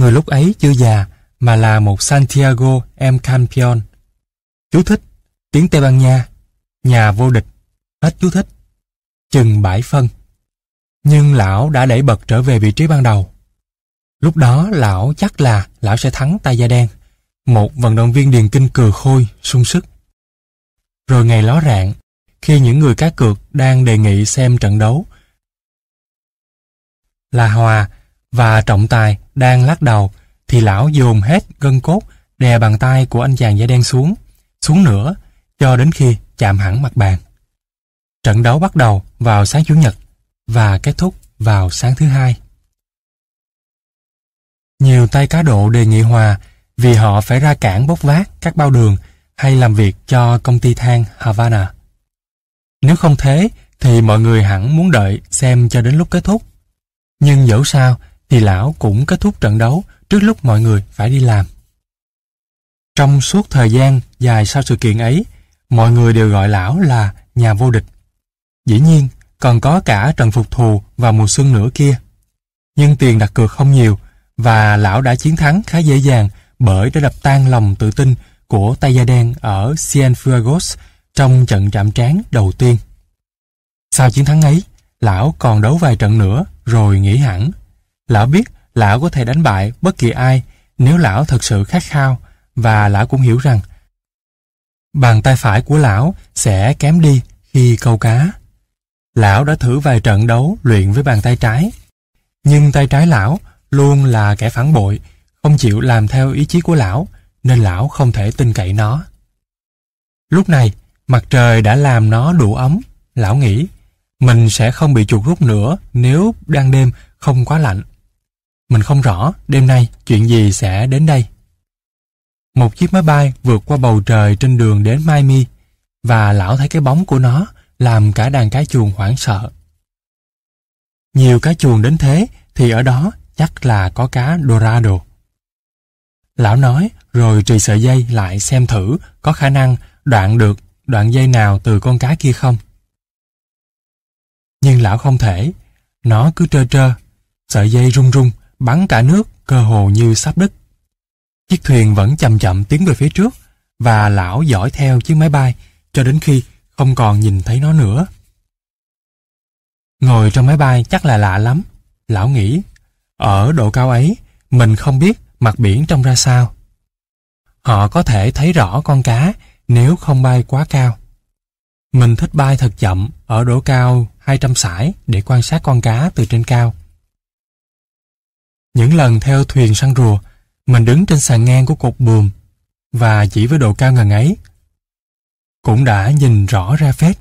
Người lúc ấy chưa già, mà là một Santiago M. Campion. Chú thích, tiếng Tây Ban Nha, nhà vô địch, hết chú thích. Chừng bảy phân. Nhưng lão đã đẩy bật trở về vị trí ban đầu. Lúc đó lão chắc là lão sẽ thắng tay da đen, một vận động viên điền kinh cừ khôi, sung sức. Rồi ngày ló rạng, khi những người cá cược đang đề nghị xem trận đấu là hòa và trọng tài đang lắc đầu, thì lão dồn hết gân cốt đè bàn tay của anh chàng da đen xuống, xuống nữa, cho đến khi chạm hẳn mặt bàn. Trận đấu bắt đầu vào sáng Chủ nhật và kết thúc vào sáng thứ Hai. Nhiều tay cá độ đề nghị hòa vì họ phải ra cảng bốc vác các bao đường hay làm việc cho công ty than Havana. Nếu không thế thì mọi người hẳn muốn đợi xem cho đến lúc kết thúc. Nhưng dẫu sao thì lão cũng kết thúc trận đấu trước lúc mọi người phải đi làm. Trong suốt thời gian dài sau sự kiện ấy, mọi người đều gọi lão là nhà vô địch. Dĩ nhiên, còn có cả trận phục thù vào mùa xuân nữa kia. Nhưng tiền đặt cược không nhiều, và lão đã chiến thắng khá dễ dàng bởi đã đập tan lòng tự tin của tay da đen ở Cienfuegos trong trận chạm trán đầu tiên. Sau chiến thắng ấy, lão còn đấu vài trận nữa rồi nghỉ hẳn. Lão biết lão có thể đánh bại bất kỳ ai nếu lão thật sự khát khao, và lão cũng hiểu rằng bàn tay phải của lão sẽ kém đi khi câu cá. Lão đã thử vài trận đấu luyện với bàn tay trái, nhưng tay trái lão luôn là kẻ phản bội, không chịu làm theo ý chí của lão, nên lão không thể tin cậy nó. Lúc này, mặt trời đã làm nó đủ ấm. Lão nghĩ mình sẽ không bị chuột rút nữa nếu ban đêm không quá lạnh. Mình không rõ đêm nay chuyện gì sẽ đến đây. Một chiếc máy bay vượt qua bầu trời trên đường đến Miami, và lão thấy cái bóng của nó làm cả đàn cá chuồn hoảng sợ. Nhiều cá chuồn đến thế thì ở đó chắc là có cá Dorado. Lão nói rồi trì sợi dây lại xem thử có khả năng đoạn được đoạn dây nào từ con cá kia không. Nhưng lão không thể, nó cứ trơ trơ, sợi dây rung rung, bắn cả nước, cơ hồ như sắp đứt. Chiếc thuyền vẫn chậm chậm tiến về phía trước, và lão dõi theo chiếc máy bay cho đến khi không còn nhìn thấy nó nữa. Ngồi trong máy bay chắc là lạ lắm, lão nghĩ. Ở độ cao ấy, mình không biết mặt biển trông ra sao. Họ có thể thấy rõ con cá nếu không bay quá cao. Mình thích bay thật chậm ở độ cao hai trăm sải để quan sát con cá từ trên cao. Những lần theo thuyền săn rùa, mình đứng trên sàn ngang của cột buồm, và chỉ với độ cao ngần ấy cũng đã nhìn rõ ra phết.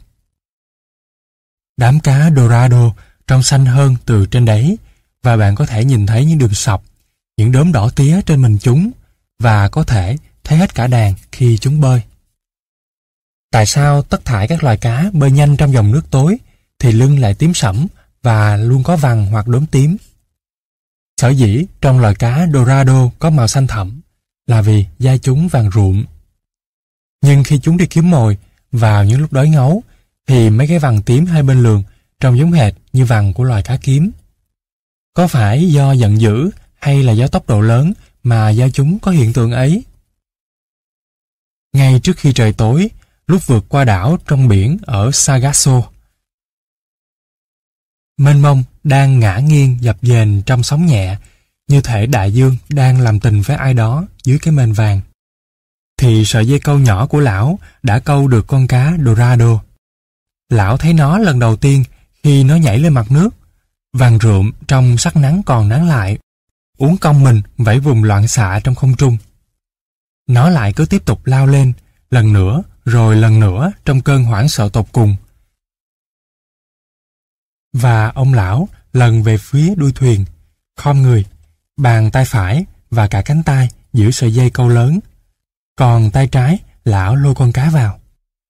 Đám cá Dorado trông xanh hơn từ trên đáy, và bạn có thể nhìn thấy những đường sọc, những đốm đỏ tía trên mình chúng, và có thể thấy hết cả đàn khi chúng bơi. Tại sao tất thảy các loài cá bơi nhanh trong dòng nước tối thì lưng lại tím sẫm và luôn có vằn hoặc đốm tím? Sở dĩ trong loài cá Dorado có màu xanh thẫm là vì da chúng vàng rụm. Nhưng khi chúng đi kiếm mồi vào những lúc đói ngấu thì mấy cái vằn tím hai bên lườn trông giống hệt như vằn của loài cá kiếm. Có phải do giận dữ hay là do tốc độ lớn mà da chúng có hiện tượng ấy? Ngay trước khi trời tối, lúc vượt qua đảo trong biển ở Sargasso, mênh mông đang ngả nghiêng dập dềnh trong sóng nhẹ, như thể đại dương đang làm tình với ai đó dưới cái mền vàng, thì sợi dây câu nhỏ của lão đã câu được con cá Dorado. Lão thấy nó lần đầu tiên khi nó nhảy lên mặt nước, vàng rượm trong sắc nắng còn nắng lại, uốn cong mình vẫy vùng loạn xạ trong không trung. Nó lại cứ tiếp tục lao lên, lần nữa rồi lần nữa trong cơn hoảng sợ tột cùng. Và ông lão lần về phía đuôi thuyền, khom người, bàn tay phải và cả cánh tay giữ sợi dây câu lớn, còn tay trái lão lôi con cá vào.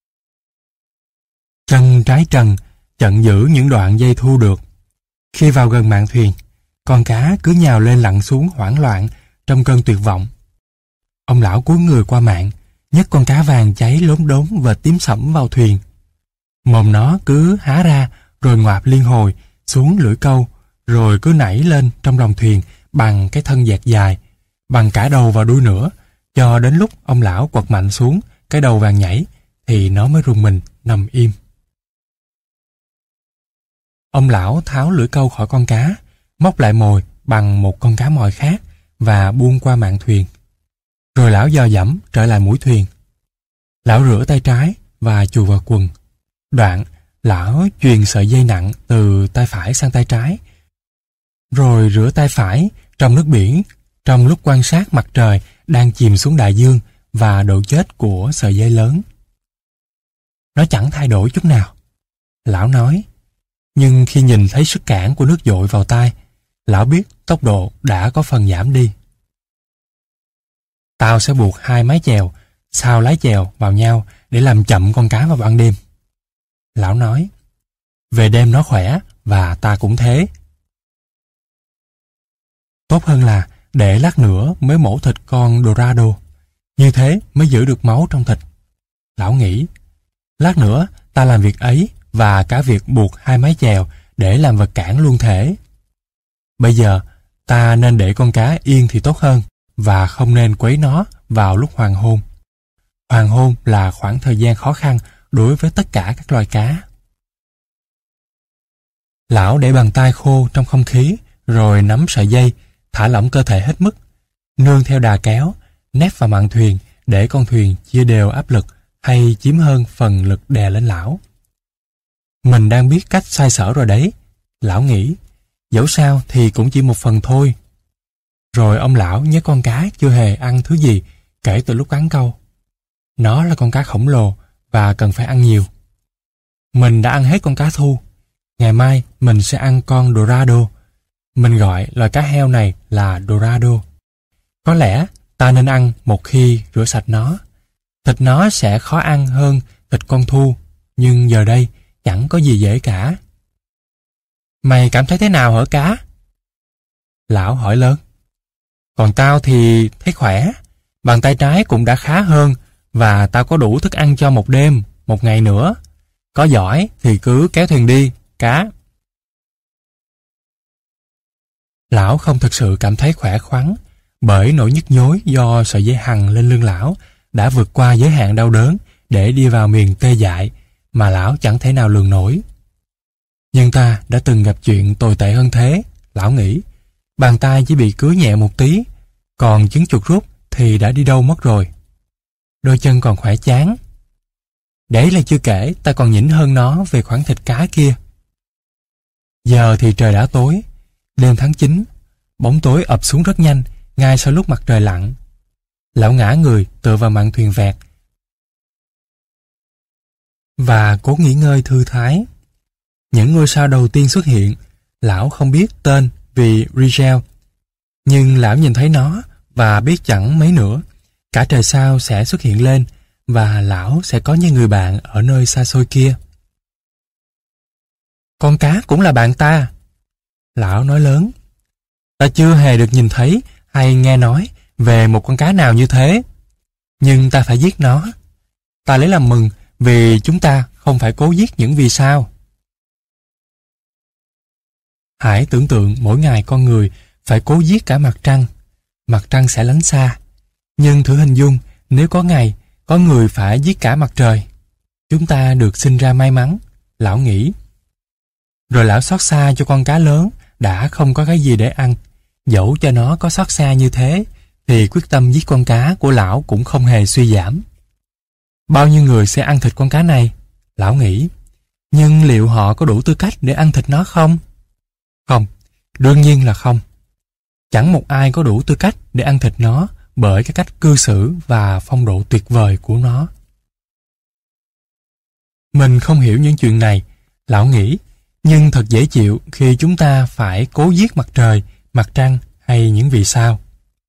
Chân trái trần chặn giữ những đoạn dây thu được. Khi vào gần mạn thuyền, con cá cứ nhào lên lặn xuống hoảng loạn trong cơn tuyệt vọng. Ông lão cúi người qua mạn, nhấc con cá vàng cháy lốm đốm và tím sẫm vào thuyền. Mồm nó cứ há ra rồi ngoạp liên hồi xuống lưỡi câu, rồi cứ nảy lên trong lòng thuyền bằng cái thân dẹt dài, bằng cả đầu và đuôi nữa, cho đến lúc ông lão quật mạnh xuống cái đầu vàng nhảy thì nó mới rùng mình nằm im. Ông lão tháo lưỡi câu khỏi con cá, móc lại mồi bằng một con cá mòi khác và buông qua mạn thuyền. Rồi lão dò dẫm trở lại mũi thuyền. Lão rửa tay trái và chùi vào quần. Đoạn, lão chuyền sợi dây nặng từ tay phải sang tay trái. Rồi rửa tay phải trong nước biển, trong lúc quan sát mặt trời đang chìm xuống đại dương và độ chết của sợi dây lớn. Nó chẳng thay đổi chút nào, lão nói. Nhưng khi nhìn thấy sức cản của nước dội vào tai, lão biết tốc độ đã có phần giảm đi. Tao sẽ buộc hai mái chèo, sao lái chèo vào nhau để làm chậm con cá vào ban đêm. Lão nói, về đêm nó khỏe và ta cũng thế. Tốt hơn là để lát nữa mới mổ thịt con Dorado, như thế mới giữ được máu trong thịt. Lão nghĩ, lát nữa ta làm việc ấy và cả việc buộc hai mái chèo để làm vật cản luôn thể. Bây giờ ta nên để con cá yên thì tốt hơn và không nên quấy nó vào lúc hoàng hôn. Hoàng hôn là khoảng thời gian khó khăn đối với tất cả các loài cá. Lão để bàn tay khô trong không khí rồi nắm sợi dây, thả lỏng cơ thể hết mức, nương theo đà kéo, nép vào mạn thuyền để con thuyền chia đều áp lực hay chiếm hơn phần lực đè lên lão. Mình đang biết cách xoay sở rồi đấy, lão nghĩ, dẫu sao thì cũng chỉ một phần thôi. Rồi ông lão nhớ con cá chưa hề ăn thứ gì kể từ lúc cắn câu. Nó là con cá khổng lồ và cần phải ăn nhiều. Mình đã ăn hết con cá thu, ngày mai mình sẽ ăn con Dorado. Mình gọi loài cá heo này là Dorado. Có lẽ ta nên ăn một khi rửa sạch nó. Thịt nó sẽ khó ăn hơn thịt con thu, nhưng giờ đây chẳng có gì dễ cả. Mày cảm thấy thế nào hả cá? Lão hỏi lớn. Còn tao thì thấy khỏe, bàn tay trái cũng đã khá hơn và tao có đủ thức ăn cho một đêm, một ngày nữa. Có giỏi thì cứ kéo thuyền đi, cá. Lão không thực sự cảm thấy khỏe khoắn, bởi nỗi nhức nhối do sợi dây hằn lên lưng lão đã vượt qua giới hạn đau đớn để đi vào miền tê dại mà lão chẳng thể nào lường nổi. Nhưng ta đã từng gặp chuyện tồi tệ hơn thế, lão nghĩ. Bàn tay chỉ bị cứa nhẹ một tí, còn trứng chuột rút thì đã đi đâu mất rồi. Đôi chân còn khỏe chán. Đấy là chưa kể ta còn nhỉnh hơn nó về khoản thịt cá kia. Giờ thì trời đã tối, đêm tháng chín, bóng tối ập xuống rất nhanh ngay sau lúc mặt trời lặn. Lão ngã người tựa vào mạn thuyền vẹt và cố nghỉ ngơi thư thái. Những ngôi sao đầu tiên xuất hiện, lão không biết tên vì Rigel, nhưng lão nhìn thấy nó và biết chẳng mấy nữa cả trời sao sẽ xuất hiện lên và lão sẽ có những người bạn ở nơi xa xôi kia. Con cá cũng là bạn ta, lão nói lớn. Ta chưa hề được nhìn thấy hay nghe nói về một con cá nào như thế, nhưng ta phải giết nó. Ta lấy làm mừng vì chúng ta không phải cố giết những vì sao. Hãy tưởng tượng mỗi ngày con người phải cố giết cả mặt trăng. Mặt trăng sẽ lánh xa. Nhưng thử hình dung nếu có ngày có người phải giết cả mặt trời. Chúng ta được sinh ra may mắn, lão nghĩ. Rồi lão xót xa cho con cá lớn đã không có cái gì để ăn. Dẫu cho nó có xót xa như thế thì quyết tâm giết con cá của lão cũng không hề suy giảm. Bao nhiêu người sẽ ăn thịt con cá này? Lão nghĩ. Nhưng liệu họ có đủ tư cách để ăn thịt nó không? Không, đương nhiên là không. Chẳng một ai có đủ tư cách để ăn thịt nó bởi cái cách cư xử và phong độ tuyệt vời của nó. Mình không hiểu những chuyện này, lão nghĩ, nhưng thật dễ chịu khi chúng ta phải cố giết mặt trời, mặt trăng hay những vì sao.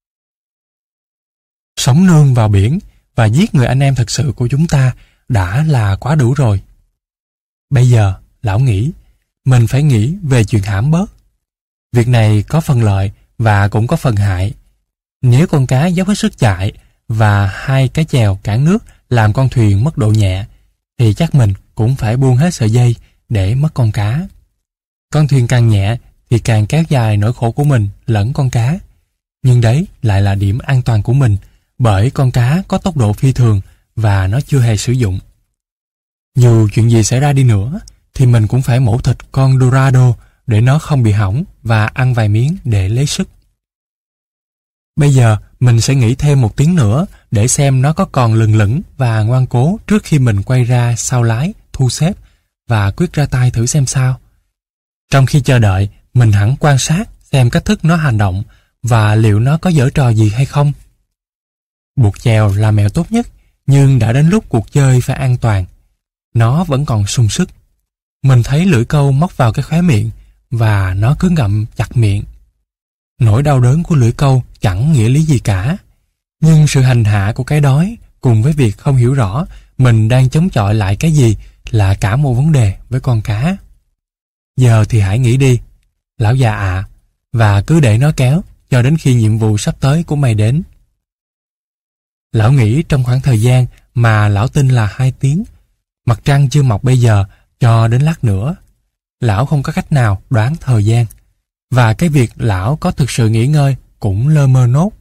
Sống nương vào biển và giết người anh em thật sự của chúng ta đã là quá đủ rồi. Bây giờ, lão nghĩ, mình phải nghĩ về chuyện hãm bớt. Việc này có phần lợi và cũng có phần hại. Nếu con cá dốc hết sức chạy và hai cái chèo cản nước làm con thuyền mất độ nhẹ, thì chắc mình cũng phải buông hết sợi dây để mất con cá. Con thuyền càng nhẹ thì càng kéo dài nỗi khổ của mình lẫn con cá. Nhưng đấy lại là điểm an toàn của mình, bởi con cá có tốc độ phi thường và nó chưa hề sử dụng. Dù chuyện gì xảy ra đi nữa, thì mình cũng phải mổ thịt con Dorado để nó không bị hỏng và ăn vài miếng để lấy sức. Bây giờ mình sẽ nghỉ thêm một tiếng nữa để xem nó có còn lừng lững và ngoan cố trước khi mình quay ra sau lái, thu xếp và quyết ra tay thử xem sao. Trong khi chờ đợi, mình hẳn quan sát xem cách thức nó hành động và liệu nó có giở trò gì hay không. Buộc chèo là mẹo tốt nhất, nhưng đã đến lúc cuộc chơi phải an toàn. Nó vẫn còn sung sức. Mình thấy lưỡi câu móc vào cái khóe miệng và nó cứ ngậm chặt miệng. Nỗi đau đớn của lưỡi câu chẳng nghĩa lý gì cả. Nhưng sự hành hạ của cái đói cùng với việc không hiểu rõ mình đang chống chọi lại cái gì là cả một vấn đề với con cá. Giờ thì hãy nghĩ đi, lão già ạ, và cứ để nó kéo cho đến khi nhiệm vụ sắp tới của mày đến. Lão nghĩ trong khoảng thời gian mà lão tin là hai tiếng, mặt trăng chưa mọc bây giờ cho đến lát nữa. Lão không có cách nào đoán thời gian, và cái việc lão có thực sự nghỉ ngơi cũng lơ mơ nốt.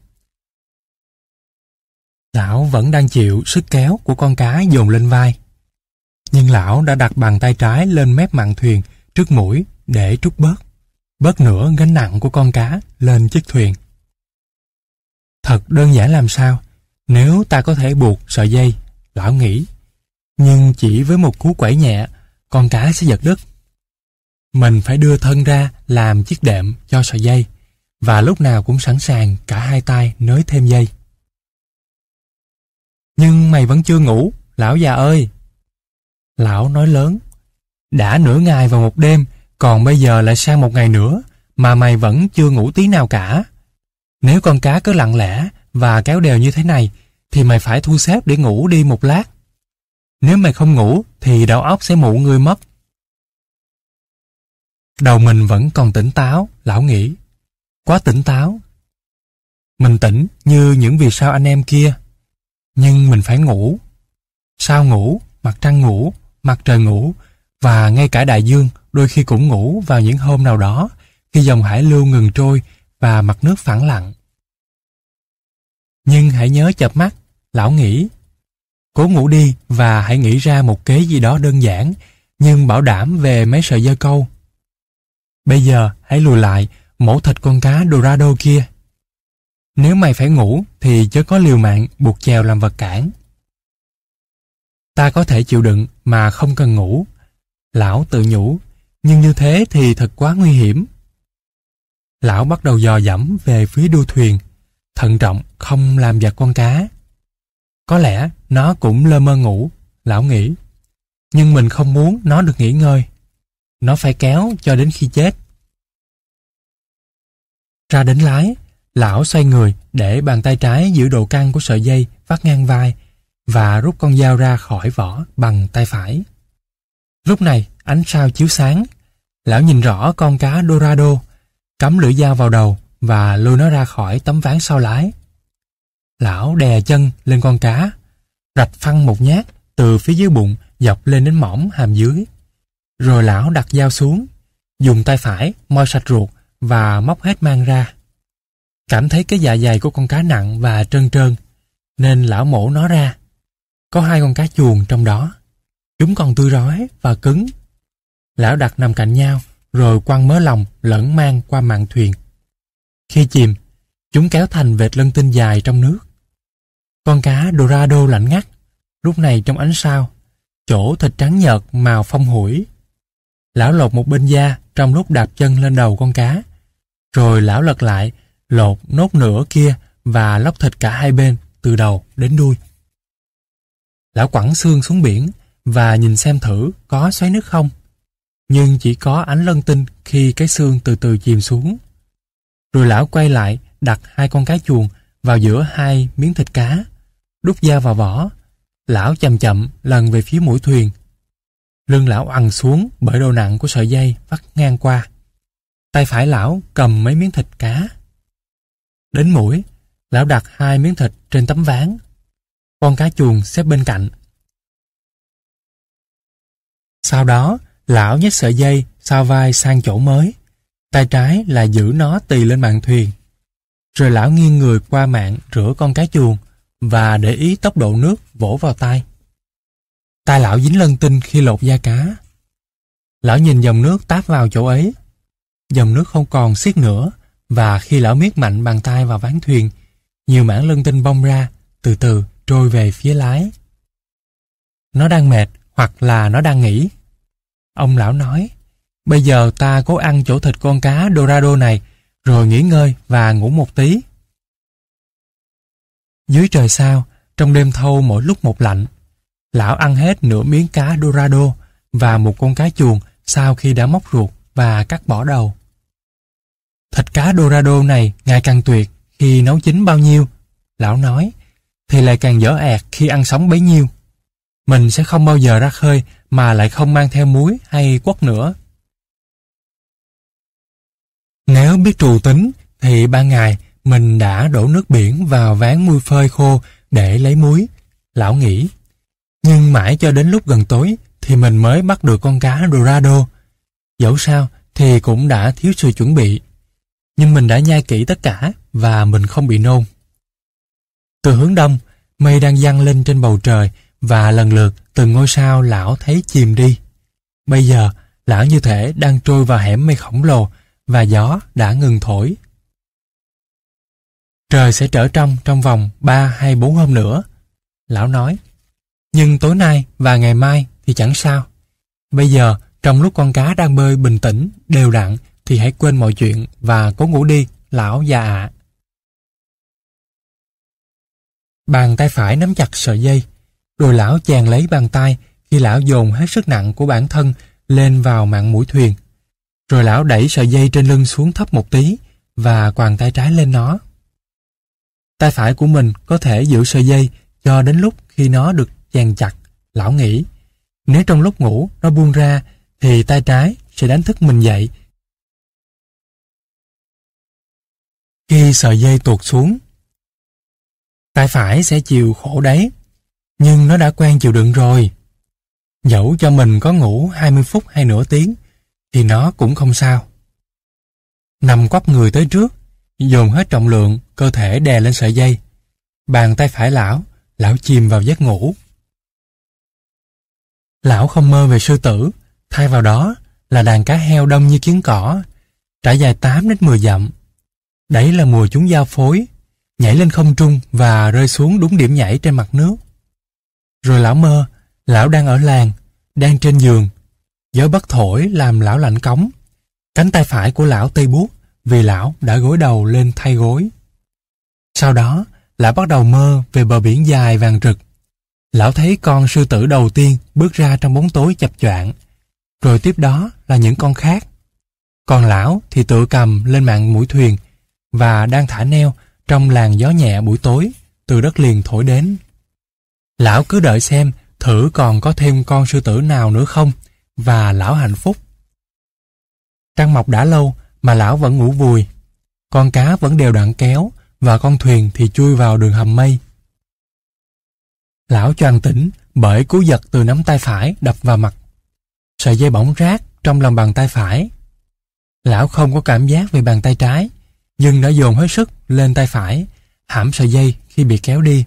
Lão vẫn đang chịu sức kéo của con cá dồn lên vai. Nhưng lão đã đặt bàn tay trái lên mép mạn thuyền trước mũi để trút bớt, bớt nửa gánh nặng của con cá lên chiếc thuyền. Thật đơn giản làm sao nếu ta có thể buộc sợi dây, lão nghĩ. Nhưng chỉ với một cú quẩy nhẹ, con cá sẽ giật đứt. Mình phải đưa thân ra làm chiếc đệm cho sợi dây, và lúc nào cũng sẵn sàng cả hai tay nới thêm dây. Nhưng mày vẫn chưa ngủ, lão già ơi. Lão nói lớn. Đã nửa ngày và một đêm, còn bây giờ lại sang một ngày nữa, mà mày vẫn chưa ngủ tí nào cả. Nếu con cá cứ lặng lẽ và kéo đều như thế này, thì mày phải thu xếp để ngủ đi một lát. Nếu mày không ngủ, thì đầu óc sẽ mụ ngươi mất. Đầu mình vẫn còn tỉnh táo, lão nghĩ. Quá tỉnh táo. Mình tỉnh như những vì sao anh em kia. Nhưng mình phải ngủ. Sao ngủ, mặt trăng ngủ, mặt trời ngủ, và ngay cả đại dương đôi khi cũng ngủ vào những hôm nào đó, khi dòng hải lưu ngừng trôi và mặt nước phẳng lặng. Nhưng hãy nhớ chợp mắt, lão nghĩ. Cố ngủ đi và hãy nghĩ ra một kế gì đó đơn giản, nhưng bảo đảm về mấy sợi dây câu. Bây giờ hãy lùi lại, mổ thịt con cá Dorado kia. Nếu mày phải ngủ thì chớ có liều mạng buộc chèo làm vật cản. Ta có thể chịu đựng mà không cần ngủ, lão tự nhủ, nhưng như thế thì thật quá nguy hiểm. Lão bắt đầu dò dẫm về phía đuôi thuyền, thận trọng không làm giật con cá. Có lẽ nó cũng lơ mơ ngủ, lão nghĩ. Nhưng mình không muốn nó được nghỉ ngơi. Nó phải kéo cho đến khi chết. Ra đến lái, lão xoay người để bàn tay trái giữ độ căng của sợi dây vắt ngang vai và rút con dao ra khỏi vỏ bằng tay phải. Lúc này ánh sao chiếu sáng, lão nhìn rõ con cá Dorado, cắm lưỡi dao vào đầu và lôi nó ra khỏi tấm ván sau lái. Lão đè chân lên con cá, rạch phăng một nhát từ phía dưới bụng dọc lên đến mõm hàm dưới. Rồi lão đặt dao xuống, dùng tay phải moi sạch ruột và móc hết mang ra. Cảm thấy cái dạ dày của con cá nặng và trơn trơn, nên lão mổ nó ra. Có hai con cá chuồn trong đó. Chúng còn tươi rói và cứng. Lão đặt nằm cạnh nhau, rồi quăng mớ lòng lẫn mang qua mạn thuyền. Khi chìm, chúng kéo thành vệt lân tinh dài trong nước. Con cá Dorado lạnh ngắt, lúc này trong ánh sao, chỗ thịt trắng nhợt màu phong hủi. Lão lột một bên da trong lúc đạp chân lên đầu con cá. Rồi lão lật lại, lột nốt nửa kia và lóc thịt cả hai bên, từ đầu đến đuôi. Lão quẳng xương xuống biển và nhìn xem thử có xoáy nước không. Nhưng chỉ có ánh lân tinh khi cái xương từ từ chìm xuống. Rồi lão quay lại đặt hai con cá chuồn vào giữa hai miếng thịt cá, đút dao vào vỏ. Lão chậm chậm lần về phía mũi thuyền. Lưng lão ằn xuống bởi độ nặng của sợi dây vắt ngang qua. Tay phải lão cầm mấy miếng thịt cá. Đến mũi, lão đặt hai miếng thịt trên tấm ván. Con cá chuồn xếp bên cạnh. Sau đó, lão nhét sợi dây sau vai sang chỗ mới. tay trái là giữ nó tì lên mạn thuyền. Rồi lão nghiêng người qua mạn rửa con cá chuồn và để ý tốc độ nước vỗ vào tay. Tay lão dính lân tinh khi lột da cá. Lão nhìn dòng nước táp vào chỗ ấy. Dòng nước không còn xiết nữa, và khi lão miết mạnh bàn tay vào ván thuyền, nhiều mảng lân tinh bong ra, từ từ trôi về phía lái. Nó đang mệt, hoặc là nó đang nghỉ. Ông lão nói, bây giờ ta cố ăn chỗ thịt con cá Dorado này, rồi nghỉ ngơi và ngủ một tí. Dưới trời sao, trong đêm thâu mỗi lúc một lạnh, lão ăn hết nửa miếng cá Dorado và một con cá chuồn sau khi đã móc ruột và cắt bỏ đầu. Thịt cá Dorado này ngày càng tuyệt khi nấu chín bao nhiêu, lão nói, thì lại càng dở ẹt khi ăn sống bấy nhiêu. Mình sẽ không bao giờ ra khơi mà lại không mang theo muối hay quất nữa. Nếu biết trù tính thì ban ngày mình đã đổ nước biển vào ván muôi phơi khô để lấy muối, lão nghĩ. Nhưng mãi cho đến lúc gần tối thì mình mới bắt được con cá Dorado. Dẫu sao thì cũng đã thiếu sự chuẩn bị. Nhưng mình đã nhai kỹ tất cả và mình không bị nôn. Từ hướng đông, mây đang giăng lên trên bầu trời và lần lượt từng ngôi sao lão thấy chìm đi. Bây giờ, lão như thể đang trôi vào hẻm mây khổng lồ và gió đã ngừng thổi. Trời sẽ trở trong trong vòng ba hay bốn hôm nữa, lão nói. Nhưng tối nay và ngày mai thì chẳng sao. Bây giờ, trong lúc con cá đang bơi bình tĩnh, đều đặn, thì hãy quên mọi chuyện và cố ngủ đi, lão già ạ. Bàn tay phải nắm chặt sợi dây, rồi lão chàng lấy bàn tay khi lão dồn hết sức nặng của bản thân lên vào mạn mũi thuyền. Rồi lão đẩy sợi dây trên lưng xuống thấp một tí và quàng tay trái lên nó. Tay phải của mình có thể giữ sợi dây cho đến lúc khi nó được chàng chặt, lão nghĩ. Nếu trong lúc ngủ nó buông ra thì tay trái sẽ đánh thức mình dậy. Khi sợi dây tuột xuống, tay phải sẽ chịu khổ đấy, nhưng nó đã quen chịu đựng rồi. Dẫu cho mình có ngủ hai mươi phút hay nửa tiếng, thì nó cũng không sao. Nằm quắp người tới trước, dồn hết trọng lượng, cơ thể đè lên sợi dây. Bàn tay phải lão, lão chìm vào giấc ngủ. Lão không mơ về sư tử, thay vào đó là đàn cá heo đông như kiến cỏ, trải dài tám đến mười dặm. Đấy là mùa chúng giao phối, nhảy lên không trung và rơi xuống đúng điểm nhảy trên mặt nước. Rồi lão mơ, lão đang ở làng, đang trên giường. Gió bất thổi làm lão lạnh cống. Cánh tay phải của lão tê buốt vì lão đã gối đầu lên thay gối. Sau đó, lão bắt đầu mơ về bờ biển dài vàng rực. Lão thấy con sư tử đầu tiên bước ra trong bóng tối chập choạng, rồi tiếp đó là những con khác. Còn lão thì tựa cầm lên mạn mũi thuyền và đang thả neo trong làn gió nhẹ buổi tối từ đất liền thổi đến. Lão cứ đợi xem thử còn có thêm con sư tử nào nữa không, và lão hạnh phúc. Trăng mọc đã lâu mà lão vẫn ngủ vùi. Con cá vẫn đều đặn kéo và con thuyền thì chui vào đường hầm mây. Lão choàng tỉnh bởi cú giật từ nắm tay phải đập vào mặt. Sợi dây bỗng rát trong lòng bàn tay phải. Lão không có cảm giác về bàn tay trái, nhưng đã dồn hết sức lên tay phải, hãm sợi dây khi bị kéo đi.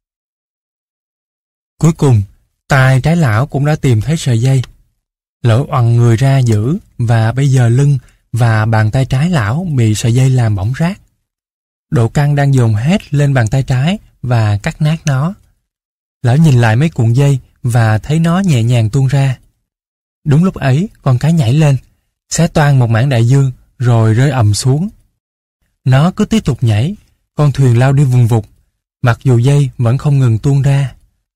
Cuối cùng, tay trái lão cũng đã tìm thấy sợi dây. Lão oằn người ra giữ và bây giờ lưng và bàn tay trái lão bị sợi dây làm bỏng rát. Độ căng đang dồn hết lên bàn tay trái và cắt nát nó. Lão nhìn lại mấy cuộn dây và thấy nó nhẹ nhàng tuôn ra. Đúng lúc ấy, con cá nhảy lên, xé toang một mảng đại dương rồi rơi ầm xuống. Nó cứ tiếp tục nhảy, con thuyền lao đi vùng vụt, mặc dù dây vẫn không ngừng tuôn ra.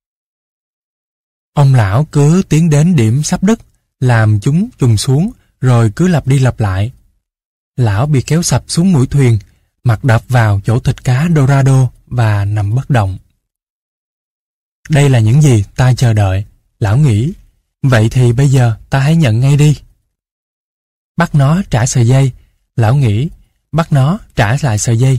Ông lão cứ tiến đến điểm sắp đứt, làm chúng trùng xuống, rồi cứ lặp đi lặp lại. Lão bị kéo sập xuống mũi thuyền, mặt đập vào chỗ thịt cá Dorado và nằm bất động. Đây là những gì ta chờ đợi, lão nghĩ. Vậy thì bây giờ ta hãy nhận ngay đi. Bắt nó trả sợi dây, lão nghĩ. Bắt nó trả lại sợi dây.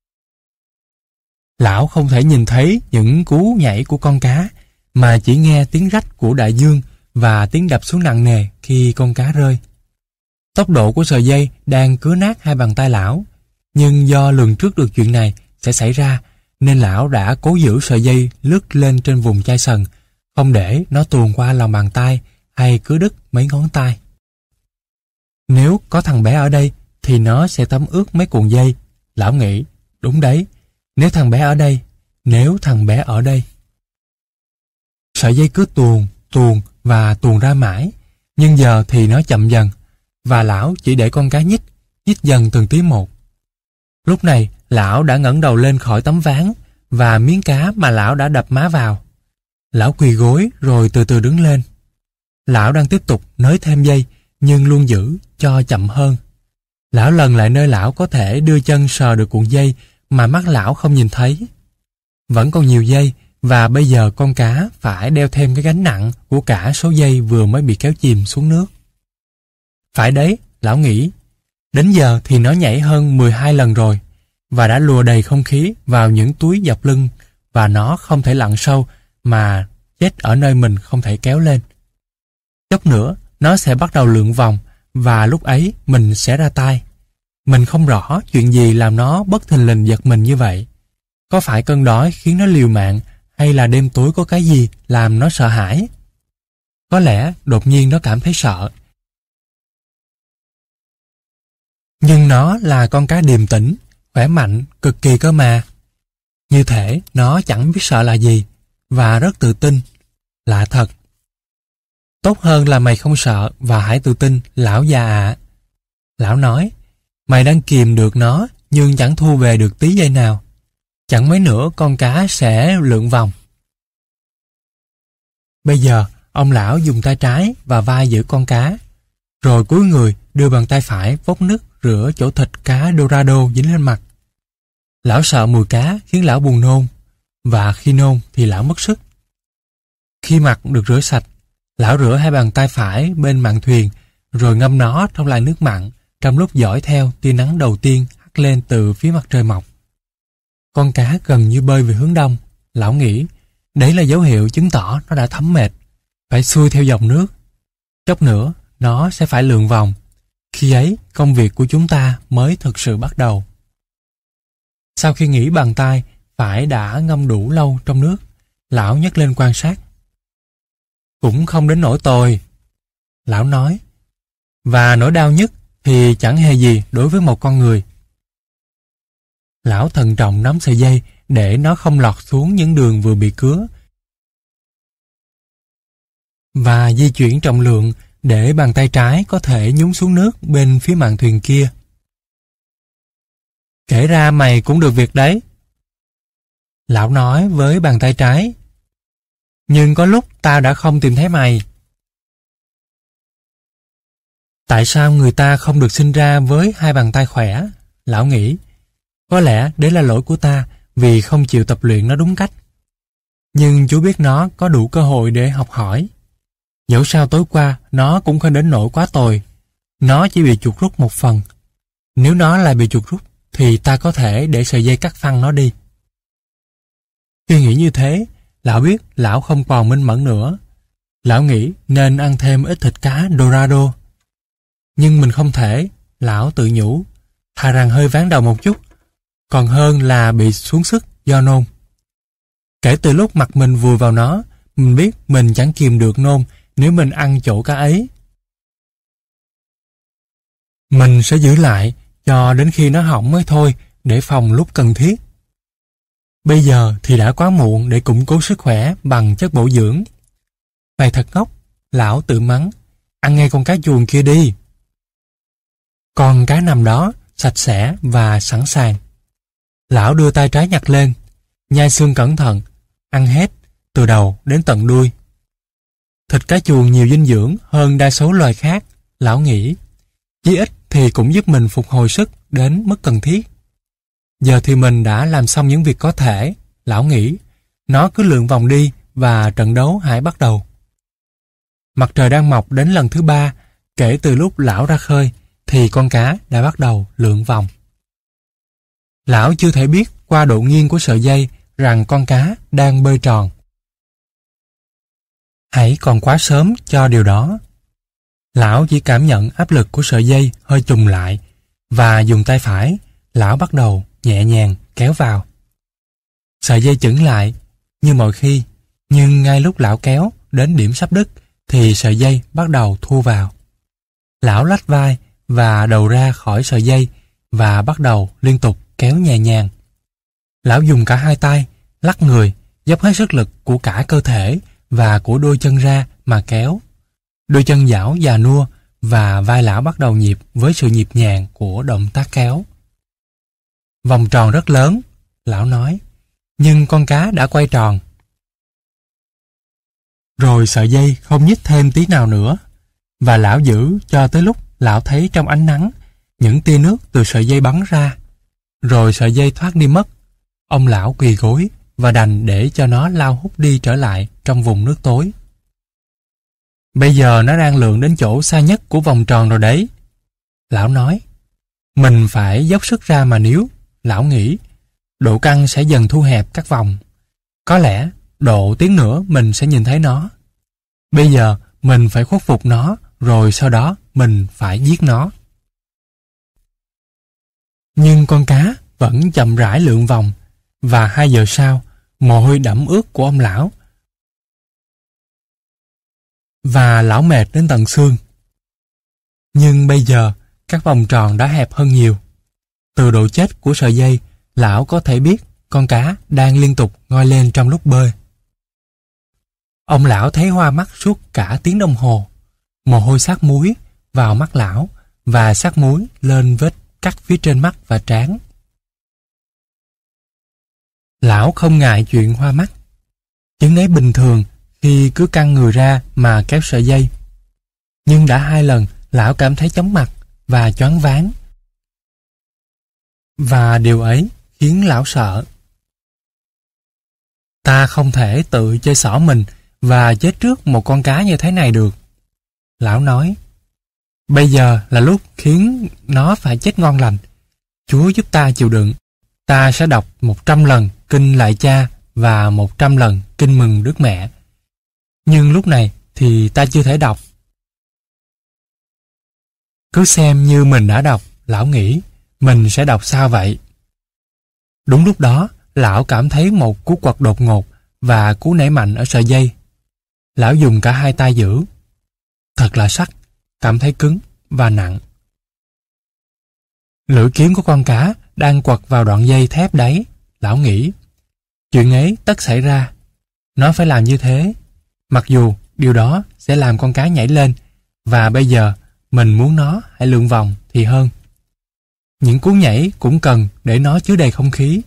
Lão không thể nhìn thấy những cú nhảy của con cá, mà chỉ nghe tiếng rách của đại dương và tiếng đập xuống nặng nề khi con cá rơi. Tốc độ của sợi dây đang cứa nát hai bàn tay lão, nhưng do lường trước được chuyện này sẽ xảy ra, nên lão đã cố giữ sợi dây lướt lên trên vùng chai sần, không để nó tuồn qua lòng bàn tay hay cứa đứt mấy ngón tay. Nếu có thằng bé ở đây thì nó sẽ thấm ướt mấy cuộn dây, lão nghĩ. Đúng đấy, nếu thằng bé ở đây, nếu thằng bé ở đây. Sợi dây cứ tuồn, tuồn và tuồn ra mãi, nhưng giờ thì nó chậm dần, và lão chỉ để con cá nhích, nhích dần từng tí một. Lúc này, lão đã ngẩng đầu lên khỏi tấm ván và miếng cá mà lão đã đập má vào. Lão quỳ gối rồi từ từ đứng lên. Lão đang tiếp tục nới thêm dây, nhưng luôn giữ cho chậm hơn. Lão lần lại nơi lão có thể đưa chân sờ được cuộn dây mà mắt lão không nhìn thấy. Vẫn còn nhiều dây, và bây giờ con cá phải đeo thêm cái gánh nặng của cả số dây vừa mới bị kéo chìm xuống nước. Phải đấy, lão nghĩ. Đến giờ thì nó nhảy hơn mười hai lần rồi, và đã lùa đầy không khí vào những túi dọc lưng, và nó không thể lặn sâu mà chết ở nơi mình không thể kéo lên. Chốc nữa, nó sẽ bắt đầu lượn vòng, và lúc ấy mình sẽ ra tay. Mình không rõ chuyện gì làm nó bất thình lình giật mình như vậy. Có phải cơn đói khiến nó liều mạng, hay là đêm tối có cái gì làm nó sợ hãi? Có lẽ đột nhiên nó cảm thấy sợ. Nhưng nó là con cá điềm tĩnh, khỏe mạnh, cực kỳ cơ mà. Như thể nó chẳng biết sợ là gì, và rất tự tin. Lạ thật. Tốt hơn là mày không sợ và hãy tự tin, lão già ạ. Lão nói, mày đang kìm được nó, nhưng chẳng thu về được tí dây nào. Chẳng mấy nữa con cá sẽ lượn vòng. Bây giờ, ông lão dùng tay trái và vai giữ con cá, rồi cúi người đưa bàn tay phải vốc nước rửa chỗ thịt cá Dorado dính lên mặt. Lão sợ mùi cá khiến lão buồn nôn, và khi nôn thì lão mất sức. Khi mặt được rửa sạch, lão rửa hai bàn tay phải bên mạn thuyền, rồi ngâm nó trong làn nước mặn trong lúc dõi theo tia nắng đầu tiên hắt lên từ phía mặt trời mọc. Con cá gần như bơi về hướng đông. Lão nghĩ, đấy là dấu hiệu chứng tỏ nó đã thấm mệt, phải xuôi theo dòng nước. Chốc nữa, nó sẽ phải lượn vòng. Khi ấy, công việc của chúng ta mới thực sự bắt đầu. Sau khi nghỉ bàn tay phải đã ngâm đủ lâu trong nước, lão nhấc lên quan sát. Cũng không đến nỗi tồi, lão nói. Và nỗi đau nhất thì chẳng hề gì đối với một con người. Lão thận trọng nắm sợi dây để nó không lọt xuống những đường vừa bị cứa, và di chuyển trọng lượng để bàn tay trái có thể nhúng xuống nước bên phía mạn thuyền kia. Kể ra mày cũng được việc đấy, lão nói với bàn tay trái. Nhưng có lúc tao đã không tìm thấy mày. Tại sao người ta không được sinh ra với hai bàn tay khỏe? Lão nghĩ. Có lẽ đấy là lỗi của ta vì không chịu tập luyện nó đúng cách. Nhưng chú biết nó có đủ cơ hội để học hỏi. Dẫu sao tối qua nó cũng không đến nỗi quá tồi. Nó chỉ bị chuột rút một phần. Nếu nó lại bị chuột rút thì ta có thể để sợi dây cắt phăng nó đi. Khi nghĩ như thế, lão biết lão không còn minh mẫn nữa. Lão nghĩ nên ăn thêm ít thịt cá Dorado. Nhưng mình không thể, lão tự nhủ. Thà rằng hơi ván đầu một chút, còn hơn là bị xuống sức do nôn. Kể từ lúc mặt mình vùi vào nó, mình biết mình chẳng kìm được nôn nếu mình ăn chỗ cá ấy. Mình sẽ giữ lại cho đến khi nó hỏng mới thôi, để phòng lúc cần thiết. Bây giờ thì đã quá muộn để củng cố sức khỏe bằng chất bổ dưỡng. Mày thật ngốc, lão tự mắng. Ăn ngay con cá chuồn kia đi. Con cá nằm đó, sạch sẽ và sẵn sàng. Lão đưa tay trái nhặt lên, nhai xương cẩn thận, ăn hết, từ đầu đến tận đuôi. Thịt cá chuồn nhiều dinh dưỡng hơn đa số loài khác, lão nghĩ. Chí ít thì cũng giúp mình phục hồi sức đến mức cần thiết. Giờ thì mình đã làm xong những việc có thể, lão nghĩ. Nó cứ lượn vòng đi và trận đấu hãy bắt đầu. Mặt trời đang mọc đến lần thứ ba, kể từ lúc lão ra khơi, thì con cá đã bắt đầu lượn vòng. Lão chưa thể biết qua độ nghiêng của sợi dây rằng con cá đang bơi tròn. Hãy còn quá sớm cho điều đó. Lão chỉ cảm nhận áp lực của sợi dây hơi chùng lại và dùng tay phải, lão bắt đầu nhẹ nhàng kéo vào. Sợi dây chững lại như mọi khi, nhưng ngay lúc lão kéo đến điểm sắp đứt thì sợi dây bắt đầu thu vào. Lão lách vai và đầu ra khỏi sợi dây và bắt đầu liên tục kéo nhẹ nhàng. Lão dùng cả hai tay, lắc người, dốc hết sức lực của cả cơ thể và của đôi chân ra mà kéo. Đôi chân dảo già nua và vai lão bắt đầu nhịp với sự nhịp nhàng của động tác kéo. Vòng tròn rất lớn, lão nói, nhưng con cá đã quay tròn. Rồi sợi dây không nhích thêm tí nào nữa, và lão giữ cho tới lúc lão thấy trong ánh nắng những tia nước từ sợi dây bắn ra. Rồi sợi dây thoát đi mất. Ông lão quỳ gối và đành để cho nó lao hút đi trở lại trong vùng nước tối. Bây giờ nó đang lượn đến chỗ xa nhất của vòng tròn rồi đấy. Lão nói, mình phải dốc sức ra mà níu. Lão nghĩ, độ căng sẽ dần thu hẹp các vòng. Có lẽ độ tiếng nữa mình sẽ nhìn thấy nó. Bây giờ mình phải khuất phục nó, rồi sau đó mình phải giết nó. Nhưng con cá vẫn chậm rãi lượn vòng, và hai giờ sau, mồ hôi đẫm ướt của ông lão và lão mệt đến tận xương. Nhưng bây giờ, các vòng tròn đã hẹp hơn nhiều. Từ độ chết của sợi dây, lão có thể biết con cá đang liên tục ngoi lên trong lúc bơi. Ông lão thấy hoa mắt suốt cả tiếng đồng hồ. Mồ hôi sát muối vào mắt lão và sát muối lên vết cắt phía trên mắt và trán. Lão không ngại chuyện hoa mắt. Chứng ấy bình thường khi cứ căng người ra mà kéo sợi dây. Nhưng đã hai lần lão cảm thấy chóng mặt và choáng váng. Và điều ấy khiến lão sợ. Ta không thể tự chơi xỏ mình và chết trước một con cá như thế này được. Lão nói, bây giờ là lúc khiến nó phải chết ngon lành. Chúa giúp ta chịu đựng. Ta sẽ đọc một trăm lần kinh Lạy Cha và một trăm lần kinh mừng Đức Mẹ. Nhưng lúc này thì ta chưa thể đọc. Cứ xem như mình đã đọc, lão nghĩ, mình sẽ đọc sao vậy? Đúng lúc đó, lão cảm thấy một cú quật đột ngột và cú nảy mạnh ở sợi dây. Lão dùng cả hai tay giữ. Thật là sắc, cảm thấy cứng và nặng. Lưỡi kiếm của con cá đang quật vào đoạn dây thép đấy. Lão nghĩ, chuyện ấy tất xảy ra. Nó phải làm như thế. Mặc dù điều đó sẽ làm con cá nhảy lên, và bây giờ mình muốn nó hãy lượn vòng thì hơn. Những cú nhảy cũng cần để nó chứa đầy không khí.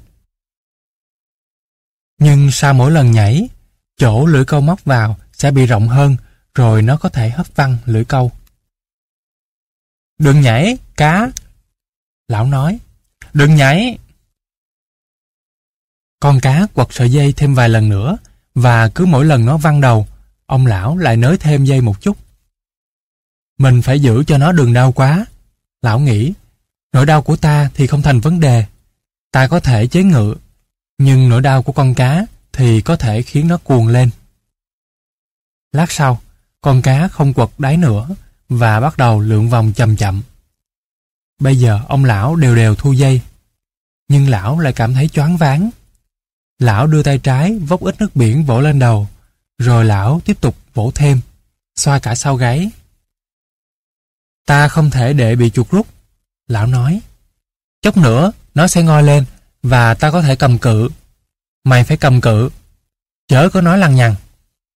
Nhưng sau mỗi lần nhảy, chỗ lưỡi câu móc vào sẽ bị rộng hơn, rồi nó có thể hất văng lưỡi câu. Đừng nhảy, cá! Lão nói, đừng nhảy! Con cá quật sợi dây thêm vài lần nữa, và cứ mỗi lần nó văng đầu, ông lão lại nới thêm dây một chút. Mình phải giữ cho nó đừng đau quá. Lão nghĩ, nỗi đau của ta thì không thành vấn đề. Ta có thể chế ngự, nhưng nỗi đau của con cá thì có thể khiến nó cuồng lên. Lát sau, con cá không quật đáy nữa và bắt đầu lượn vòng chậm chậm. Bây giờ ông lão đều đều thu dây, nhưng lão lại cảm thấy choáng váng. Lão đưa tay trái vốc ít nước biển vỗ lên đầu, rồi lão tiếp tục vỗ thêm, xoa cả sau gáy. Ta không thể để bị chuột rút, lão nói. Chốc nữa nó sẽ ngoi lên và ta có thể cầm cự. Mày phải cầm cự, chớ có nói lằng nhằng.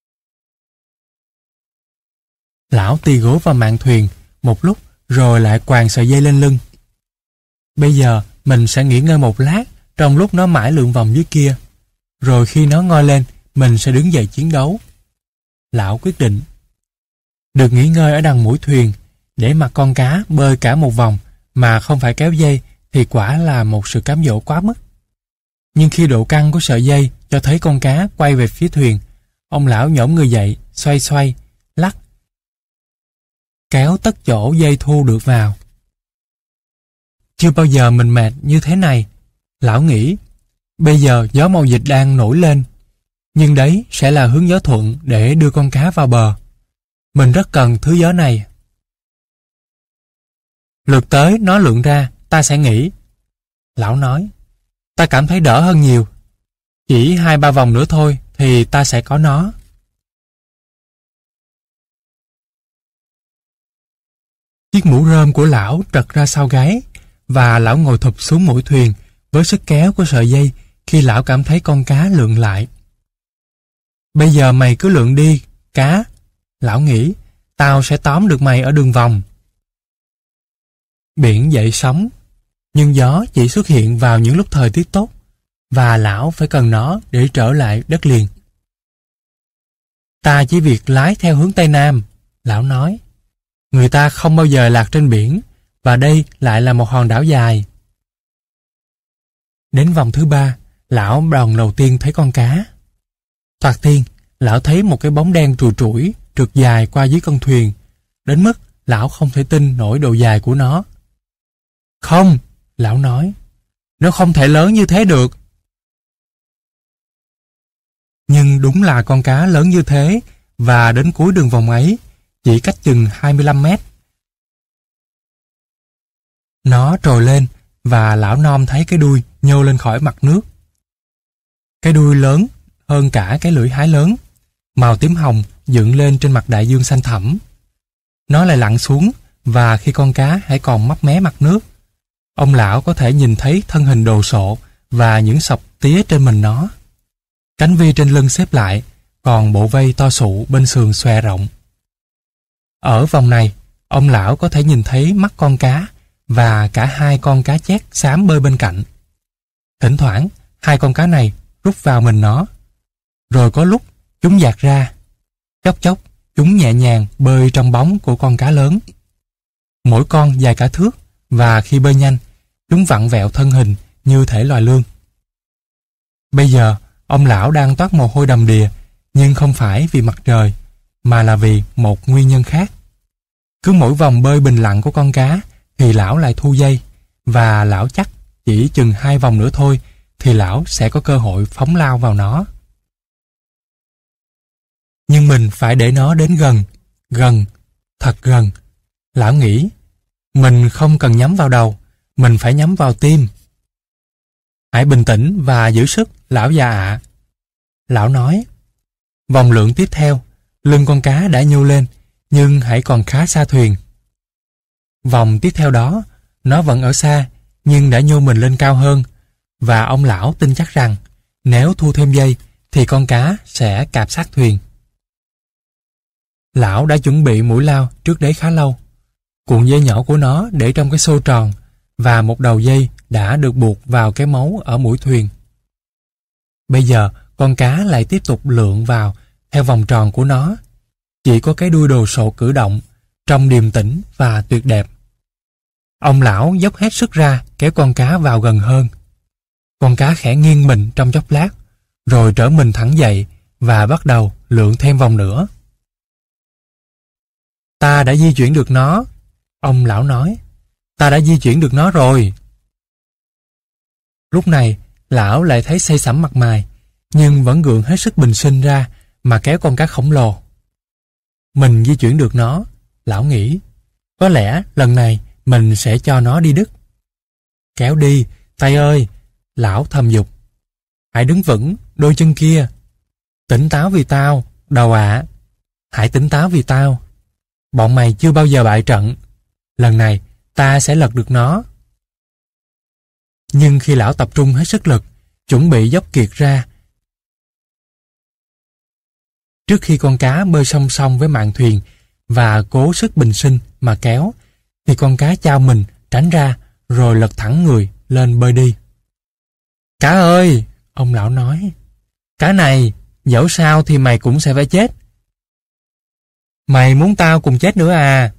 Lão tì gối vào mạn thuyền một lúc rồi lại quàng sợi dây lên lưng. Bây giờ mình sẽ nghỉ ngơi một lát trong lúc nó mãi lượn vòng dưới kia. Rồi khi nó ngoi lên, mình sẽ đứng dậy chiến đấu. Lão quyết định. Được nghỉ ngơi ở đằng mũi thuyền, để mặc con cá bơi cả một vòng mà không phải kéo dây thì quả là một sự cám dỗ quá mức. Nhưng khi độ căng của sợi dây cho thấy con cá quay về phía thuyền, ông lão nhổm người dậy, xoay xoay, lắc, kéo tất chỗ dây thu được vào. Chưa bao giờ mình mệt như thế này, lão nghĩ. Bây giờ gió màu dịch đang nổi lên, nhưng đấy sẽ là hướng gió thuận để đưa con cá vào bờ. Mình rất cần thứ gió này. Lượt tới nó lượn ra, ta sẽ nghỉ. Lão nói, ta cảm thấy đỡ hơn nhiều. Chỉ hai ba vòng nữa thôi thì ta sẽ có nó. Chiếc mũ rơm của lão trật ra sau gáy và lão ngồi thụp xuống mũi thuyền với sức kéo của sợi dây khi lão cảm thấy con cá lượn lại. Bây giờ mày cứ lượn đi, cá. Lão nghĩ, tao sẽ tóm được mày ở đường vòng. Biển dậy sóng, nhưng gió chỉ xuất hiện vào những lúc thời tiết tốt, và lão phải cần nó để trở lại đất liền. Ta chỉ việc lái theo hướng Tây Nam, lão nói. Người ta không bao giờ lạc trên biển, và đây lại là một hòn đảo dài. Đến vòng thứ ba, lão đòn đầu tiên thấy con cá. Thoạt tiên, lão thấy một cái bóng đen trùi trũi trượt dài qua dưới con thuyền, đến mức lão không thể tin nổi độ dài của nó. Không, lão nói, nó không thể lớn như thế được. Nhưng đúng là con cá lớn như thế, và đến cuối đường vòng ấy, chỉ cách chừng hai mươi lăm mét. Nó trồi lên, và lão Nom thấy cái đuôi nhô lên khỏi mặt nước. Cái đuôi lớn hơn cả cái lưỡi hái lớn, màu tím hồng dựng lên trên mặt đại dương xanh thẳm. Nó lại lặn xuống, và khi con cá hãy còn mấp mé mặt nước, ông lão có thể nhìn thấy thân hình đồ sộ và những sọc tía trên mình nó. Cánh vi trên lưng xếp lại, còn bộ vây to sụ bên sườn xòe rộng. Ở vòng này, ông lão có thể nhìn thấy mắt con cá và cả hai con cá chét xám bơi bên cạnh. Thỉnh thoảng, hai con cá này rút vào mình nó. Rồi có lúc chúng dạt ra. Chốc chốc, chúng nhẹ nhàng bơi trong bóng của con cá lớn. Mỗi con dài cả thước, và khi bơi nhanh, chúng vặn vẹo thân hình như thể loài lươn. Bây giờ, ông lão đang toát mồ hôi đầm đìa, nhưng không phải vì mặt trời, mà là vì một nguyên nhân khác. Cứ mỗi vòng bơi bình lặng của con cá, thì lão lại thu dây, và lão chắc chỉ chừng hai vòng nữa thôi, thì lão sẽ có cơ hội phóng lao vào nó. Nhưng mình phải để nó đến gần, gần, thật gần. Lão nghĩ, mình không cần nhắm vào đầu, mình phải nhắm vào tim. Hãy bình tĩnh và giữ sức, lão già ạ. Lão nói, vòng lượn tiếp theo, lưng con cá đã nhô lên, nhưng hãy còn khá xa thuyền. Vòng tiếp theo đó, nó vẫn ở xa, nhưng đã nhô mình lên cao hơn, và ông lão tin chắc rằng, nếu thu thêm dây, thì con cá sẽ cạp sát thuyền. Lão đã chuẩn bị mũi lao trước đấy khá lâu. Cuộn dây nhỏ của nó để trong cái xô tròn, và một đầu dây đã được buộc vào cái mấu ở mũi thuyền. Bây giờ, con cá lại tiếp tục lượn vào theo vòng tròn của nó. Chỉ có cái đuôi đồ sộ cử động, trông điềm tĩnh và tuyệt đẹp. Ông lão dốc hết sức ra kéo con cá vào gần hơn. Con cá khẽ nghiêng mình trong chốc lát, rồi trở mình thẳng dậy và bắt đầu lượn thêm vòng nữa. Ta đã di chuyển được nó, ông lão nói. Ta đã di chuyển được nó rồi. Lúc này, lão lại thấy say sẩm mặt mày, nhưng vẫn gượng hết sức bình sinh ra mà kéo con cá khổng lồ. Mình di chuyển được nó, lão nghĩ. Có lẽ lần này mình sẽ cho nó đi đứt. Kéo đi, tay ơi, lão thầm dục. Hãy đứng vững, đôi chân kia. Tỉnh táo vì tao, đầu ạ. Hãy tỉnh táo vì tao. Bọn mày chưa bao giờ bại trận. Lần này, ta sẽ lật được nó. Nhưng khi lão tập trung hết sức lực, chuẩn bị dốc kiệt ra, trước khi con cá bơi song song với mạn thuyền và cố sức bình sinh mà kéo, thì con cá chao mình tránh ra rồi lật thẳng người lên bơi đi. Cá ơi, ông lão nói, cá này, dẫu sao thì mày cũng sẽ phải chết. Mày muốn tao cùng chết nữa à?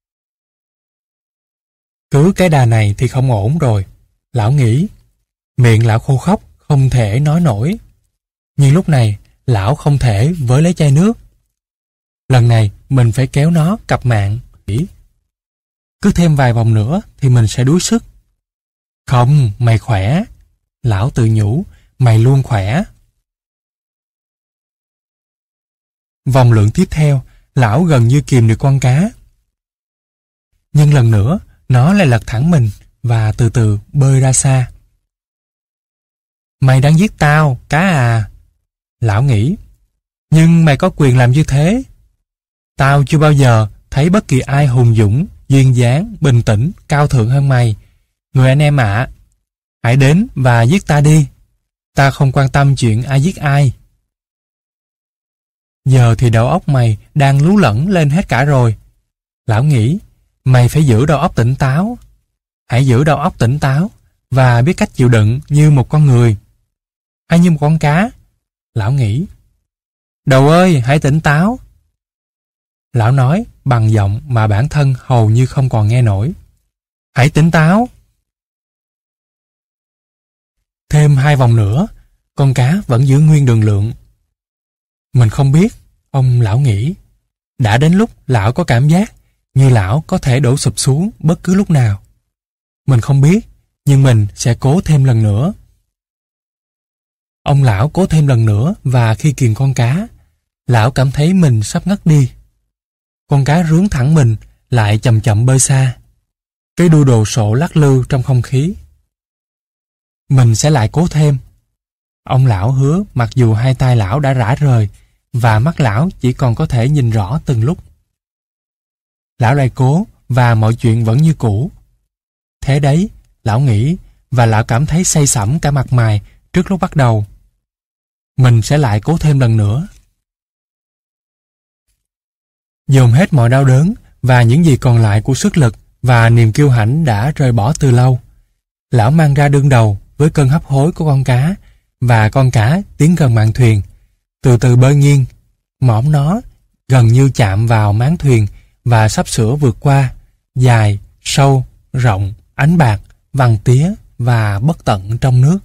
Cứ cái đà này thì không ổn rồi, lão nghĩ. Miệng lão khô khốc, không thể nói nổi. Nhưng lúc này, lão không thể với lấy chai nước. Lần này, mình phải kéo nó cặp mạng. Cứ thêm vài vòng nữa thì mình sẽ đuối sức. Không, mày khỏe. Lão tự nhủ, mày luôn khỏe. Vòng lượn tiếp theo, lão gần như kìm được con cá. Nhưng lần nữa, nó lại lật thẳng mình và từ từ bơi ra xa. Mày đang giết tao, cá à? Lão nghĩ. Nhưng mày có quyền làm như thế. Tao chưa bao giờ thấy bất kỳ ai hùng dũng, duyên dáng, bình tĩnh, cao thượng hơn mày. Người anh em ạ, hãy đến và giết ta đi. Ta không quan tâm chuyện ai giết ai. Giờ thì đầu óc mày đang lú lẫn lên hết cả rồi. Lão nghĩ, mày phải giữ đầu óc tỉnh táo. Hãy giữ đầu óc tỉnh táo và biết cách chịu đựng như một con người. Hay như một con cá. Lão nghĩ. Đầu ơi, hãy tỉnh táo. Lão nói bằng giọng mà bản thân hầu như không còn nghe nổi. Hãy tỉnh táo. Thêm hai vòng nữa, con cá vẫn giữ nguyên đường lượng. Mình không biết, ông lão nghĩ. Đã đến lúc lão có cảm giác như lão có thể đổ sụp xuống bất cứ lúc nào. Mình không biết, nhưng mình sẽ cố thêm lần nữa. Ông lão cố thêm lần nữa và khi kìm con cá, lão cảm thấy mình sắp ngất đi. Con cá rướn thẳng mình lại chậm chậm bơi xa. Cái đuôi đồ sộ lắc lư trong không khí. Mình sẽ lại cố thêm. Ông lão hứa mặc dù hai tay lão đã rã rời và mắt lão chỉ còn có thể nhìn rõ từng lúc. Lão lại cố và mọi chuyện vẫn như cũ. Thế đấy, lão nghĩ và lão cảm thấy say sẩm cả mặt mày trước lúc bắt đầu. Mình sẽ lại cố thêm lần nữa. Dồn hết mọi đau đớn và những gì còn lại của sức lực và niềm kiêu hãnh đã rời bỏ từ lâu. Lão mang ra đương đầu với cơn hấp hối của con cá và con cá tiến gần mạn thuyền, từ từ bơi nghiêng. Mõm nó gần như chạm vào máng thuyền và sắp sửa vượt qua, dài, sâu, rộng, ánh bạc, vằn tía và bất tận trong nước.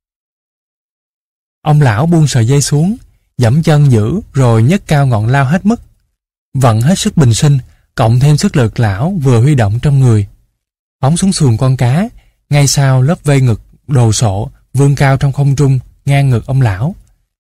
Ông lão buông sợi dây xuống, giẫm chân giữ rồi nhấc cao ngọn lao hết mức. Vận hết sức bình sinh, cộng thêm sức lực lão vừa huy động trong người. Phóng xuống xuồng con cá, ngay sau lớp vây ngực đồ sộ vươn cao trong không trung ngang ngực ông lão.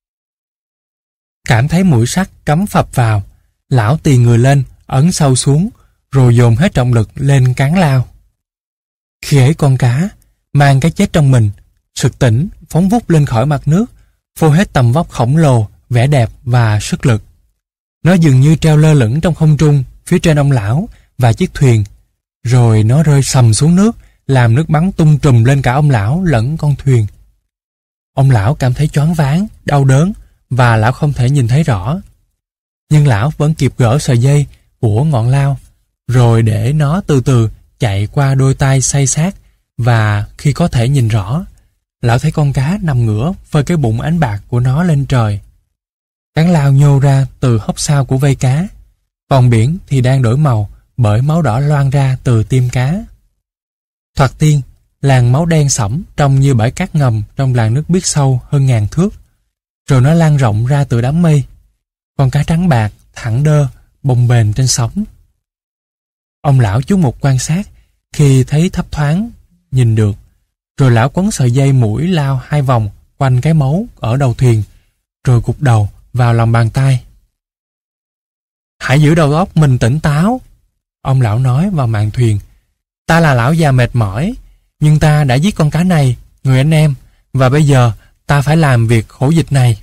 Cảm thấy mũi sắt cắm phập vào, lão tì người lên, ấn sâu xuống, rồi dồn hết trọng lực lên cán lao. Khi ấy con cá, mang cái chết trong mình, sực tỉnh, phóng vút lên khỏi mặt nước, phô hết tầm vóc khổng lồ, vẻ đẹp và sức lực. Nó dường như treo lơ lửng trong không trung, phía trên ông lão và chiếc thuyền, rồi nó rơi sầm xuống nước, làm nước bắn tung trùm lên cả ông lão lẫn con thuyền. Ông lão cảm thấy choáng váng, đau đớn, và lão không thể nhìn thấy rõ. Nhưng lão vẫn kịp gỡ sợi dây của ngọn lao, rồi để nó từ từ chạy qua đôi tay say sát, và khi có thể nhìn rõ, lão thấy con cá nằm ngửa phơi cái bụng ánh bạc của nó lên trời. Cán lao nhô ra từ hốc sau của vây cá, còn biển thì đang đổi màu bởi máu đỏ loang ra từ tim cá. Thoạt tiên, làn máu đen sẫm trông như bãi cát ngầm trong làn nước biếc sâu hơn ngàn thước, rồi nó lan rộng ra từ đám mây. Con cá trắng bạc, thẳng đơ, bồng bềnh trên sóng. Ông lão chú mục quan sát, khi thấy thấp thoáng nhìn được, rồi lão quấn sợi dây mũi lao hai vòng quanh cái mấu ở đầu thuyền, rồi gục đầu vào lòng bàn tay. Hãy giữ đầu óc mình tỉnh táo, ông lão nói vào mạn thuyền. Ta là lão già mệt mỏi, nhưng ta đã giết con cá này, người anh em, và bây giờ ta phải làm việc khổ dịch này.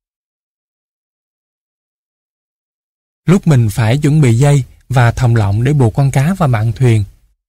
Lúc mình phải chuẩn bị dây và thòng lọng để buộc con cá vào mạn thuyền.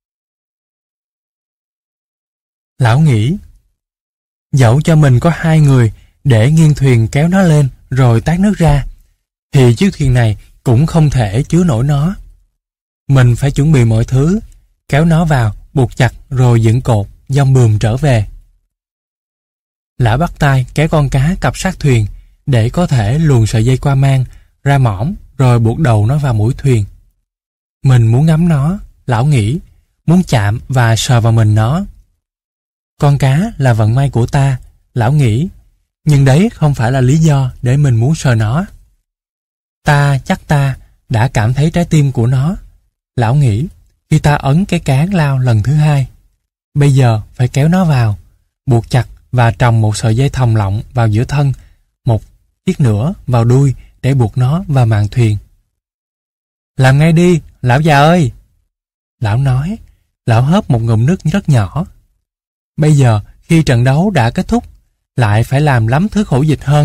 Lão nghĩ, dẫu cho mình có hai người để nghiêng thuyền kéo nó lên rồi tát nước ra, thì chiếc thuyền này cũng không thể chứa nổi nó. Mình phải chuẩn bị mọi thứ, kéo nó vào, buộc chặt rồi dựng cột, dong buồm trở về. Lão bắt tay kéo con cá cặp sát thuyền để có thể luồn sợi dây qua mang, ra mõm, rồi buộc đầu nó vào mũi thuyền. Mình muốn ngắm nó, lão nghĩ, muốn chạm và sờ vào mình nó. Con cá là vận may của ta, lão nghĩ, nhưng đấy không phải là lý do để mình muốn sờ nó. Ta chắc ta đã cảm thấy trái tim của nó, lão nghĩ, khi ta ấn cái cán lao lần thứ hai. Bây giờ phải kéo nó vào, buộc chặt và trồng một sợi dây thòng lọng vào giữa thân, một chiếc nữa vào đuôi để buộc nó vào mạn thuyền. Làm ngay đi, lão già ơi! Lão nói, Lão hớp một ngụm nước rất nhỏ. Bây giờ, khi trận đấu đã kết thúc, lại phải làm lắm thứ khổ dịch hơn.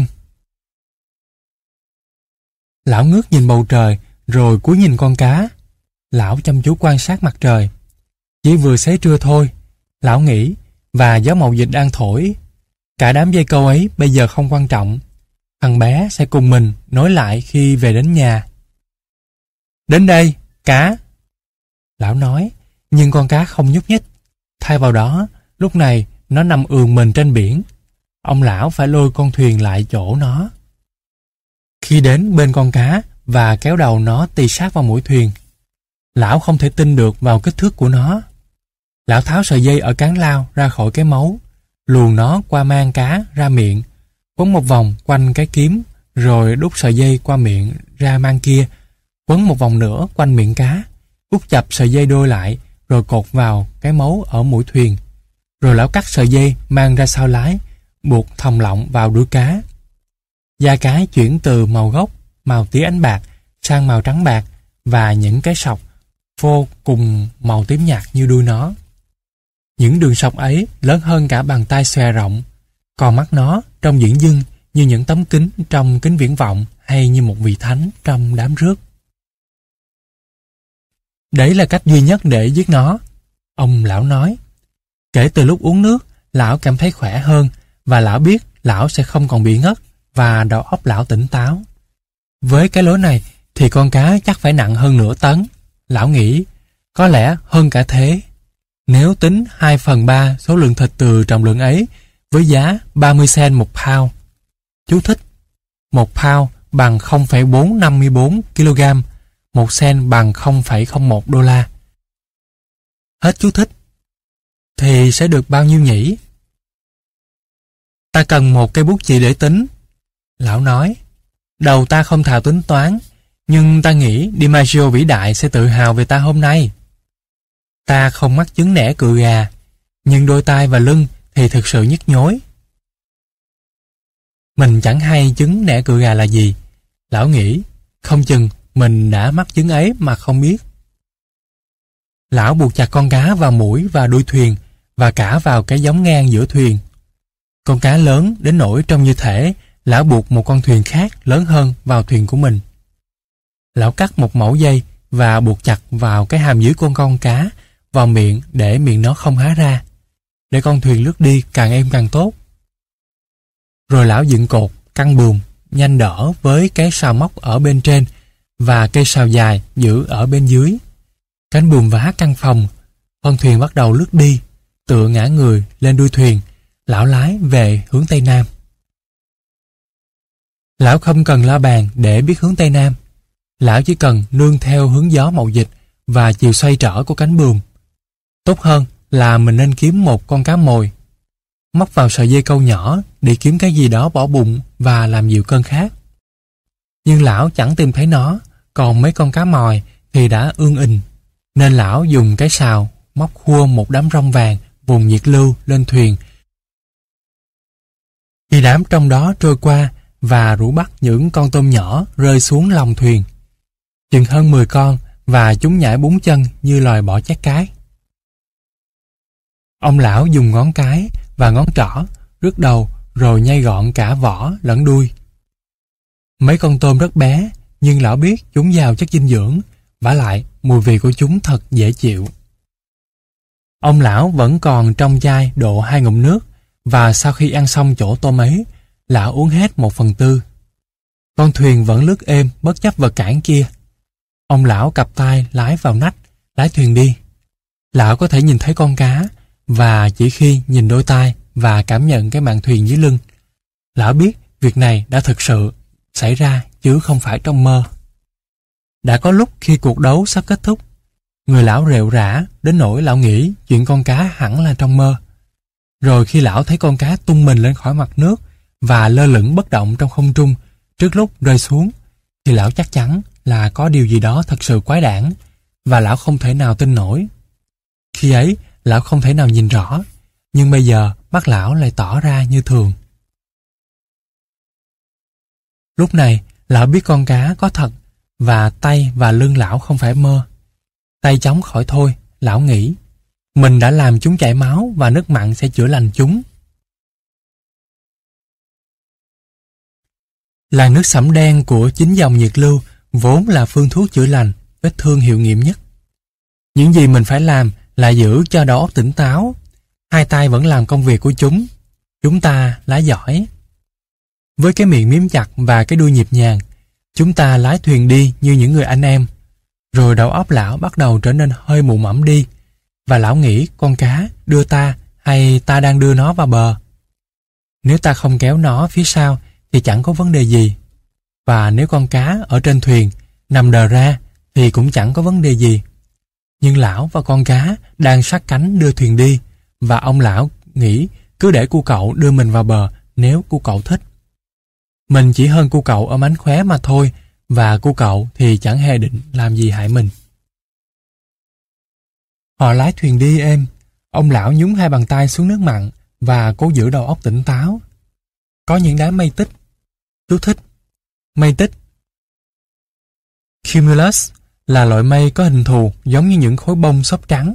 Lão ngước nhìn bầu trời, rồi cúi nhìn con cá. Lão chăm chú quan sát mặt trời. Chỉ vừa xế trưa thôi, lão nghĩ, và gió mậu dịch đang thổi. Cả đám dây câu ấy bây giờ không quan trọng. Thằng bé sẽ cùng mình nối lại khi về đến nhà. Đến đây, cá. Lão nói, nhưng con cá không nhúc nhích. Thay vào đó, lúc này nó nằm ườn mình trên biển. Ông lão phải lôi con thuyền lại chỗ nó. Khi đến bên con cá và kéo đầu nó tì sát vào mũi thuyền, lão không thể tin được vào kích thước của nó. Lão tháo sợi dây ở cán lao ra khỏi cái mấu, luồn nó qua mang cá ra miệng, quấn một vòng quanh cái kiếm, rồi đút sợi dây qua miệng ra mang kia, quấn một vòng nữa quanh miệng cá, út chập sợi dây đôi lại, rồi cột vào cái mấu ở mũi thuyền. Rồi lão cắt sợi dây mang ra sau lái, buộc thòng lọng vào đuôi cá. Da cá chuyển từ màu gốc, màu tía ánh bạc, sang màu trắng bạc, và những cái sọc vô cùng màu tím nhạt như đuôi nó. Những đường sọc ấy lớn hơn cả bàn tay xòe rộng, còn mắt nó trông dửng dưng như những tấm kính trong kính viễn vọng hay như một vị thánh trong đám rước. Đấy là cách duy nhất để giết nó, ông lão nói. Kể từ lúc uống nước, lão cảm thấy khỏe hơn, và lão biết lão sẽ không còn bị ngất, và đầu óc lão tỉnh táo. Với cái lối này thì con cá chắc phải nặng hơn nửa tấn. Lão nghĩ, có lẽ hơn cả thế. Nếu tính hai phần ba số lượng thịt từ trọng lượng ấy với giá ba mươi sen một pound. Chú thích: một pound bằng không phẩy bốn năm mươi bốn ki lô gam, một sen bằng không phẩy không một đô la. Hết chú thích. Thì sẽ được bao nhiêu nhỉ? Ta cần một cây bút chì để tính. Lão nói, đầu ta không thạo tính toán, nhưng ta nghĩ DiMaggio vĩ đại sẽ tự hào về ta hôm nay. Ta không mắc chứng nẻ cựa gà, nhưng đôi tai và lưng thì thực sự nhức nhối. Mình chẳng hay chứng nẻ cựa gà là gì. Lão nghĩ, không chừng mình đã mắc chứng ấy mà không biết. Lão buộc chặt con cá vào mũi và đuôi thuyền, và cả vào cái gióng ngang giữa thuyền. Con cá lớn đến nỗi trông như thể lão buộc một con thuyền khác lớn hơn vào thuyền của mình. Lão cắt một mẩu dây và buộc chặt vào cái hàm dưới con con cá, vào miệng để miệng nó không há ra, để con thuyền lướt đi càng êm càng tốt. Rồi lão dựng cột, căng buồm, nhanh đỡ với cái sào móc ở bên trên và cây sào dài giữ ở bên dưới. Cánh buồm vá căng phòng, con thuyền bắt đầu lướt đi, tựa ngã người lên đuôi thuyền. Lão lái về hướng Tây Nam. Lão không cần la bàn để biết hướng Tây Nam. Lão chỉ cần nương theo hướng gió mậu dịch và chiều xoay trở của cánh buồm. Tốt hơn là mình nên kiếm một con cá mồi, móc vào sợi dây câu nhỏ để kiếm cái gì đó bỏ bụng và làm dịu cơn khát. Nhưng lão chẳng tìm thấy nó, còn mấy con cá mòi thì đã ương ình, nên lão dùng cái sào móc khua một đám rong vàng vùng nhiệt lưu lên thuyền. Khi đám trong đó trôi qua và rủ bắt những con tôm nhỏ rơi xuống lòng thuyền, chừng hơn mười con, và chúng nhảy búng chân như loài bọ chét cái. Ông lão dùng ngón cái và ngón trỏ rước đầu, rồi nhai gọn cả vỏ lẫn đuôi. Mấy con tôm rất bé, nhưng lão biết chúng giàu chất dinh dưỡng, vả lại mùi vị của chúng thật dễ chịu. Ông lão vẫn còn trong chai độ hai ngụm nước, và sau khi ăn xong chỗ tôm ấy, lão uống hết một phần tư. Con thuyền vẫn lướt êm bất chấp vật cản kia. Ông lão cặp tay lái vào nách, lái thuyền đi. Lão có thể nhìn thấy con cá, và chỉ khi nhìn đôi tai và cảm nhận cái mạn thuyền dưới lưng, lão biết việc này đã thực sự xảy ra chứ không phải trong mơ. Đã có lúc khi cuộc đấu sắp kết thúc, người lão rệu rã đến nỗi lão nghĩ chuyện con cá hẳn là trong mơ. Rồi khi lão thấy con cá tung mình lên khỏi mặt nước và lơ lửng bất động trong không trung trước lúc rơi xuống, thì lão chắc chắn là có điều gì đó thật sự quái đản, và lão không thể nào tin nổi. Khi ấy, lão không thể nào nhìn rõ, nhưng bây giờ mắt lão lại tỏ ra như thường. Lúc này, lão biết con cá có thật, và tay và lưng lão không phải mơ. Tay chóng khỏi thôi, lão nghĩ. Mình đã làm chúng chảy máu và nước mặn sẽ chữa lành chúng. Làn nước sẫm đen của chính dòng nhiệt lưu vốn là phương thuốc chữa lành, vết thương hiệu nghiệm nhất. Những gì mình phải làm là giữ cho đầu óc tỉnh táo. Hai tay vẫn làm công việc của chúng. Chúng ta lái giỏi. Với cái miệng miếm chặt và cái đuôi nhịp nhàng, chúng ta lái thuyền đi như những người anh em. Rồi đầu óc lão bắt đầu trở nên hơi mụ mẫm đi, và lão nghĩ con cá đưa ta hay ta đang đưa nó vào bờ. Nếu ta không kéo nó phía sau thì chẳng có vấn đề gì. Và nếu con cá ở trên thuyền nằm đờ ra thì cũng chẳng có vấn đề gì. Nhưng lão và con cá đang sát cánh đưa thuyền đi, và ông lão nghĩ cứ để cu cậu đưa mình vào bờ nếu cu cậu thích. Mình chỉ hơn cu cậu ở mánh khóe mà thôi, và cu cậu thì chẳng hề định làm gì hại mình. Họ lái thuyền đi êm. Ông lão nhúng hai bàn tay xuống nước mặn và cố giữ đầu óc tỉnh táo. Có những đám mây tích. Chú thích: mây tích Cumulus là loại mây có hình thù giống như những khối bông xốp trắng,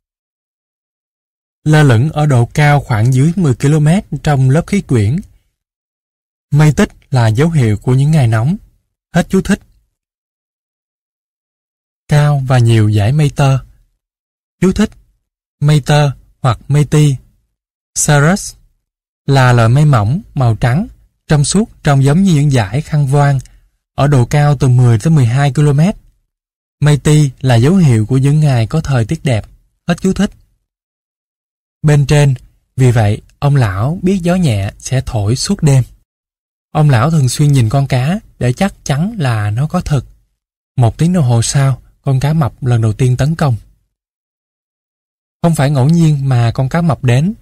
lơ lửng ở độ cao khoảng dưới mười ki lô mét trong lớp khí quyển. Mây tích là dấu hiệu của những ngày nóng. Hết chú thích. Cao và nhiều dải mây tơ. Chú thích: mây tơ hoặc mây ti cirrus là loại mây mỏng màu trắng, trong suốt, trông giống như những dải khăn voan, ở độ cao từ mười tới mười hai ki lô mét. Mây ti là dấu hiệu của những ngày có thời tiết đẹp. Hết chú thích. Bên trên, vì vậy, ông lão biết gió nhẹ sẽ thổi suốt đêm. Ông lão thường xuyên nhìn con cá để chắc chắn là nó có thực. Một tiếng đồng hồ sau, con cá mập lần đầu tiên tấn công. Không phải ngẫu nhiên mà con cá mập đến.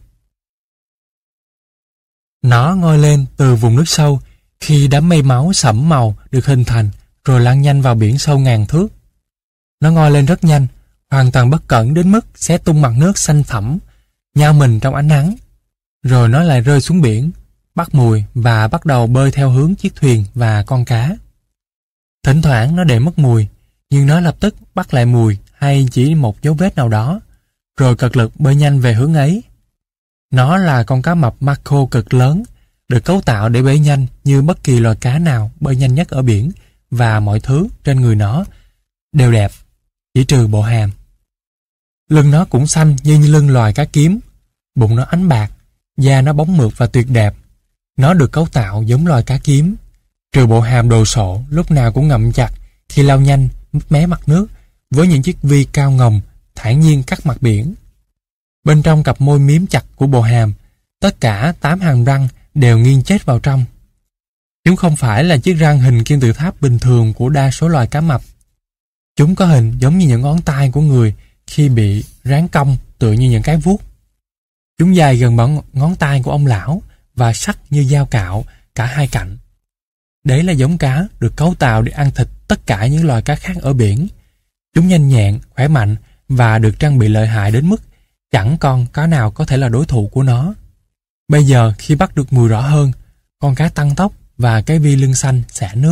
Nó ngoi lên từ vùng nước sâu khi đám mây máu sẫm màu được hình thành rồi lan nhanh vào biển sâu ngàn thước. Nó ngoi lên rất nhanh, hoàn toàn bất cẩn đến mức xé tung mặt nước xanh thẳm, nhao mình trong ánh nắng. Rồi nó lại rơi xuống biển, bắt mùi và bắt đầu bơi theo hướng chiếc thuyền và con cá. Thỉnh thoảng nó để mất mùi, nhưng nó lập tức bắt lại mùi hay chỉ một dấu vết nào đó, rồi cật lực bơi nhanh về hướng ấy. Nó là con cá mập Mako cực lớn, được cấu tạo để bơi nhanh như bất kỳ loài cá nào bơi nhanh nhất ở biển, và mọi thứ trên người nó đều đẹp, chỉ trừ bộ hàm. Lưng nó cũng xanh như lưng loài cá kiếm, bụng nó ánh bạc, da nó bóng mượt và tuyệt đẹp. Nó được cấu tạo giống loài cá kiếm, trừ bộ hàm đồ sộ lúc nào cũng ngậm chặt khi lao nhanh mé mặt nước với những chiếc vi cao ngồng thản nhiên cắt mặt biển. Bên trong cặp môi miếm chặt của bộ hàm, tất cả tám hàm răng đều nghiêng chết vào trong. Chúng không phải là chiếc răng hình kim tự tháp bình thường của đa số loài cá mập. Chúng có hình giống như những ngón tay của người khi bị ráng cong, tựa như những cái vuốt. Chúng dài gần bằng ngón tay của ông lão và sắc như dao cạo cả hai cạnh. Đấy là giống cá được cấu tạo để ăn thịt tất cả những loài cá khác ở biển. Chúng nhanh nhẹn, khỏe mạnh và được trang bị lợi hại đến mức chẳng còn cá nào có thể là đối thủ của nó. Bây giờ khi bắt được mùi rõ hơn, con cá tăng tốc và cái vi lưng xanh xả nước.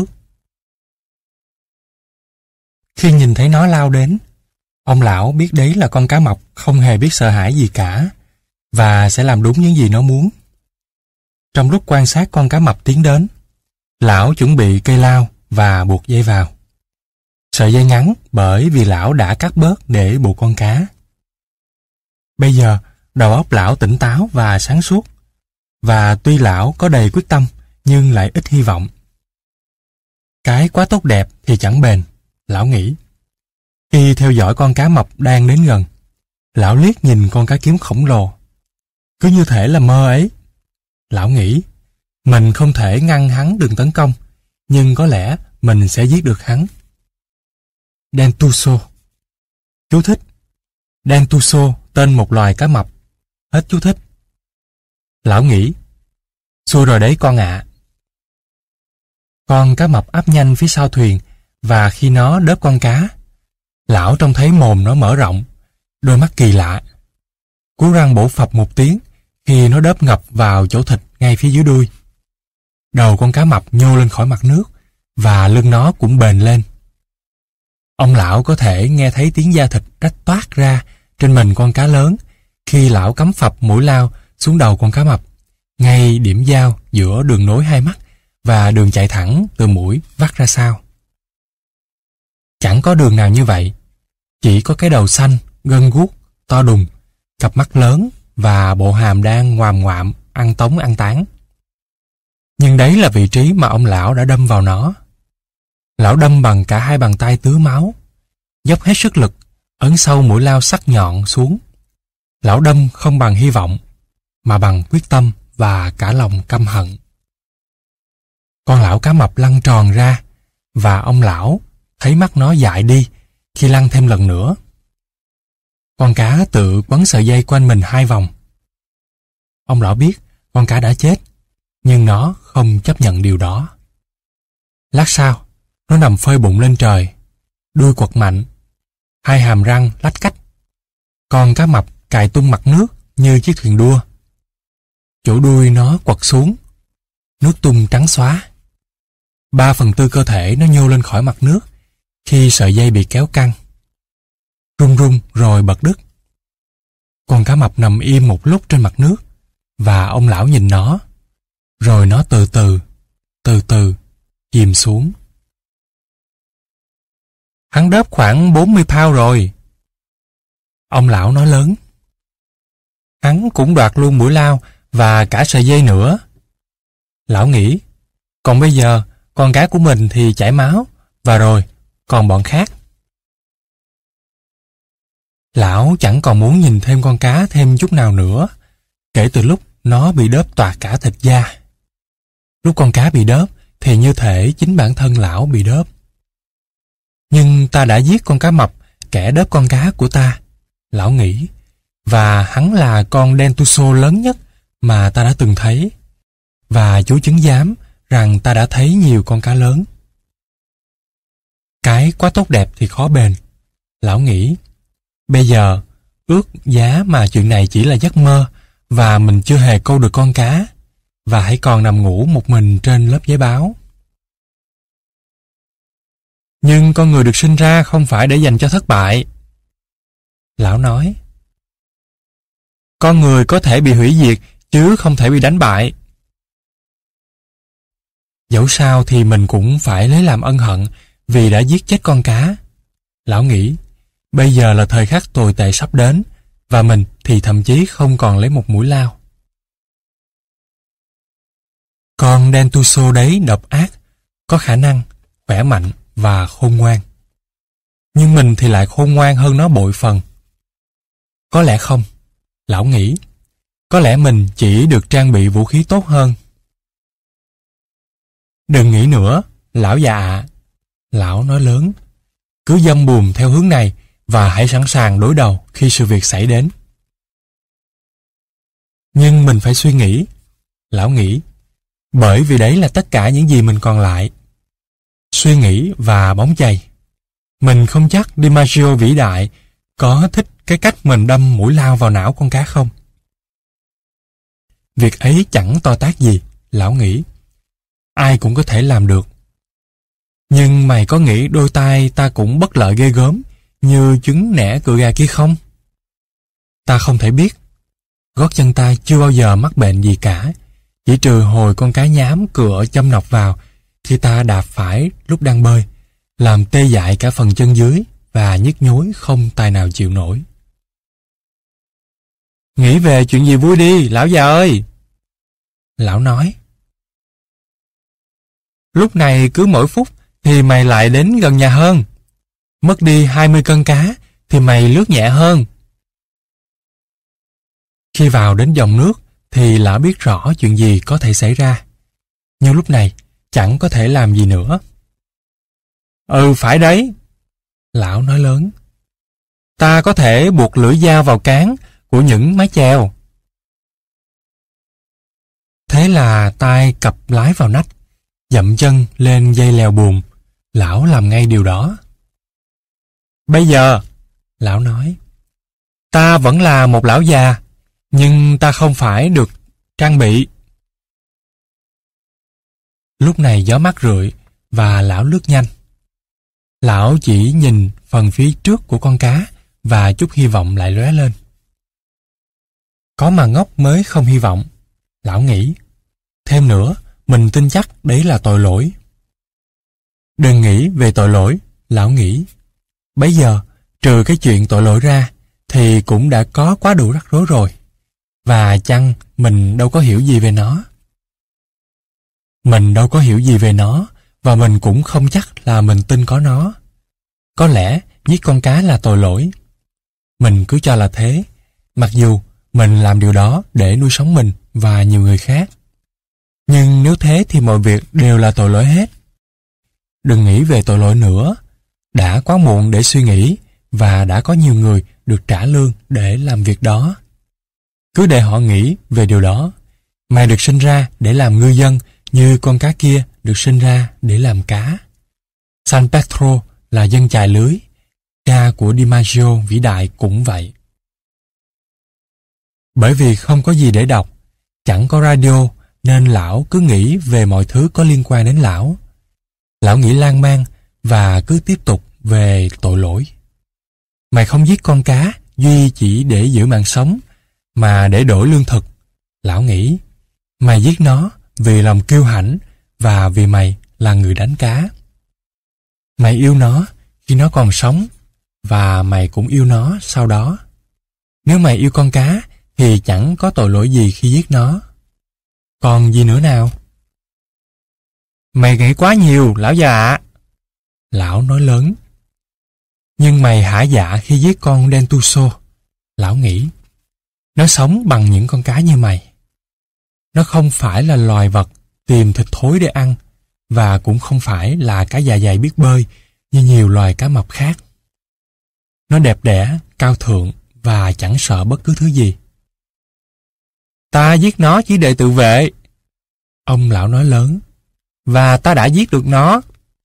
Khi nhìn thấy nó lao đến, ông lão biết đấy là con cá mập không hề biết sợ hãi gì cả và sẽ làm đúng những gì nó muốn. Trong lúc quan sát con cá mập tiến đến, lão chuẩn bị cây lao và buộc dây vào. Sợi dây ngắn bởi vì lão đã cắt bớt để buộc con cá. Bây giờ, đầu óc lão tỉnh táo và sáng suốt, và tuy lão có đầy quyết tâm nhưng lại ít hy vọng. Cái quá tốt đẹp thì chẳng bền, lão nghĩ. Khi theo dõi con cá mập đang đến gần, lão liếc nhìn con cá kiếm khổng lồ. Cứ như thể là mơ ấy. Lão nghĩ, mình không thể ngăn hắn đừng tấn công, nhưng có lẽ mình sẽ giết được hắn. Dentuso. Chú thích: Dentuso tên một loài cá mập. Hết chú thích. Lão nghĩ, xui rồi đấy con ạ. Con cá mập áp nhanh phía sau thuyền, và khi nó đớp con cá, lão trông thấy mồm nó mở rộng, đôi mắt kỳ lạ. Cú răng bổ phập một tiếng khi nó đớp ngập vào chỗ thịt ngay phía dưới đuôi. Đầu con cá mập nhô lên khỏi mặt nước, và lưng nó cũng bền lên. Ông lão có thể nghe thấy tiếng da thịt rách toát ra trên mình con cá lớn khi lão cắm phập mũi lao xuống đầu con cá mập, ngay điểm giao giữa đường nối hai mắt và đường chạy thẳng từ mũi vắt ra sau. Chẳng có đường nào như vậy, chỉ có cái đầu xanh, gân guốc, to đùng, cặp mắt lớn và bộ hàm đang ngoàm ngoạm, ăn tống ăn tán. Nhưng đấy là vị trí mà ông lão đã đâm vào nó. Lão đâm bằng cả hai bàn tay tứa máu, dốc hết sức lực, ấn sâu mũi lao sắc nhọn xuống. Lão đâm không bằng hy vọng, mà bằng quyết tâm và cả lòng căm hận. Con lão cá mập lăn tròn ra, và ông lão thấy mắt nó dại đi khi lăn thêm lần nữa. Con cá tự quấn sợi dây quanh mình hai vòng. Ông lão biết con cá đã chết, nhưng nó không chấp nhận điều đó. Lát sau, nó nằm phơi bụng lên trời, đuôi quật mạnh, hai hàm răng lách cách. Con cá mập cài tung mặt nước như chiếc thuyền đua. Chỗ đuôi nó quật xuống, nước tung trắng xóa. Ba phần tư cơ thể nó nhô lên khỏi mặt nước khi sợi dây bị kéo căng. Rung rung rồi bật đứt. Con cá mập nằm im một lúc trên mặt nước, và ông lão nhìn nó, rồi nó từ từ, từ từ chìm xuống. Hắn đớp khoảng bốn mươi pound rồi. Ông lão nói lớn. Hắn cũng đoạt luôn mũi lao và cả sợi dây nữa. Lão nghĩ, còn bây giờ con cá của mình thì chảy máu, và rồi còn bọn khác. Lão chẳng còn muốn nhìn thêm con cá thêm chút nào nữa, kể từ lúc nó bị đớp toạc cả thịt da. Lúc con cá bị đớp thì như thể chính bản thân lão bị đớp. Nhưng ta đã giết con cá mập, kẻ đớp con cá của ta, lão nghĩ, và hắn là con Dentuso lớn nhất mà ta đã từng thấy, và chú chứng giám rằng ta đã thấy nhiều con cá lớn. Cái quá tốt đẹp thì khó bền, lão nghĩ. Bây giờ, ước giá mà chuyện này chỉ là giấc mơ, và mình chưa hề câu được con cá, và hãy còn nằm ngủ một mình trên lớp giấy báo. Nhưng con người được sinh ra không phải để dành cho thất bại. Lão nói. Con người có thể bị hủy diệt, chứ không thể bị đánh bại. Dẫu sao thì mình cũng phải lấy làm ân hận vì đã giết chết con cá. Lão nghĩ, bây giờ là thời khắc tồi tệ sắp đến, và mình thì thậm chí không còn lấy một mũi lao. Con Dentuso đấy độc ác, có khả năng, khỏe mạnh và khôn ngoan. Nhưng mình thì lại khôn ngoan hơn nó bội phần. Có lẽ không, lão nghĩ. Có lẽ mình chỉ được trang bị vũ khí tốt hơn. Đừng nghĩ nữa, lão già ạ. Lão nói lớn. Cứ dâm bùm theo hướng này và hãy sẵn sàng đối đầu khi sự việc xảy đến. Nhưng mình phải suy nghĩ. Lão nghĩ. Bởi vì đấy là tất cả những gì mình còn lại. Suy nghĩ và bóng chày. Mình không chắc DiMaggio vĩ đại có thích cái cách mình đâm mũi lao vào não con cá không? Việc ấy chẳng to tát gì, lão nghĩ. Ai cũng có thể làm được. Nhưng mày có nghĩ đôi tay ta cũng bất lợi ghê gớm như trứng nẻ cựa gà kia không? Ta không thể biết. Gót chân ta chưa bao giờ mắc bệnh gì cả, chỉ trừ hồi con cá nhám cựa châm nọc vào khi ta đạp phải lúc đang bơi, làm tê dại cả phần chân dưới và nhức nhối không tài nào chịu nổi. Nghĩ về chuyện gì vui đi, lão già ơi! Lão nói. Lúc này cứ mỗi phút thì mày lại đến gần nhà hơn. Mất đi hai mươi cân cá thì mày lướt nhẹ hơn. Khi vào đến dòng nước thì lão biết rõ chuyện gì có thể xảy ra. Nhưng lúc này chẳng có thể làm gì nữa. Ừ phải đấy. Lão nói lớn. Ta có thể buộc lưỡi dao vào cán của những mái chèo. Thế là tay cặp lái vào nách, dậm chân lên dây lèo buồm. Lão làm ngay điều đó. Bây giờ, lão nói, ta vẫn là một lão già, nhưng ta không phải được trang bị. Lúc này gió mát rượi và lão lướt nhanh. Lão chỉ nhìn phần phía trước của con cá và chút hy vọng lại lóe lên. Có mà ngốc mới không hy vọng, lão nghĩ. Thêm nữa, mình tin chắc đấy là tội lỗi. Đừng nghĩ về tội lỗi, lão nghĩ. Bấy giờ, trừ cái chuyện tội lỗi ra, thì cũng đã có quá đủ rắc rối rồi. Và chăng mình đâu có hiểu gì về nó. Mình đâu có hiểu gì về nó, và mình cũng không chắc là mình tin có nó. Có lẽ giết con cá là tội lỗi. Mình cứ cho là thế, mặc dù mình làm điều đó để nuôi sống mình và nhiều người khác. Nhưng nếu thế thì mọi việc đều là tội lỗi hết. Đừng nghĩ về tội lỗi nữa. Đã quá muộn để suy nghĩ, và đã có nhiều người được trả lương để làm việc đó. Cứ để họ nghĩ về điều đó. Mày được sinh ra để làm ngư dân như con cá kia được sinh ra để làm cá. San Pedro là dân chài lưới. Cha của DiMaggio vĩ đại cũng vậy. Bởi vì không có gì để đọc, chẳng có radio, nên lão cứ nghĩ về mọi thứ có liên quan đến lão. Lão nghĩ lan man và cứ tiếp tục về tội lỗi. Mày không giết con cá duy chỉ để giữ mạng sống, mà để đổi lương thực. Lão nghĩ, mày giết nó vì lòng kiêu hãnh và vì mày là người đánh cá. Mày yêu nó khi nó còn sống, và mày cũng yêu nó sau đó. Nếu mày yêu con cá thì chẳng có tội lỗi gì khi giết nó. Còn gì nữa nào? Mày nghĩ quá nhiều, lão già. Lão nói lớn. Nhưng mày hả dạ khi giết con Dentuso. Lão nghĩ. Nó sống bằng những con cá như mày. Nó không phải là loài vật tìm thịt thối để ăn, và cũng không phải là cá dạ dày biết bơi như nhiều loài cá mập khác. Nó đẹp đẽ, cao thượng và chẳng sợ bất cứ thứ gì. Ta giết nó chỉ để tự vệ. Ông lão nói lớn. Và ta đã giết được nó.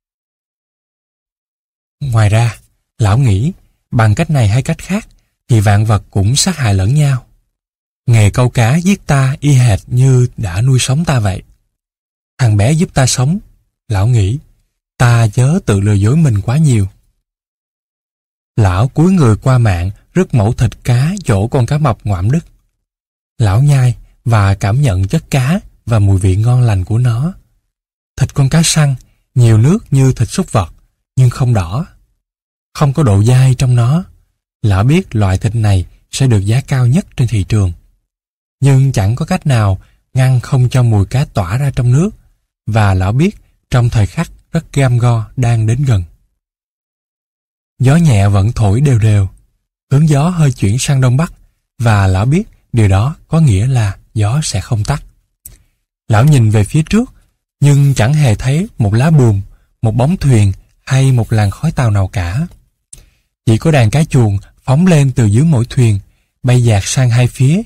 Ngoài ra, lão nghĩ bằng cách này hay cách khác thì vạn vật cũng sát hại lẫn nhau. Nghề câu cá giết ta y hệt như đã nuôi sống ta vậy. Thằng bé giúp ta sống. Lão nghĩ, ta chớ tự lừa dối mình quá nhiều. Lão cúi người qua mạng rứt mẩu thịt cá chỗ con cá mập ngoạm đứt. Lão nhai và cảm nhận chất cá và mùi vị ngon lành của nó. Thịt con cá săn, nhiều nước như thịt súc vật, nhưng không đỏ. Không có độ dai trong nó. Lão biết loại thịt này sẽ được giá cao nhất trên thị trường. Nhưng chẳng có cách nào ngăn không cho mùi cá tỏa ra trong nước, và lão biết trong thời khắc rất gam go đang đến gần. Gió nhẹ vẫn thổi đều đều, hướng gió hơi chuyển sang đông bắc, và lão biết điều đó có nghĩa là gió sẽ không tắt. Lão nhìn về phía trước, nhưng chẳng hề thấy một lá buồm, một bóng thuyền hay một làn khói tàu nào cả. Chỉ có đàn cá chuồn phóng lên từ dưới mỗi thuyền, bay dạt sang hai phía,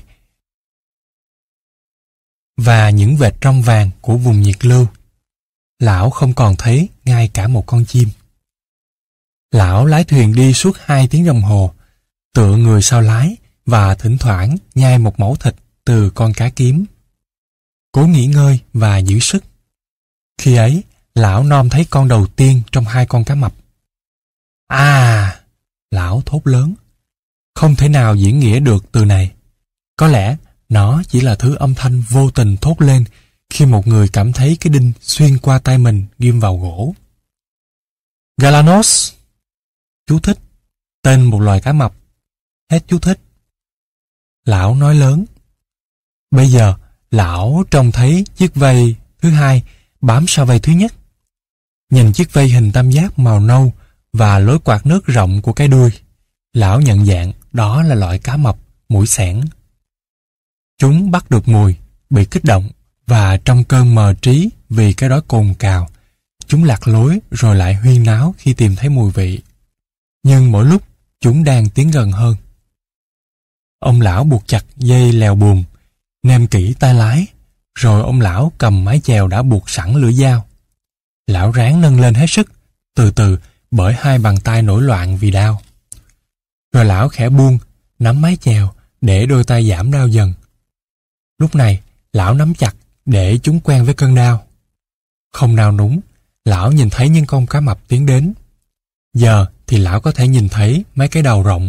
và những vệt trong vàng của vùng nhiệt lưu. Lão không còn thấy ngay cả một con chim. Lão lái thuyền đi suốt hai tiếng đồng hồ, tựa người sau lái và thỉnh thoảng nhai một mẩu thịt từ con cá kiếm. Cố nghỉ ngơi và giữ sức. Khi ấy, lão nom thấy con đầu tiên trong hai con cá mập. À! Lão thốt lớn. Không thể nào diễn nghĩa được từ này. Có lẽ nó chỉ là thứ âm thanh vô tình thốt lên khi một người cảm thấy cái đinh xuyên qua tay mình ghim vào gỗ. Galanos. Chú thích. Tên một loài cá mập. Hết chú thích. Lão nói lớn. Bây giờ, lão trông thấy chiếc vây thứ hai bám sau vây thứ nhất. Nhìn chiếc vây hình tam giác màu nâu và lối quạt nước rộng của cái đuôi, lão nhận dạng đó là loại cá mập mũi xẻng. Chúng bắt được mùi, bị kích động, và trong cơn mờ trí vì cái đói cồn cào, chúng lạc lối rồi lại huyên náo khi tìm thấy mùi vị. Nhưng mỗi lúc chúng đang tiến gần hơn. Ông lão buộc chặt dây lèo buồm, nêm kỹ tay lái, rồi ông lão cầm mái chèo đã buộc sẵn lưỡi dao. Lão ráng nâng lên hết sức, từ từ bởi hai bàn tay nổi loạn vì đau. Rồi lão khẽ buông, nắm mái chèo để đôi tay giảm đau dần. Lúc này, lão nắm chặt để chúng quen với cơn đau. Không nào núng, lão nhìn thấy những con cá mập tiến đến. Giờ thì lão có thể nhìn thấy mấy cái đầu rộng,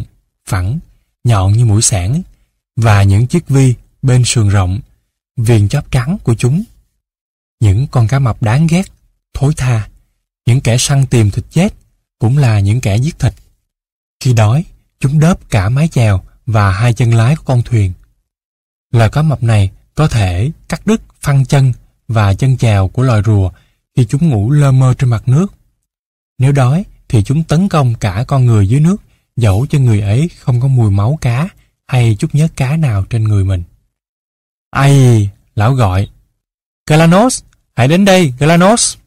phẳng, nhọn như mũi xẻng, và những chiếc vi bên sườn rộng, viền chóp trắng của chúng. Những con cá mập đáng ghét, thối tha, những kẻ săn tìm thịt chết, cũng là những kẻ giết thịt. Khi đói, chúng đớp cả mái chèo và hai chân lái của con thuyền. Loài cá mập này có thể cắt đứt phăng chân và chân chèo của loài rùa khi chúng ngủ lơ mơ trên mặt nước. Nếu đói thì chúng tấn công cả con người dưới nước, dẫu cho người ấy không có mùi máu cá hay chút nhớt cá nào trên người mình. Ai, lão gọi, Galanos, hãy đến đây, Galanos.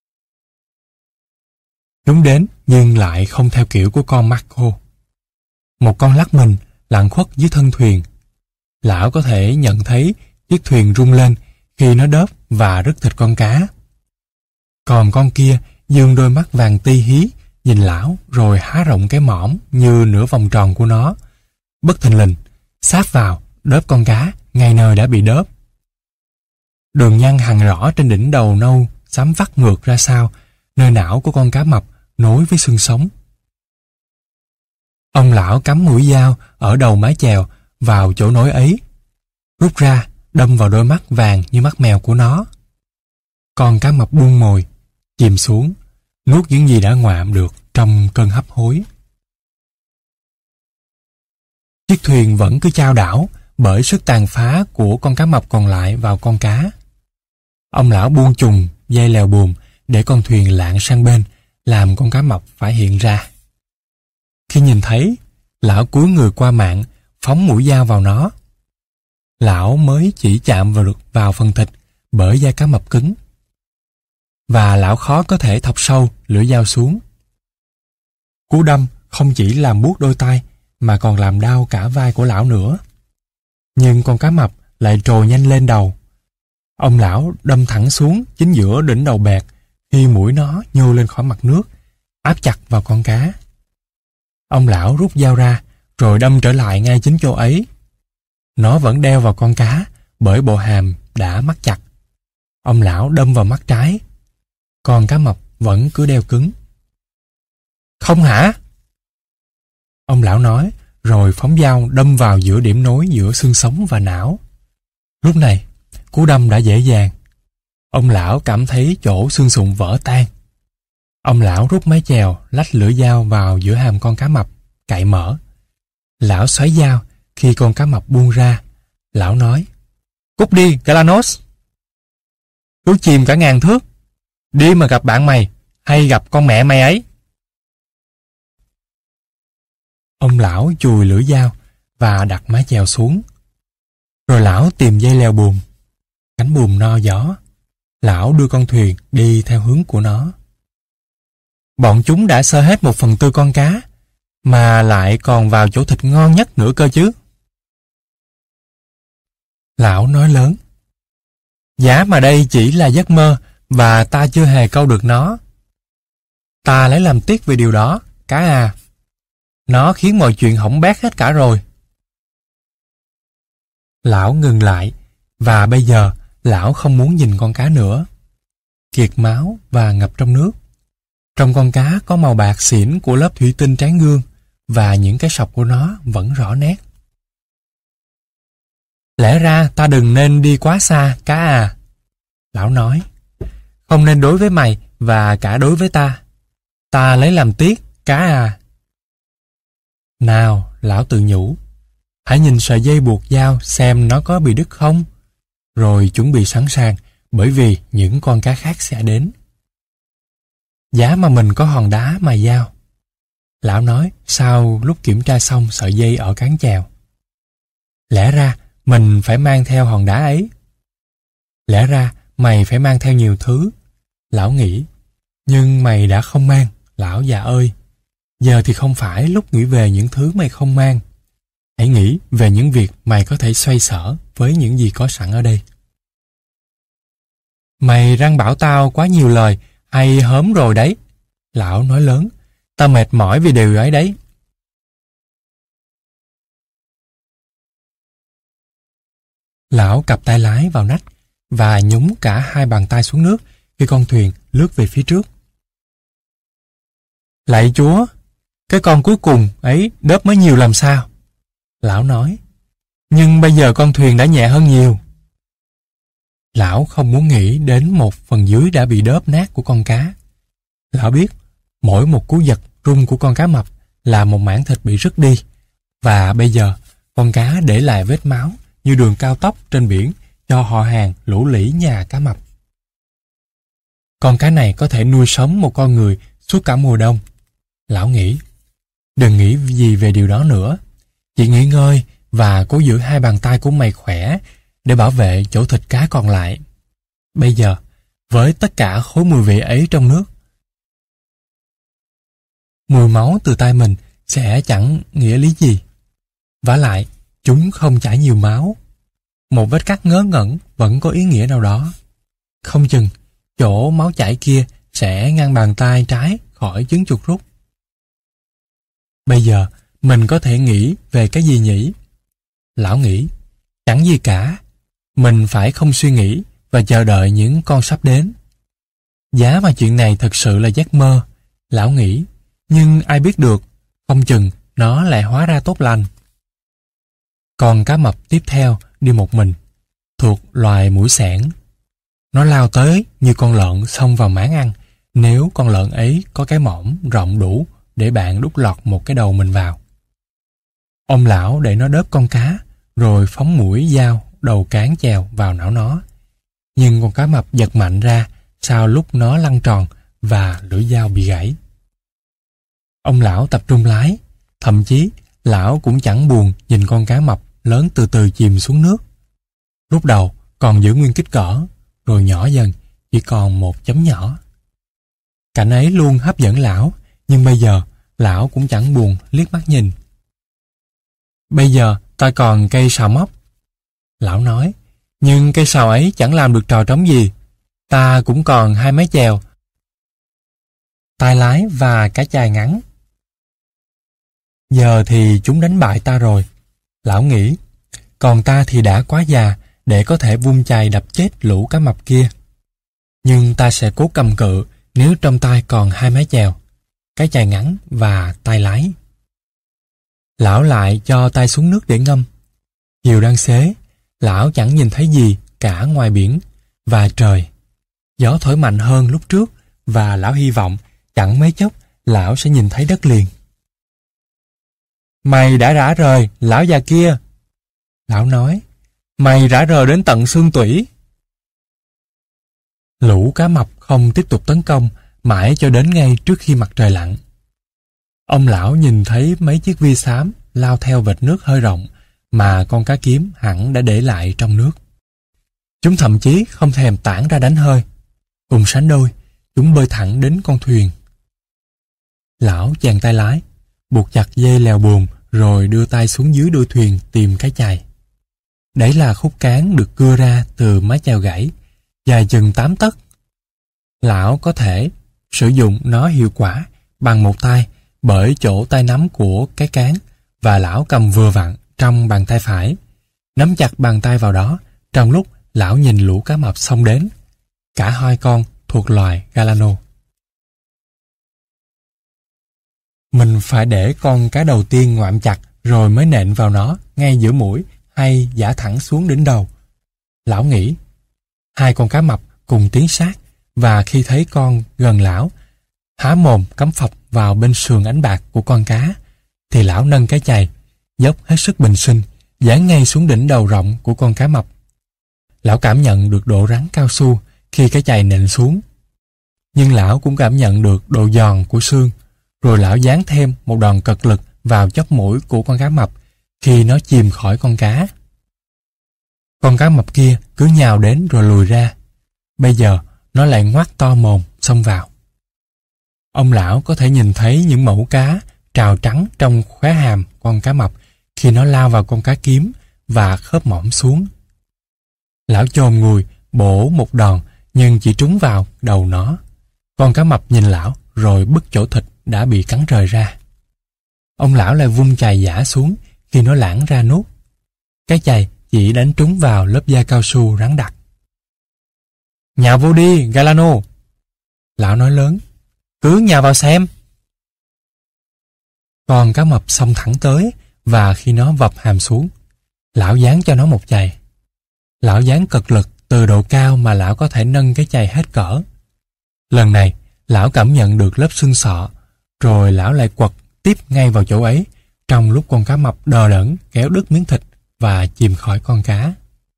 Chúng đến nhưng lại không theo kiểu của con Marco. Một con lắc mình lặn khuất dưới thân thuyền. Lão có thể nhận thấy chiếc thuyền rung lên khi nó đớp và rứt thịt con cá. Còn con kia dương đôi mắt vàng ti hí nhìn lão rồi há rộng cái mõm như nửa vòng tròn của nó. Bất thình lình, sáp vào, đớp con cá ngay nơi đã bị đớp. Đường nhăn hằn rõ trên đỉnh đầu nâu xám vắt ngược ra sau, nơi não của con cá mập nối với xương sống. Ông lão cắm mũi dao ở đầu mái chèo vào chỗ nối ấy, rút ra đâm vào đôi mắt vàng như mắt mèo của nó. Con cá mập buông mồi, chìm xuống, nuốt những gì đã ngoạm được trong cơn hấp hối. Chiếc thuyền vẫn cứ chao đảo bởi sức tàn phá của con cá mập còn lại vào con cá. Ông lão buông chùng dây lèo buồm để con thuyền lạng sang bên, làm con cá mập phải hiện ra. Khi nhìn thấy, lão cúi người qua mạn, phóng mũi dao vào nó. Lão mới chỉ chạm vào được vào phần thịt bởi da cá mập cứng, và lão khó có thể thọc sâu lưỡi dao xuống. Cú đâm không chỉ làm buốt đôi tay mà còn làm đau cả vai của lão nữa. Nhưng con cá mập lại trồi nhanh lên đầu. Ông lão đâm thẳng xuống chính giữa đỉnh đầu bẹt khi mũi nó nhô lên khỏi mặt nước, áp chặt vào con cá. Ông lão rút dao ra rồi đâm trở lại ngay chính chỗ ấy. Nó vẫn đeo vào con cá bởi bộ hàm đã mắc chặt. Ông lão đâm vào mắt trái. Con cá mập vẫn cứ đeo cứng. Không hả? Ông lão nói rồi phóng dao đâm vào giữa điểm nối giữa xương sống và não. Lúc này, cú đâm đã dễ dàng. Ông lão cảm thấy chỗ xương sụn vỡ tan. Ông lão rút mái chèo lách lưỡi dao vào giữa hàm con cá mập, cạy mở. Lão xoáy dao khi con cá mập buông ra. Lão nói, cút đi, Galanos. Cứ chìm cả ngàn thước. Đi mà gặp bạn mày, hay gặp con mẹ mày ấy. Ông lão chùi lưỡi dao và đặt mái chèo xuống. Rồi lão tìm dây leo buồm. Cánh buồm no gió. Lão đưa con thuyền đi theo hướng của nó. Bọn chúng đã sơ hết một phần tư con cá, mà lại còn vào chỗ thịt ngon nhất nữa cơ chứ. Lão nói lớn, giá mà đây chỉ là giấc mơ và ta chưa hề câu được nó. Ta lấy làm tiếc về điều đó, cá à. Nó khiến mọi chuyện hỏng bét hết cả rồi. Lão ngừng lại, và bây giờ lão không muốn nhìn con cá nữa. Kiệt máu và ngập trong nước. Trong con cá có màu bạc xỉn của lớp thủy tinh tráng gương, và những cái sọc của nó vẫn rõ nét. Lẽ ra ta đừng nên đi quá xa, cá à. Lão nói, không nên đối với mày và cả đối với ta. Ta lấy làm tiếc, cá à. Nào, lão tự nhủ, hãy nhìn sợi dây buộc dao xem nó có bị đứt không, rồi chuẩn bị sẵn sàng bởi vì những con cá khác sẽ đến. Giá mà mình có hòn đá mà dao. Lão nói sau lúc kiểm tra xong sợi dây ở cán chèo. Lẽ ra mình phải mang theo hòn đá ấy. Lẽ ra mày phải mang theo nhiều thứ. Lão nghĩ, nhưng mày đã không mang, lão già ơi. Giờ thì không phải lúc nghĩ về những thứ mày không mang. Hãy nghĩ về những việc mày có thể xoay sở với những gì có sẵn ở đây. Mày răng bảo tao quá nhiều lời hay hớm rồi đấy. Lão nói lớn, tao mệt mỏi vì điều ấy đấy. Lão cặp tay lái vào nách và nhúng cả hai bàn tay xuống nước khi con thuyền lướt về phía trước. Lạy Chúa, cái con cuối cùng ấy đớp mới nhiều làm sao? Lão nói, nhưng bây giờ con thuyền đã nhẹ hơn nhiều. Lão không muốn nghĩ đến một phần dưới đã bị đớp nát của con cá. Lão biết, mỗi một cú giật rung của con cá mập là một mảng thịt bị rứt đi, và bây giờ con cá để lại vết máu như đường cao tốc trên biển cho họ hàng lũ lĩ nhà cá mập. Con cá này có thể nuôi sống một con người suốt cả mùa đông. Lão nghĩ, đừng nghĩ gì về điều đó nữa. Chỉ nghỉ ngơi và cố giữ hai bàn tay của mày khỏe để bảo vệ chỗ thịt cá còn lại. Bây giờ, với tất cả khối mùi vị ấy trong nước, mùi máu từ tay mình sẽ chẳng nghĩa lý gì. Vả lại, chúng không chảy nhiều máu. Một vết cắt ngớ ngẩn vẫn có ý nghĩa nào đó. Không chừng, chỗ máu chảy kia sẽ ngăn bàn tay trái khỏi chứng chuột rút. Bây giờ, mình có thể nghĩ về cái gì nhỉ? Lão nghĩ, chẳng gì cả. Mình phải không suy nghĩ và chờ đợi những con sắp đến. Giá mà chuyện này thật sự là giấc mơ, lão nghĩ, nhưng ai biết được, không chừng nó lại hóa ra tốt lành. Con cá mập tiếp theo đi một mình, thuộc loài muỗi xẻng. Nó lao tới như con lợn xông vào máng ăn, nếu con lợn ấy có cái mõm rộng đủ để bạn đút lọt một cái đầu mình vào. Ông lão để nó đớp con cá, rồi phóng mũi dao đầu cán chèo vào não nó. Nhưng con cá mập giật mạnh ra sau lúc nó lăn tròn và lưỡi dao bị gãy. Ông lão tập trung lái, thậm chí lão cũng chẳng buồn nhìn con cá mập lớn từ từ chìm xuống nước. Lúc đầu còn giữ nguyên kích cỡ, rồi nhỏ dần, chỉ còn một chấm nhỏ. Cảnh ấy luôn hấp dẫn lão, nhưng bây giờ lão cũng chẳng buồn liếc mắt nhìn. Bây giờ ta còn cây sào móc. Lão nói, nhưng cây sào ấy chẳng làm được trò trống gì. Ta cũng còn hai mái chèo, tay lái và cả chài ngắn. Giờ thì chúng đánh bại ta rồi. Lão nghĩ, còn ta thì đã quá già để có thể vung chài đập chết lũ cá mập kia. Nhưng ta sẽ cố cầm cự nếu trong tay còn hai mái chèo, cái chài ngắn và tay lái. Lão lại cho tay xuống nước để ngâm. Chiều đang xế, lão chẳng nhìn thấy gì cả ngoài biển và trời. Gió thổi mạnh hơn lúc trước và lão hy vọng chẳng mấy chốc lão sẽ nhìn thấy đất liền. Mày đã rã rời, lão già kia. Lão nói, mày rã rời đến tận xương tủy. Lũ cá mập không tiếp tục tấn công mãi cho đến ngay trước khi mặt trời lặn. Ông lão nhìn thấy mấy chiếc vi xám lao theo vệt nước hơi rộng mà con cá kiếm hẳn đã để lại trong nước. Chúng thậm chí không thèm tản ra đánh hơi. Cùng sánh đôi, chúng bơi thẳng đến con thuyền. Lão chàng tay lái, buộc chặt dây lèo buồm rồi đưa tay xuống dưới đuôi thuyền tìm cái chài. Đấy là khúc cán được cưa ra từ mái chèo gãy, dài chừng tám tấc. Lão có thể sử dụng nó hiệu quả bằng một tay bởi chỗ tay nắm của cái cán và lão cầm vừa vặn trong bàn tay phải, nắm chặt bàn tay vào đó trong lúc lão nhìn lũ cá mập xông đến, cả hai con thuộc loài Galano. Mình phải để con cá đầu tiên ngoạm chặt rồi mới nện vào nó ngay giữa mũi hay giã thẳng xuống đến đầu. Lão nghĩ, hai con cá mập cùng tiến sát và khi thấy con gần lão, há mồm cắm phập vào bên sườn ánh bạc của con cá, thì lão nâng cái chày, dốc hết sức bình sinh, dán ngay xuống đỉnh đầu rộng của con cá mập. Lão cảm nhận được độ rắn cao su khi cái chày nện xuống. Nhưng lão cũng cảm nhận được độ giòn của xương, rồi lão dán thêm một đòn cật lực vào chóp mũi của con cá mập khi nó chìm khỏi con cá. Con cá mập kia cứ nhào đến rồi lùi ra. Bây giờ nó lại ngoác to mồm xông vào. Ông lão có thể nhìn thấy những mẩu cá trào trắng trong khóe hàm con cá mập khi nó lao vào con cá kiếm và khớp mõm xuống. Lão chồm người bổ một đòn nhưng chỉ trúng vào đầu nó. Con cá mập nhìn lão rồi bứt chỗ thịt đã bị cắn rời ra. Ông lão lại vung chày giã xuống khi nó lãng ra nút. Cái chày chỉ đánh trúng vào lớp da cao su rắn đặc. Nhào vô đi, Galano! Lão nói lớn. Cứ nhào vào xem. Con cá mập xông thẳng tới, và khi nó vập hàm xuống, lão giáng cho nó một chày. Lão giáng cật lực từ độ cao mà lão có thể nâng cái chày hết cỡ. Lần này, lão cảm nhận được lớp xương sọ, rồi lão lại quật tiếp ngay vào chỗ ấy, trong lúc con cá mập đờ đẫn kéo đứt miếng thịt và chìm khỏi con cá.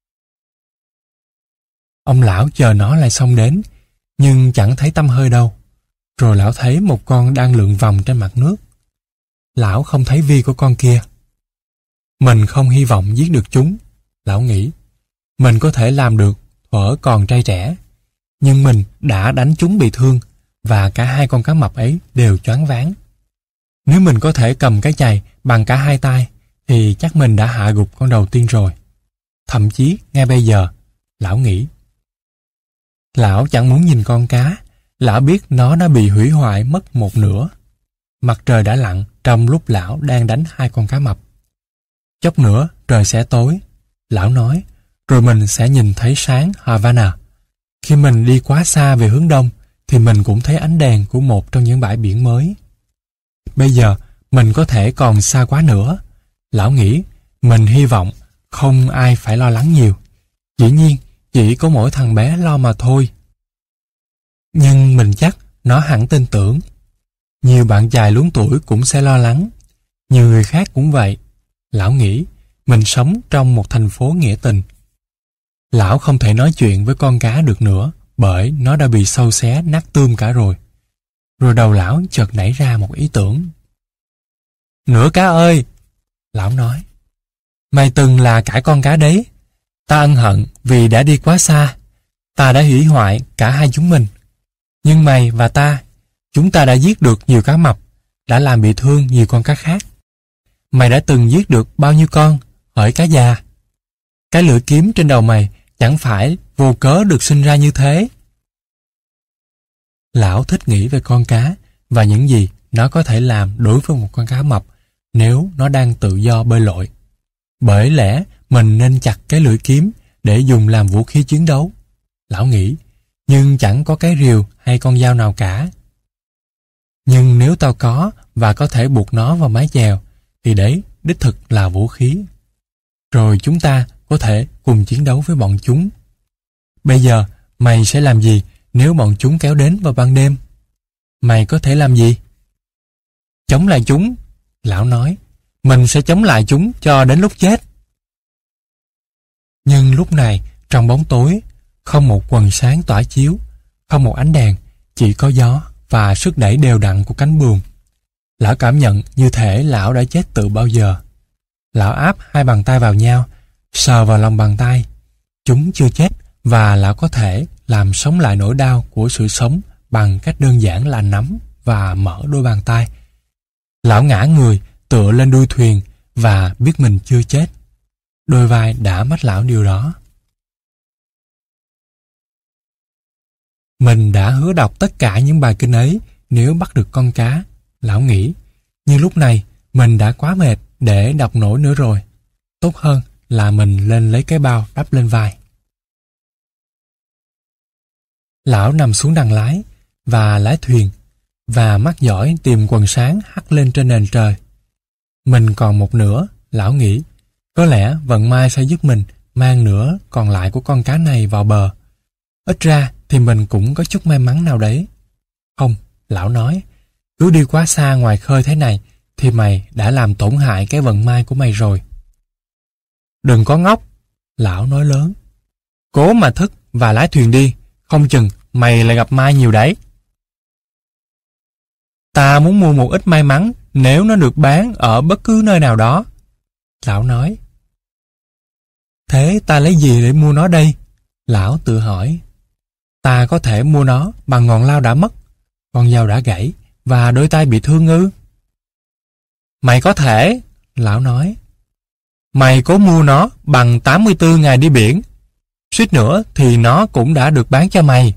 Ông lão chờ nó lại xông đến, nhưng chẳng thấy tăm hơi đâu. Rồi lão thấy một con đang lượn vòng trên mặt nước. Lão không thấy vi của con kia. Mình không hy vọng giết được chúng, lão nghĩ. Mình có thể làm được thuở còn trai trẻ, nhưng mình đã đánh chúng bị thương, và cả hai con cá mập ấy đều choáng váng. Nếu mình có thể cầm cái chày bằng cả hai tay, thì chắc mình đã hạ gục con đầu tiên rồi. Thậm chí ngay bây giờ, lão nghĩ. Lão chẳng muốn nhìn con cá, lão biết nó đã bị hủy hoại mất một nửa. Mặt trời đã lặn trong lúc lão đang đánh hai con cá mập. Chốc nữa trời sẽ tối, lão nói, rồi mình sẽ nhìn thấy sáng Havana. Khi mình đi quá xa về hướng đông, thì mình cũng thấy ánh đèn của một trong những bãi biển mới. Bây giờ, mình có thể còn xa quá nữa. Lão nghĩ, mình hy vọng không ai phải lo lắng nhiều. Dĩ nhiên, chỉ có mỗi thằng bé lo mà thôi. Nhưng mình chắc nó hẳn tin tưởng. Nhiều bạn trai luống tuổi cũng sẽ lo lắng. Nhiều người khác cũng vậy. Lão nghĩ, mình sống trong một thành phố nghĩa tình. Lão không thể nói chuyện với con cá được nữa, bởi nó đã bị sâu xé nát tươm cả rồi. Rồi đầu lão chợt nảy ra một ý tưởng. Nửa cá ơi! Lão nói. Mày từng là cả con cá đấy. Ta ân hận vì đã đi quá xa. Ta đã hủy hoại cả hai chúng mình. Nhưng mày và ta, chúng ta đã giết được nhiều cá mập, đã làm bị thương nhiều con cá khác. Mày đã từng giết được bao nhiêu con, hỡi cá già? Cái lưỡi kiếm trên đầu mày chẳng phải vô cớ được sinh ra như thế. Lão thích nghĩ về con cá và những gì nó có thể làm đối với một con cá mập nếu nó đang tự do bơi lội. Bởi lẽ mình nên chặt cái lưỡi kiếm để dùng làm vũ khí chiến đấu. Lão nghĩ, nhưng chẳng có cái rìu hay con dao nào cả. Nhưng nếu tao có và có thể buộc nó vào mái chèo, thì đấy đích thực là vũ khí. Rồi chúng ta có thể cùng chiến đấu với bọn chúng. Bây giờ, mày sẽ làm gì nếu bọn chúng kéo đến vào ban đêm? Mày có thể làm gì? Chống lại chúng, lão nói. Mình sẽ chống lại chúng cho đến lúc chết. Nhưng lúc này, trong bóng tối, không một quần sáng tỏa chiếu, không một ánh đèn, chỉ có gió và sức đẩy đều đặn của cánh buồm. Lão cảm nhận như thể lão đã chết từ bao giờ. Lão áp hai bàn tay vào nhau, sờ vào lòng bàn tay. Chúng chưa chết và lão có thể làm sống lại nỗi đau của sự sống bằng cách đơn giản là nắm và mở đôi bàn tay. Lão ngã người tựa lên đuôi thuyền và biết mình chưa chết. Đôi vai đã mách lão điều đó. Mình đã hứa đọc tất cả những bài kinh ấy nếu bắt được con cá, lão nghĩ. Nhưng lúc này mình đã quá mệt để đọc nổi nữa rồi. Tốt hơn là mình lên lấy cái bao đắp lên vai. Lão nằm xuống đằng lái và lái thuyền và mắt giỏi tìm quần sáng hắt lên trên nền trời. Mình còn một nửa, lão nghĩ. Có lẽ vận may sẽ giúp mình mang nửa còn lại của con cá này vào bờ. Ít ra thì mình cũng có chút may mắn nào đấy. Không, lão nói, cứ đi quá xa ngoài khơi thế này thì mày đã làm tổn hại cái vận may của mày rồi. Đừng có ngốc, lão nói lớn. Cố mà thức và lái thuyền đi, không chừng mày lại gặp may nhiều đấy. Ta muốn mua một ít may mắn nếu nó được bán ở bất cứ nơi nào đó, lão nói. Thế ta lấy gì để mua nó đây? Lão tự hỏi. Ta có thể mua nó bằng ngọn lao đã mất, con dao đã gãy và đôi tay bị thương ư? Mày có thể, lão nói. Mày cố mua nó bằng tám mươi tư ngày đi biển. Suýt nữa thì nó cũng đã được bán cho mày.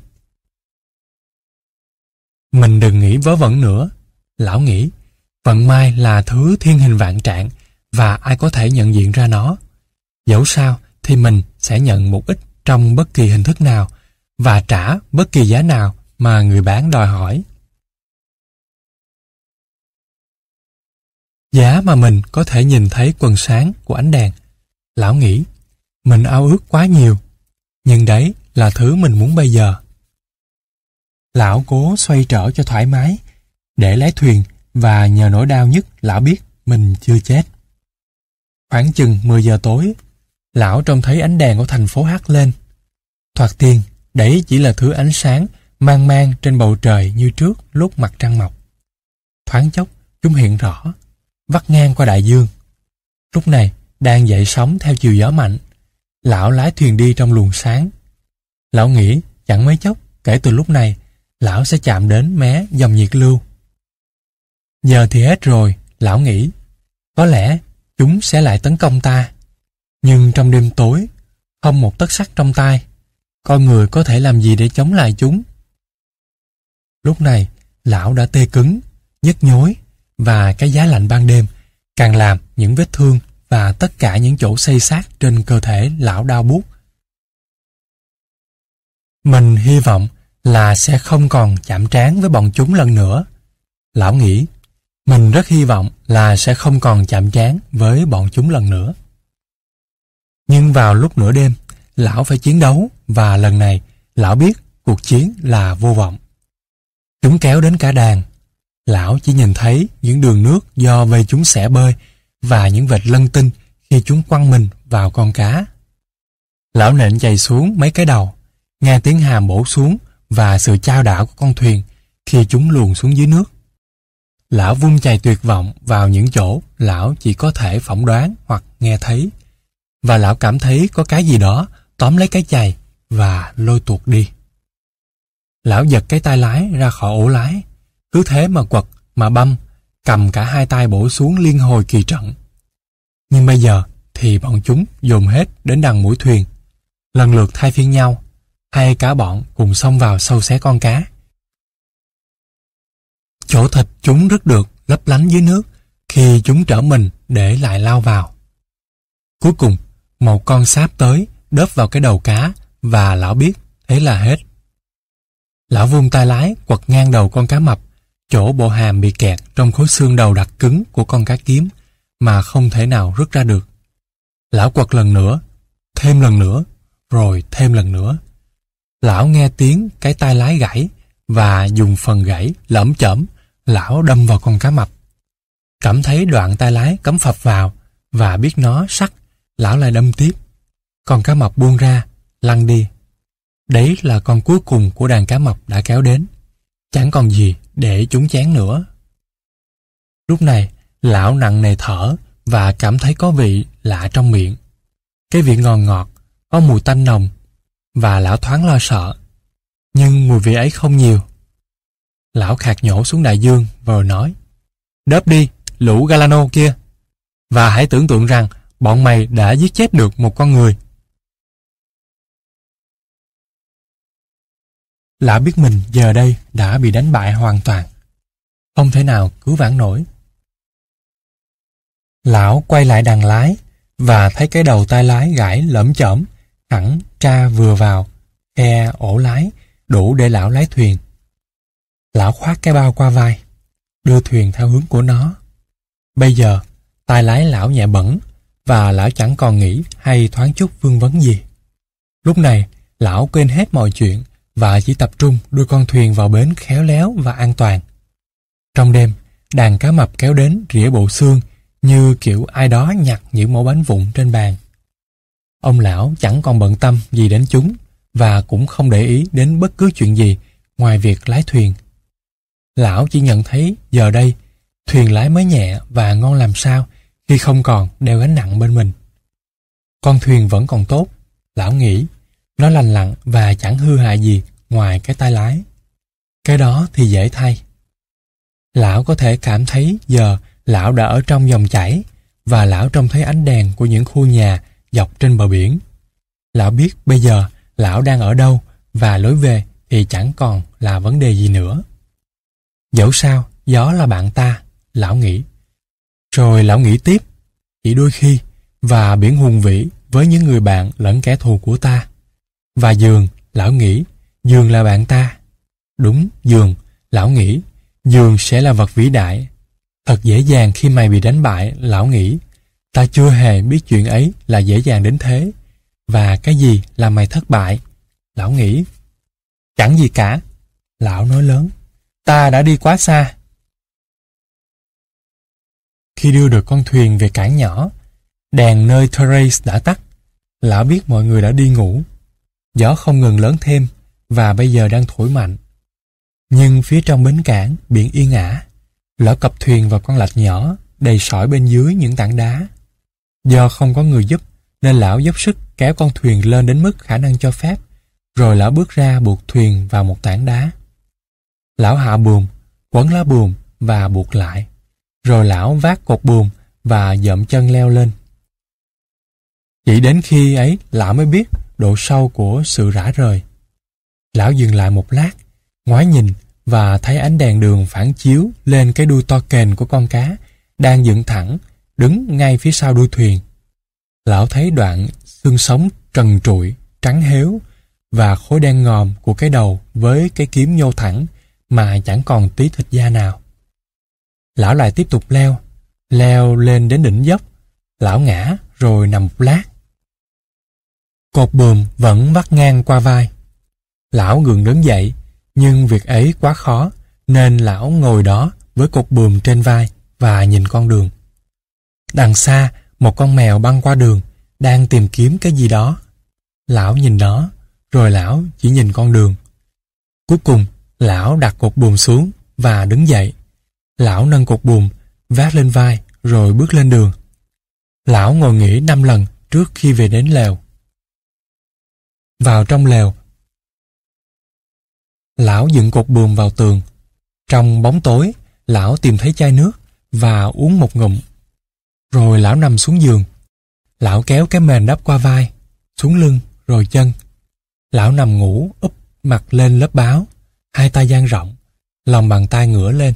Mình đừng nghĩ vớ vẩn nữa, lão nghĩ. Vận may là thứ thiên hình vạn trạng và ai có thể nhận diện ra nó. Dẫu sao thì mình sẽ nhận một ít trong bất kỳ hình thức nào và trả bất kỳ giá nào mà người bán đòi hỏi. Giá mà mình có thể nhìn thấy quần sáng của ánh đèn. Lão nghĩ, mình ao ước quá nhiều, nhưng đấy là thứ mình muốn bây giờ. Lão cố xoay trở cho thoải mái, để lái thuyền, và nhờ nỗi đau nhất lão biết mình chưa chết. Khoảng chừng mười giờ tối, lão trông thấy ánh đèn của thành phố hắt lên. Thoạt tiên, đấy chỉ là thứ ánh sáng mang mang trên bầu trời như trước lúc mặt trăng mọc. Thoáng chốc, chúng hiện rõ, vắt ngang qua đại dương. Lúc này, đang dậy sóng theo chiều gió mạnh. Lão lái thuyền đi trong luồng sáng. Lão nghĩ chẳng mấy chốc, kể từ lúc này, lão sẽ chạm đến mé dòng nhiệt lưu. Giờ thì hết rồi, lão nghĩ. Có lẽ chúng sẽ lại tấn công ta. Nhưng trong đêm tối, không một tấc sắt trong tay, con người có thể làm gì để chống lại chúng? Lúc này, lão đã tê cứng, nhức nhối, và cái giá lạnh ban đêm càng làm những vết thương và tất cả những chỗ xây xát trên cơ thể lão đau buốt. Mình hy vọng là sẽ không còn chạm trán với bọn chúng lần nữa. Lão nghĩ, mình rất hy vọng là sẽ không còn chạm trán với bọn chúng lần nữa. Nhưng vào lúc nửa đêm, lão phải chiến đấu, và lần này, lão biết cuộc chiến là vô vọng. Chúng kéo đến cả đàn. Lão chỉ nhìn thấy những đường nước do vây chúng xẻ bơi, và những vệt lân tinh khi chúng quăng mình vào con cá. Lão nện chày xuống mấy cái đầu, nghe tiếng hàm bổ xuống và sự chao đảo của con thuyền khi chúng luồn xuống dưới nước. Lão vung chày tuyệt vọng vào những chỗ lão chỉ có thể phỏng đoán hoặc nghe thấy, và lão cảm thấy có cái gì đó tóm lấy cái chày và lôi tuột đi. Lão giật cái tay lái ra khỏi ổ lái, cứ thế mà quật, mà băm, cầm cả hai tay bổ xuống liên hồi kỳ trận. Nhưng bây giờ thì bọn chúng dồn hết đến đằng mũi thuyền, lần lượt thay phiên nhau, hay cả bọn cùng xông vào sâu xé con cá. Chỗ thịt chúng rất được lấp lánh dưới nước khi chúng trở mình để lại lao vào. Cuối cùng, một con sáp tới đớp vào cái đầu cá, và lão biết thế là hết. Lão vung tay lái quật ngang đầu con cá mập, chỗ bộ hàm bị kẹt trong khối xương đầu đặc cứng của con cá kiếm mà không thể nào rút ra được. Lão quật lần nữa, thêm lần nữa, rồi thêm lần nữa. Lão nghe tiếng cái tay lái gãy, và dùng phần gãy lởm chởm, lão đâm vào con cá mập. Cảm thấy đoạn tay lái cắm phập vào, và biết nó sắc, lão lại đâm tiếp. Con cá mập buông ra, lăn đi. Đấy là con cuối cùng của đàn cá mập đã kéo đến. Chẳng còn gì để chúng chén nữa. Lúc này, lão nặng nề thở và cảm thấy có vị lạ trong miệng. Cái vị ngọt ngọt, có mùi tanh nồng, và lão thoáng lo sợ. Nhưng mùi vị ấy không nhiều. Lão khạc nhổ xuống đại dương rồi nói: "Đớp đi, lũ Galano kia, và hãy tưởng tượng rằng bọn mày đã giết chết được một con người." Lão biết mình giờ đây đã bị đánh bại hoàn toàn, không thể nào cứu vãn nổi. Lão quay lại đằng lái và thấy cái đầu tay lái gãy lởm chởm, hẳn tra vừa vào khe ổ lái, đủ để lão lái thuyền. Lão khoác cái bao qua vai, đưa thuyền theo hướng của nó. Bây giờ, tay lái lão nhẹ bẫng, và lão chẳng còn nghĩ hay thoáng chút vương vấn gì. Lúc này, lão quên hết mọi chuyện và chỉ tập trung đưa con thuyền vào bến khéo léo và an toàn. Trong đêm, đàn cá mập kéo đến rỉa bộ xương như kiểu ai đó nhặt những mẩu bánh vụn trên bàn. Ông lão chẳng còn bận tâm gì đến chúng, và cũng không để ý đến bất cứ chuyện gì ngoài việc lái thuyền. Lão chỉ nhận thấy giờ đây, thuyền lái mới nhẹ và ngon làm sao khi không còn đeo gánh nặng bên mình. Con thuyền vẫn còn tốt, lão nghĩ. Nó lành lặn và chẳng hư hại gì ngoài cái tay lái. Cái đó thì dễ thay. Lão có thể cảm thấy giờ lão đã ở trong dòng chảy, và lão trông thấy ánh đèn của những khu nhà dọc trên bờ biển. Lão biết bây giờ lão đang ở đâu, và lối về thì chẳng còn là vấn đề gì nữa. Dẫu sao, gió là bạn ta, lão nghĩ. Rồi lão nghĩ tiếp, chỉ đôi khi, và biển hùng vĩ với những người bạn lẫn kẻ thù của ta. Và giường, lão nghĩ, giường là bạn ta. Đúng, giường, lão nghĩ, giường sẽ là vật vĩ đại. Thật dễ dàng khi mày bị đánh bại, lão nghĩ. Ta chưa hề biết chuyện ấy là dễ dàng đến thế. Và cái gì làm mày thất bại? Lão nghĩ. Chẳng gì cả. Lão nói lớn. Ta đã đi quá xa. Khi đưa được con thuyền về cảng nhỏ, đèn nơi Therese đã tắt. Lão biết mọi người đã đi ngủ. Gió không ngừng lớn thêm và bây giờ đang thổi mạnh. Nhưng phía trong bến cảng, biển yên ả. Lão cập thuyền vào con lạch nhỏ, đầy sỏi bên dưới những tảng đá. Do không có người giúp, nên lão dốc sức kéo con thuyền lên đến mức khả năng cho phép, rồi lão bước ra buộc thuyền vào một tảng đá. Lão hạ buồm, quấn lá buồm và buộc lại. Rồi lão vác cột buồm và dậm chân leo lên. Chỉ đến khi ấy lão mới biết độ sâu của sự rã rời. Lão dừng lại một lát, ngoái nhìn và thấy ánh đèn đường phản chiếu lên cái đuôi to kềnh của con cá đang dựng thẳng, đứng ngay phía sau đuôi thuyền. Lão thấy đoạn xương sống trần trụi, trắng héo và khối đen ngòm của cái đầu với cái kiếm nhô thẳng mà chẳng còn tí thịt da nào. Lão lại tiếp tục leo, leo lên đến đỉnh dốc. Lão ngã rồi nằm một lát. Cột buồm vẫn vắt ngang qua vai. Lão gượng đứng dậy, nhưng việc ấy quá khó, nên lão ngồi đó với cột buồm trên vai và nhìn con đường. Đằng xa, một con mèo băng qua đường, đang tìm kiếm cái gì đó. Lão nhìn nó, rồi lão chỉ nhìn con đường. Cuối cùng, lão đặt cột buồm xuống và đứng dậy. Lão nâng cột buồm, vác lên vai, rồi bước lên đường. Lão ngồi nghỉ năm lần trước khi về đến lều. Vào trong lều, lão dựng cột buồm vào tường. Trong bóng tối, lão tìm thấy chai nước và uống một ngụm. Rồi lão nằm xuống giường. Lão kéo cái mền đắp qua vai, xuống lưng, rồi chân. Lão nằm ngủ úp mặt lên lớp báo, hai tay dang rộng, lòng bàn tay ngửa lên.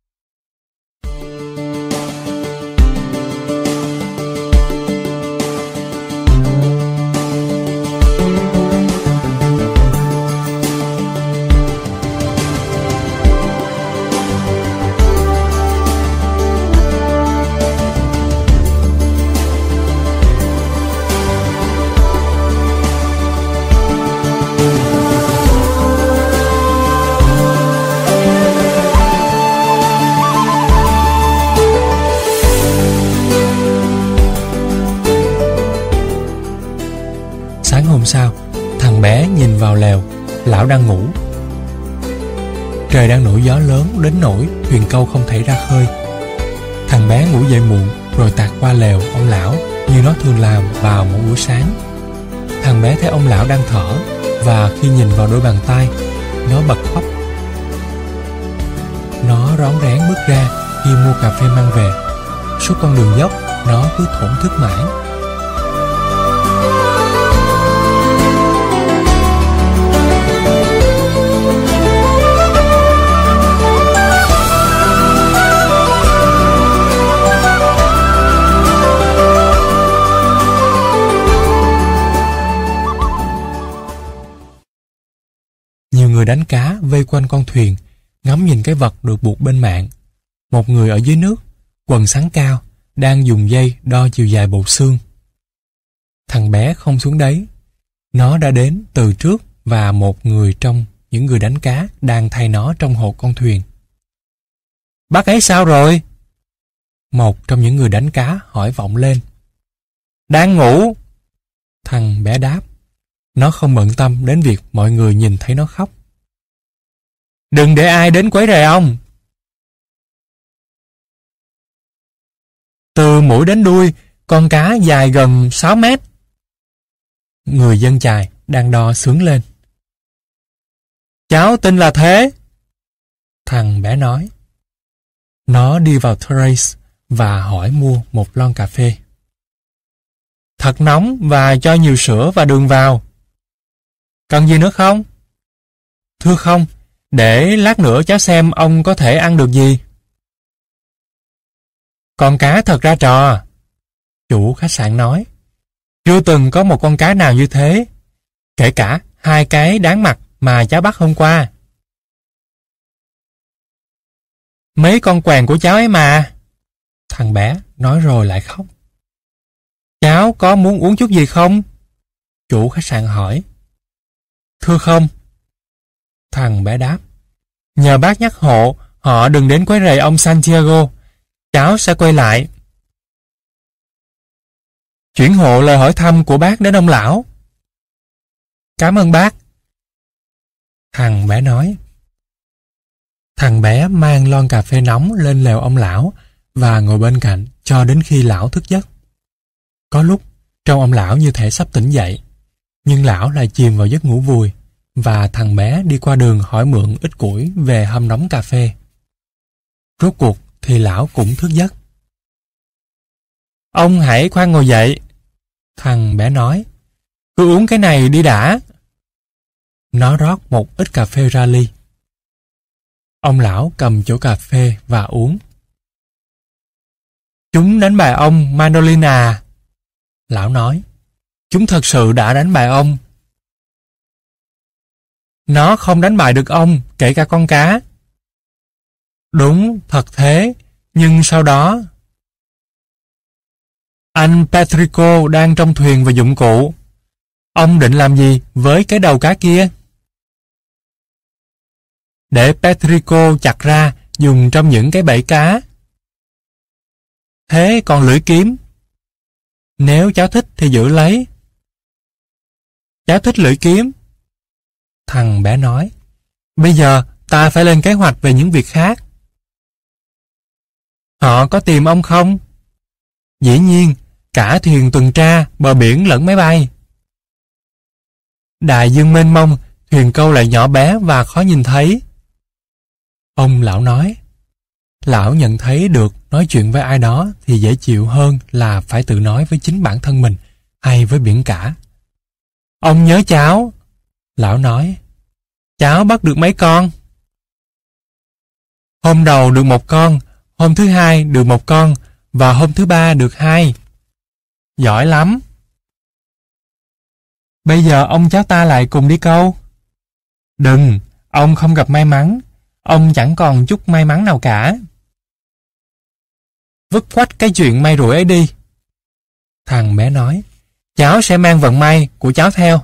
Hôm sau, thằng bé nhìn vào lều. Lão đang ngủ. Trời đang nổi gió lớn đến nỗi thuyền câu không thể ra khơi. Thằng bé ngủ dậy muộn rồi tạt qua lều ông lão như nó thường làm vào mỗi buổi sáng. Thằng bé thấy ông lão đang thở, và khi nhìn vào đôi bàn tay, nó bật khóc. Nó rón rén bước ra khi mua cà phê mang về. Suốt con đường dốc, nó cứ thổn thức mãi. Nhiều người đánh cá vây quanh con thuyền, ngắm nhìn cái vật được buộc bên mạn. Một người ở dưới nước, quần sáng cao, đang dùng dây đo chiều dài bộ xương. Thằng bé không xuống đấy. Nó đã đến từ trước và một người trong những người đánh cá đang thay nó trong hộ con thuyền. Bác ấy sao rồi? Một trong những người đánh cá hỏi vọng lên. Đang ngủ. Thằng bé đáp. Nó không bận tâm đến việc mọi người nhìn thấy nó khóc. Đừng để ai đến quấy rầy ông. Từ mũi đến đuôi, con cá dài gần sáu mét. Người dân chài đang đo sướng lên. Cháu tin là thế. Thằng bé nói. Nó đi vào Therese và hỏi mua một lon cà phê. Thật nóng và cho nhiều sữa và đường vào. Cần gì nữa không? Thưa không, để lát nữa cháu xem ông có thể ăn được gì. Con cá thật ra trò. Chủ khách sạn nói. Chưa từng có một con cá nào như thế. Kể cả hai cái đáng mặt mà cháu bắt hôm qua. Mấy con quèn của cháu ấy mà. Thằng bé nói rồi lại khóc. Cháu có muốn uống chút gì không? Chủ khách sạn hỏi. Thưa không. Thằng bé đáp. Nhờ bác nhắc hộ họ đừng đến quấy rầy ông Santiago. Cháu sẽ quay lại. Chuyển hộ lời hỏi thăm của bác đến ông lão. Cảm ơn bác. Thằng bé nói. Thằng bé mang lon cà phê nóng lên lều ông lão và ngồi bên cạnh cho đến khi lão thức giấc. Có lúc, trông ông lão như thể sắp tỉnh dậy, nhưng lão lại chìm vào giấc ngủ vùi, và thằng bé đi qua đường hỏi mượn ít củi về hâm nóng cà phê. Rốt cuộc thì lão cũng thức giấc. Ông hãy khoan ngồi dậy, thằng bé nói. Cứ uống cái này đi đã. Nó rót một ít cà phê ra ly. Ông lão cầm chỗ cà phê và uống. Chúng đánh bại ông Mandolin à? Lão nói. Chúng thật sự đã đánh bại ông. Nó không đánh bại được ông, kể cả con cá. Đúng, thật thế, nhưng sau đó... Anh Petrico đang trong thuyền và dụng cụ. Ông định làm gì với cái đầu cá kia? Để Petrico chặt ra dùng trong những cái bẫy cá. Thế còn lưỡi kiếm? Nếu cháu thích thì giữ lấy. Cháu thích lưỡi kiếm. Thằng bé nói. Bây giờ ta phải lên kế hoạch về những việc khác. Họ có tìm ông không? Dĩ nhiên, cả thuyền tuần tra, bờ biển lẫn máy bay. Đại dương mênh mông, thuyền câu lại nhỏ bé và khó nhìn thấy. Ông lão nói. Lão nhận thấy được nói chuyện với ai đó thì dễ chịu hơn là phải tự nói với chính bản thân mình hay với biển cả. Ông nhớ cháu. Lão nói. Cháu bắt được mấy con? Hôm đầu được một con, hôm thứ hai được một con và hôm thứ ba được hai. Giỏi lắm. Bây giờ ông cháu ta lại cùng đi câu. Đừng, ông không gặp may mắn. Ông chẳng còn chút may mắn nào cả. Vứt khoách cái chuyện may rủi ấy đi. Thằng bé nói. Cháu sẽ mang vận may của cháu theo.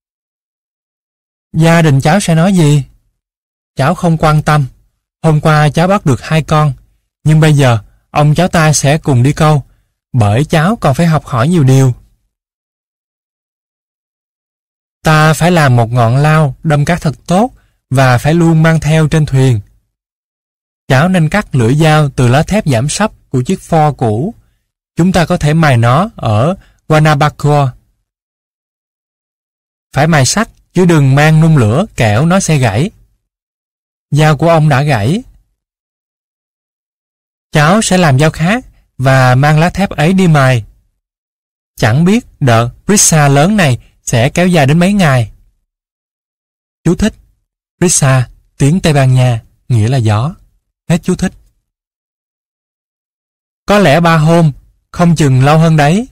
Gia đình cháu sẽ nói gì? Cháu không quan tâm. Hôm qua cháu bắt được hai con, nhưng bây giờ ông cháu ta sẽ cùng đi câu, bởi cháu còn phải học hỏi nhiều điều. Ta phải làm một ngọn lao đâm cát thật tốt và phải luôn mang theo trên thuyền. Cháu nên cắt lưỡi dao từ lá thép giảm xấp của chiếc Ford cũ. Chúng ta có thể mài nó ở Guanabacoa. Phải mài sắt, chứ đừng mang nung lửa kẻo nó sẽ gãy. Dao của ông đã gãy. Cháu sẽ làm dao khác và mang lá thép ấy đi mài. Chẳng biết đợt Brisa lớn này sẽ kéo dài đến mấy ngày. Chú thích. Brisa, tiếng Tây Ban Nha, nghĩa là gió. Hết chú thích. Có lẽ ba hôm, không chừng lâu hơn đấy.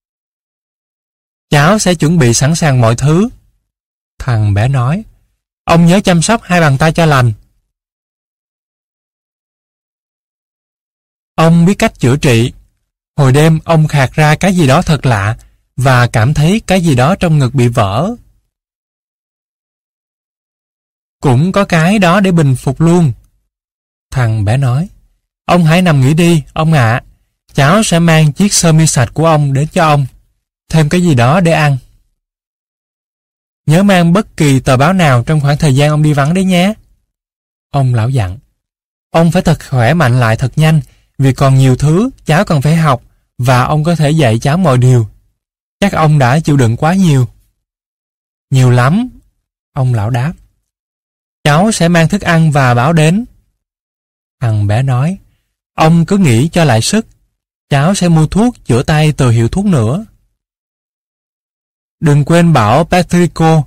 Cháu sẽ chuẩn bị sẵn sàng mọi thứ. Thằng bé nói. Ông nhớ chăm sóc hai bàn tay cho lành. Ông biết cách chữa trị. Hồi đêm ông khạc ra cái gì đó thật lạ và cảm thấy cái gì đó trong ngực bị vỡ. Cũng có cái đó để bình phục luôn. Thằng bé nói. Ông hãy nằm nghỉ đi, ông ạ. Cháu sẽ mang chiếc sơ mi sạch của ông đến cho ông. Thêm cái gì đó để ăn. Nhớ mang bất kỳ tờ báo nào trong khoảng thời gian ông đi vắng đấy nhé. Ông lão dặn. Ông phải thật khỏe mạnh lại thật nhanh, vì còn nhiều thứ cháu cần phải học và ông có thể dạy cháu mọi điều. Chắc ông đã chịu đựng quá nhiều. Nhiều lắm, ông lão đáp. Cháu sẽ mang thức ăn và báo đến. Thằng bé nói. Ông cứ nghĩ cho lại sức. Cháu sẽ mua thuốc chữa tay từ hiệu thuốc nữa. Đừng quên bảo Petrico.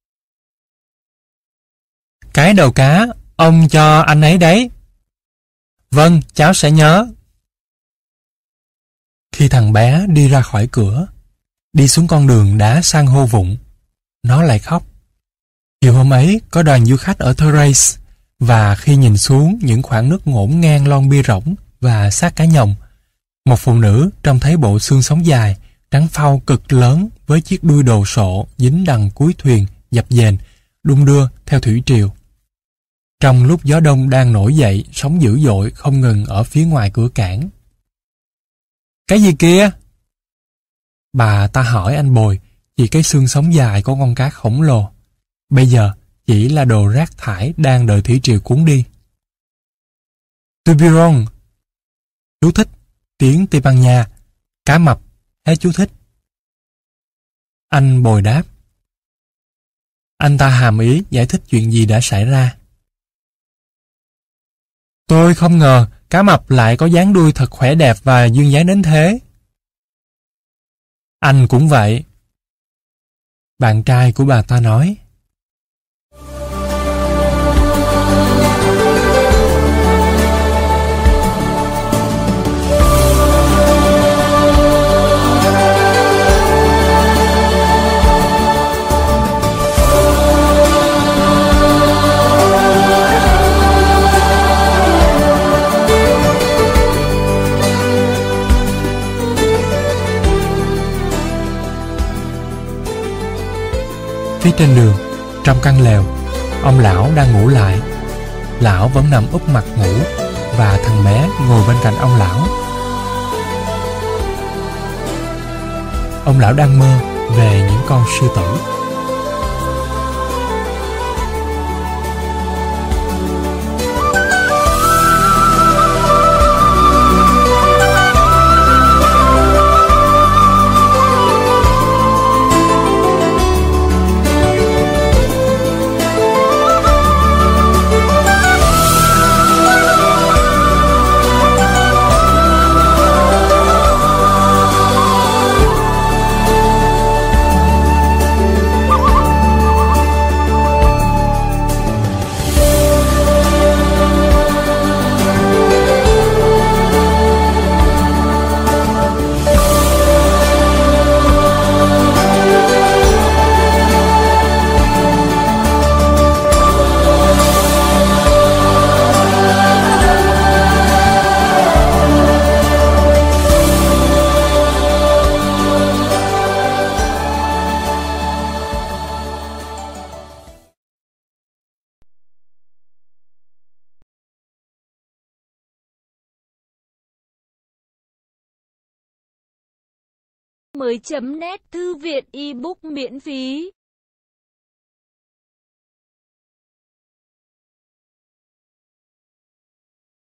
Cái đầu cá, ông cho anh ấy đấy. Vâng, cháu sẽ nhớ. Khi thằng bé đi ra khỏi cửa, đi xuống con đường đá san hô vụng, nó lại khóc. Chiều hôm ấy có đoàn du khách ở Thrace, và khi nhìn xuống những khoảng nước ngổn ngang lon bia rỗng và xác cá nhồng, Một phụ nữ trông thấy bộ xương sống dài, trắng phau cực lớn với chiếc đuôi đồ sộ dính đằng cuối thuyền dập dềnh, đung đưa theo thủy triều. Trong lúc gió đông đang nổi dậy, sóng dữ dội không ngừng ở phía ngoài cửa cảng. Cái gì kia? Bà ta hỏi anh Bồi, chỉ cái xương sống dài của con cá khổng lồ. Bây giờ chỉ là đồ rác thải đang đợi thủy triều cuốn đi. Tiburon. Chú thích, tiếng Tây Ban Nha, cá mập, hết chú thích. Anh Bồi đáp. Anh ta hàm ý giải thích chuyện gì đã xảy ra. Tôi không ngờ cá mập lại có dáng đuôi thật khỏe đẹp và duyên dáng đến thế. Anh cũng vậy. Bạn trai của bà ta nói. Phía trên đường, trong căn lều, ông lão đang ngủ lại. Lão vẫn nằm úp mặt ngủ và thằng bé ngồi bên cạnh ông lão. Ông lão đang mơ về những con sư tử. mới chấm net thư viện ebook miễn phí